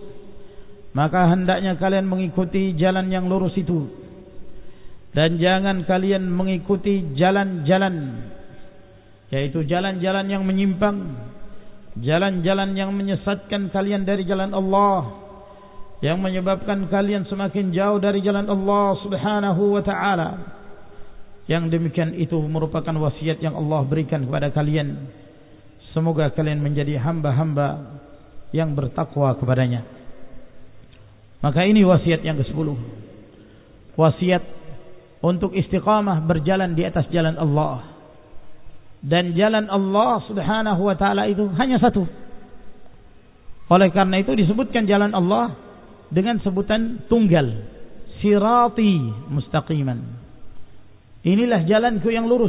maka hendaknya kalian mengikuti jalan yang lurus itu, dan jangan kalian mengikuti jalan-jalan, yaitu jalan-jalan yang menyimpang, jalan-jalan yang menyesatkan kalian dari jalan Allah, yang menyebabkan kalian semakin jauh dari jalan Allah Subhanahu wa ta'ala. Yang demikian itu merupakan wasiat yang Allah berikan kepada kalian. Semoga kalian menjadi hamba-hamba yang bertakwa kepadanya. Maka ini wasiat yang ke-10, wasiat untuk istiqamah berjalan di atas jalan Allah. Dan jalan Allah Subhanahu wa ta'ala itu hanya satu. Oleh karena itu disebutkan jalan Allah dengan sebutan tunggal, sirati mustaqiman. Inilah jalanku yang lurus.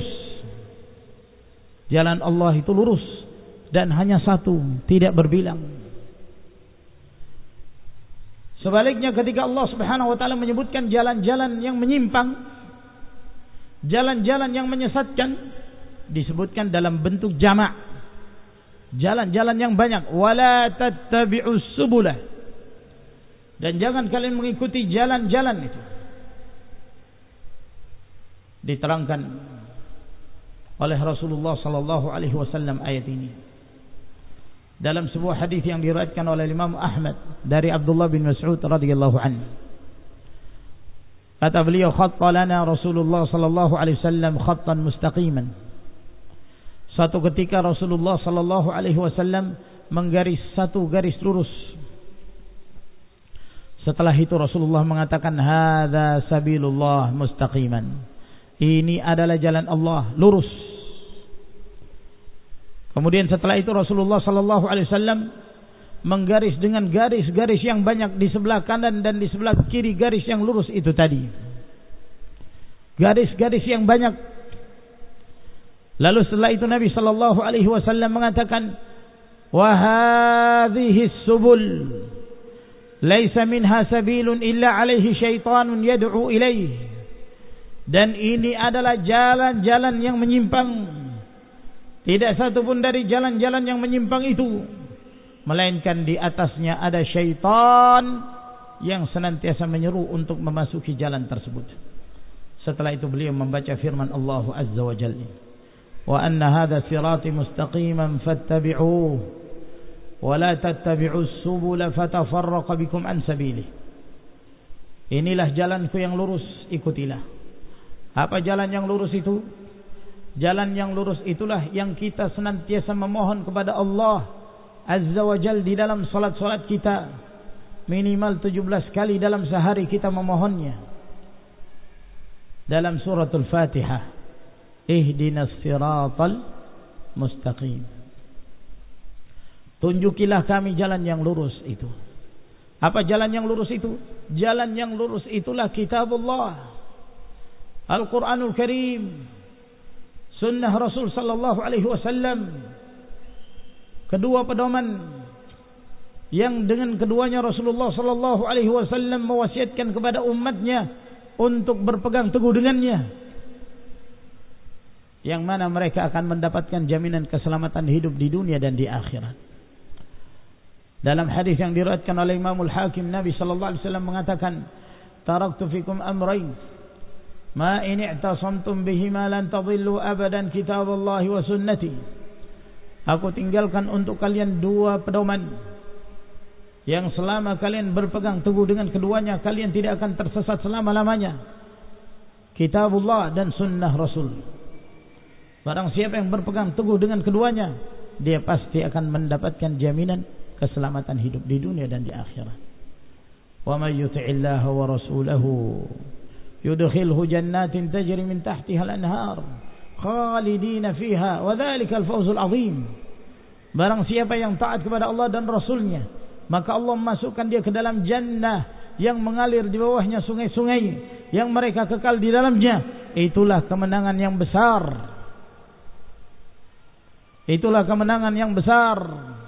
Jalan Allah itu lurus dan hanya satu, tidak berbilang. Sebaliknya ketika Allah Subhanahu wa ta'ala menyebutkan jalan-jalan yang menyimpang, jalan-jalan yang menyesatkan, disebutkan dalam bentuk jamak, jalan-jalan yang banyak. Wala tattabi'us subula, dan jangan kalian mengikuti jalan-jalan itu. Diterangkan oleh Rasulullah sallallahu alaihi wasallam ayat ini dalam sebuah hadis yang diriwayatkan oleh Imam Ahmad dari Abdullah bin Mas'ud radhiyallahu anhu. Kata beliau, khatta lana Rasulullah sallallahu alaihi wasallam khattan mustaqiman. Suatu ketika Rasulullah sallallahu alaihi wasallam menggaris satu garis lurus. Setelah itu Rasulullah mengatakan, hadza sabilullah mustaqiman. Ini adalah jalan Allah lurus. Kemudian setelah itu Rasulullah sallallahu alaihi wasallam menggaris dengan garis-garis yang banyak di sebelah kanan dan di sebelah kiri garis yang lurus itu tadi. Garis-garis yang banyak. Lalu setelah itu Nabi sallallahu alaihi wasallam mengatakan, wa hadhihi subul laisa minha sabilun illa alaihi syaitanun yad'u ilaihi. Dan ini adalah jalan-jalan yang menyimpang. Tidak satu pun dari jalan-jalan yang menyimpang itu, melainkan di atasnya ada syaitan yang senantiasa menyeru untuk memasuki jalan tersebut. Setelah itu beliau membaca firman Allah Azza wa Jalla, wa anna hadha sirati mustaqiman fattabi'uhu wa la tattabi'us subula fatafarraqa bikum an sabilihi. Inilah jalanku yang lurus, ikutilah. Apa jalan yang lurus itu? Jalan yang lurus itulah yang kita senantiasa memohon kepada Allah Azza wa Jalla di dalam salat-salat kita. Minimal 17 kali dalam sehari kita memohonnya. Dalam suratul Fatihah, ihdinas siratal mustaqim. Tunjukilah kami jalan yang lurus itu. Apa jalan yang lurus itu? Jalan yang lurus itulah kitabullah, Al-Quranul Karim, sunnah Rasul sallallahu alaihi wasallam. Kedua pedoman yang dengan keduanya Rasulullah sallallahu alaihi wasallam mewasiatkan kepada umatnya untuk berpegang teguh dengannya, yang mana mereka akan mendapatkan jaminan keselamatan hidup di dunia dan di akhirat. Dalam hadis yang diriwayatkan oleh Imamul Hakim, Nabi sallallahu alaihi wasallam mengatakan, "Taraktu fikum amrayn ma in i'tasamtum bihima lan tadhillu abadan, kitaballahi wa sunnati." Aku tinggalkan untuk kalian dua pedoman yang selama kalian berpegang teguh dengan keduanya, kalian tidak akan tersesat selama-lamanya. Kitabullah dan sunnah Rasul. Barang siapa yang berpegang teguh dengan keduanya, dia pasti akan mendapatkan jaminan keselamatan hidup di dunia dan di akhirat. Wa may yuti'illaha wa rasulahu yudkhilhu jannatin tajri min tahtiha al-anhar khalidina fiha wa dzalikal fawzul 'adzim. Barang siapa yang taat kepada Allah dan Rasulnya, maka Allah memasukkan dia ke dalam jannah yang mengalir di bawahnya sungai-sungai yang mereka kekal di dalamnya. Itulah kemenangan yang besar. Itulah kemenangan yang besar.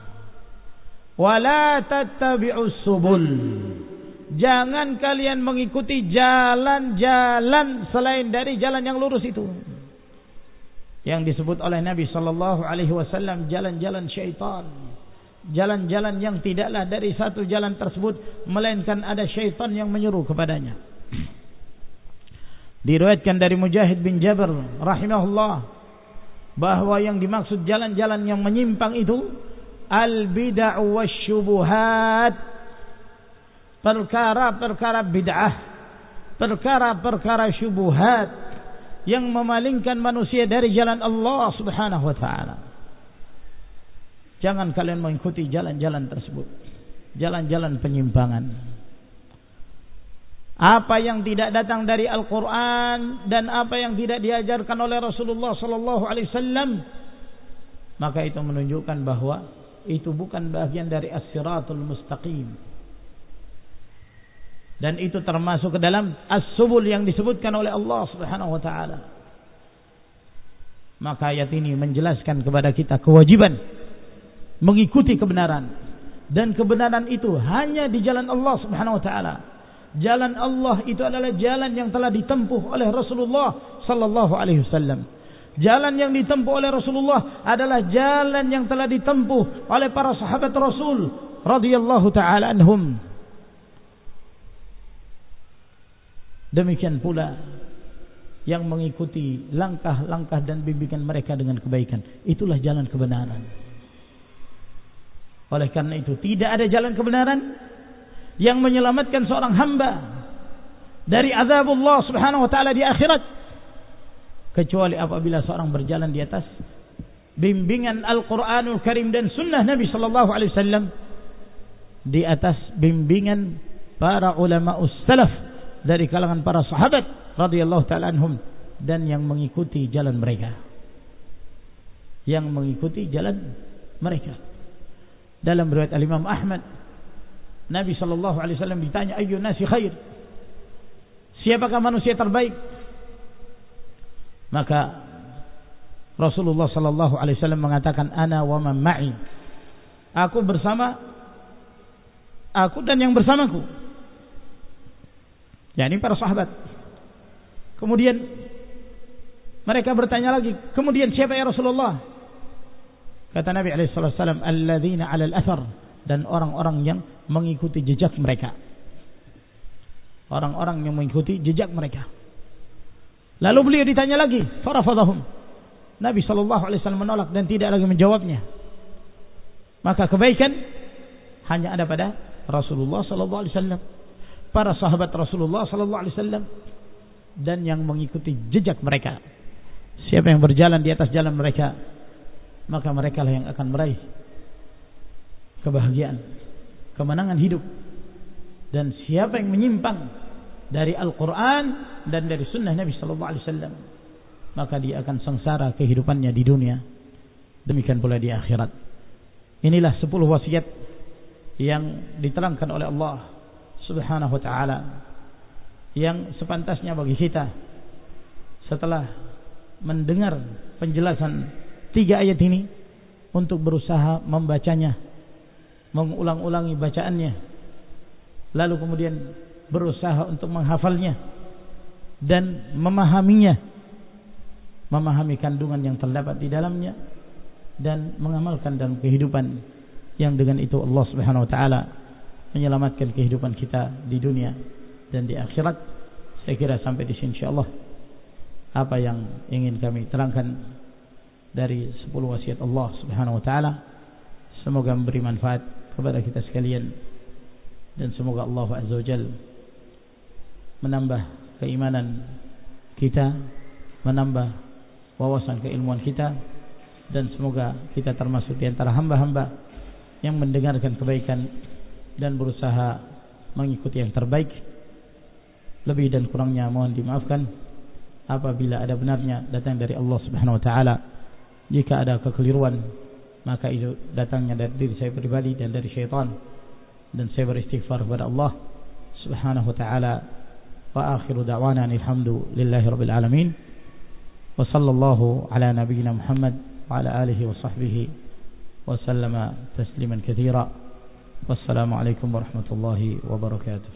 Wala tattabi'us subul. Jangan kalian mengikuti jalan-jalan selain dari jalan yang lurus itu, yang disebut oleh Nabi sallallahu alaihi wasallam jalan-jalan syaitan. Jalan-jalan yang tidaklah dari satu jalan tersebut melainkan ada syaitan yang menyuruh kepadanya. Diriwayatkan dari Mujahid bin Jabir rahimahullah bahwa yang dimaksud jalan-jalan yang menyimpang itu al-bid'ah wasyubuhat, perkara-perkara bid'ah, perkara-perkara syubuhat yang memalingkan manusia dari jalan Allah Subhanahu wa taala. Jangan kalian mengikuti jalan-jalan tersebut, jalan-jalan penyimpangan. Apa yang tidak datang dari Al-Quran dan apa yang tidak diajarkan oleh Rasulullah sallallahu alaihi wasallam, maka itu menunjukkan bahwa itu bukan bagian dari as-siratul mustaqim, dan itu termasuk ke dalam as-subul yang disebutkan oleh Allah Subhanahu wa taala. Maka ayat ini menjelaskan kepada kita kewajiban mengikuti kebenaran, dan kebenaran itu hanya di jalan Allah Subhanahu wa taala. Jalan Allah itu adalah jalan yang telah ditempuh oleh Rasulullah sallallahu alaihi wasallam. Jalan yang ditempuh oleh Rasulullah adalah jalan yang telah ditempuh oleh para sahabat Rasul radhiyallahu taala anhum. Demikian pula yang mengikuti langkah-langkah dan bimbingan mereka dengan kebaikan, itulah jalan kebenaran. Oleh karena itu tidak ada jalan kebenaran yang menyelamatkan seorang hamba dari azabullah Subhanahu wa taala di akhirat, kecuali apabila seorang berjalan di atas bimbingan Al-Quranul Karim dan sunnah Nabi sallallahu alaihi wasallam, di atas bimbingan para ulama salaf dari kalangan para sahabat radhiyallahu taala anhum, dan yang mengikuti jalan mereka, yang mengikuti jalan mereka. Dalam riwayat Al-Imam Ahmad, Nabi sallallahu alaihi wasallam ditanya, ayyun nasi khair, siapakah manusia terbaik? Maka Rasulullah sallallahu alaihi wasallam mengatakan, ana wa man ma'i, aku bersama aku dan yang bersamaku, yakni para sahabat. Kemudian mereka bertanya lagi, kemudian siapa ya Rasulullah? Kata Nabi alaihi wasallam, alladzina 'alal athar, dan orang-orang yang mengikuti jejak mereka. Orang-orang yang mengikuti jejak mereka. Lalu beliau ditanya lagi, farafadahum. Nabi sallallahu alaihi wasallam menolak dan tidak lagi menjawabnya. Maka kebaikan hanya ada pada Rasulullah sallallahu alaihi wasallam, para sahabat Rasulullah sallallahu alaihi wasallam, dan yang mengikuti jejak mereka. Siapa yang berjalan di atas jalan mereka, maka mereka lah yang akan meraih kebahagiaan, kemenangan hidup. Dan siapa yang menyimpang dari Al-Quran dan dari sunnah Nabi sallallahu alaihi wasallam, maka dia akan sengsara kehidupannya di dunia, demikian pula di akhirat. Inilah 10 wasiat yang diterangkan oleh Allah Subhanahu wa taala, yang sepantasnya bagi kita setelah mendengar penjelasan 3 ayat ini untuk berusaha membacanya, mengulang-ulangi bacaannya, lalu kemudian berusaha untuk menghafalnya dan memahaminya, memahami kandungan yang terdapat di dalamnya, dan mengamalkan dalam kehidupan yang dengan itu Allah Subhanahu wa taala menyelamatkan kehidupan kita di dunia dan di akhirat. Saya kira sampai di sini insyaallah apa yang ingin kami terangkan dari 10 wasiat Allah Subhanahu wa taala semoga memberi manfaat kepada kita sekalian, dan semoga Allah Azza wa Jalla menambah keimanan kita, menambah wawasan keilmuan kita, dan semoga kita termasuk di antara hamba-hamba yang mendengarkan kebaikan dan berusaha mengikuti yang terbaik. Lebih dan kurangnya mohon dimaafkan. Apabila ada benarnya datang dari Allah Subhanahu wa taala, jika ada kekeliruan maka itu datangnya dari diri saya pribadi dan dari syaitan, dan saya beristighfar kepada Allah Subhanahu wa taala. Wa akhiru da'wana alhamdulillahi rabbil alamin. Wa sallallahu ala nabiyyina Muhammad wa ala alihi wa sahbihi wa sallama tasliman katsira. Wassalamu alaikum warahmatullahi wabarakatuh.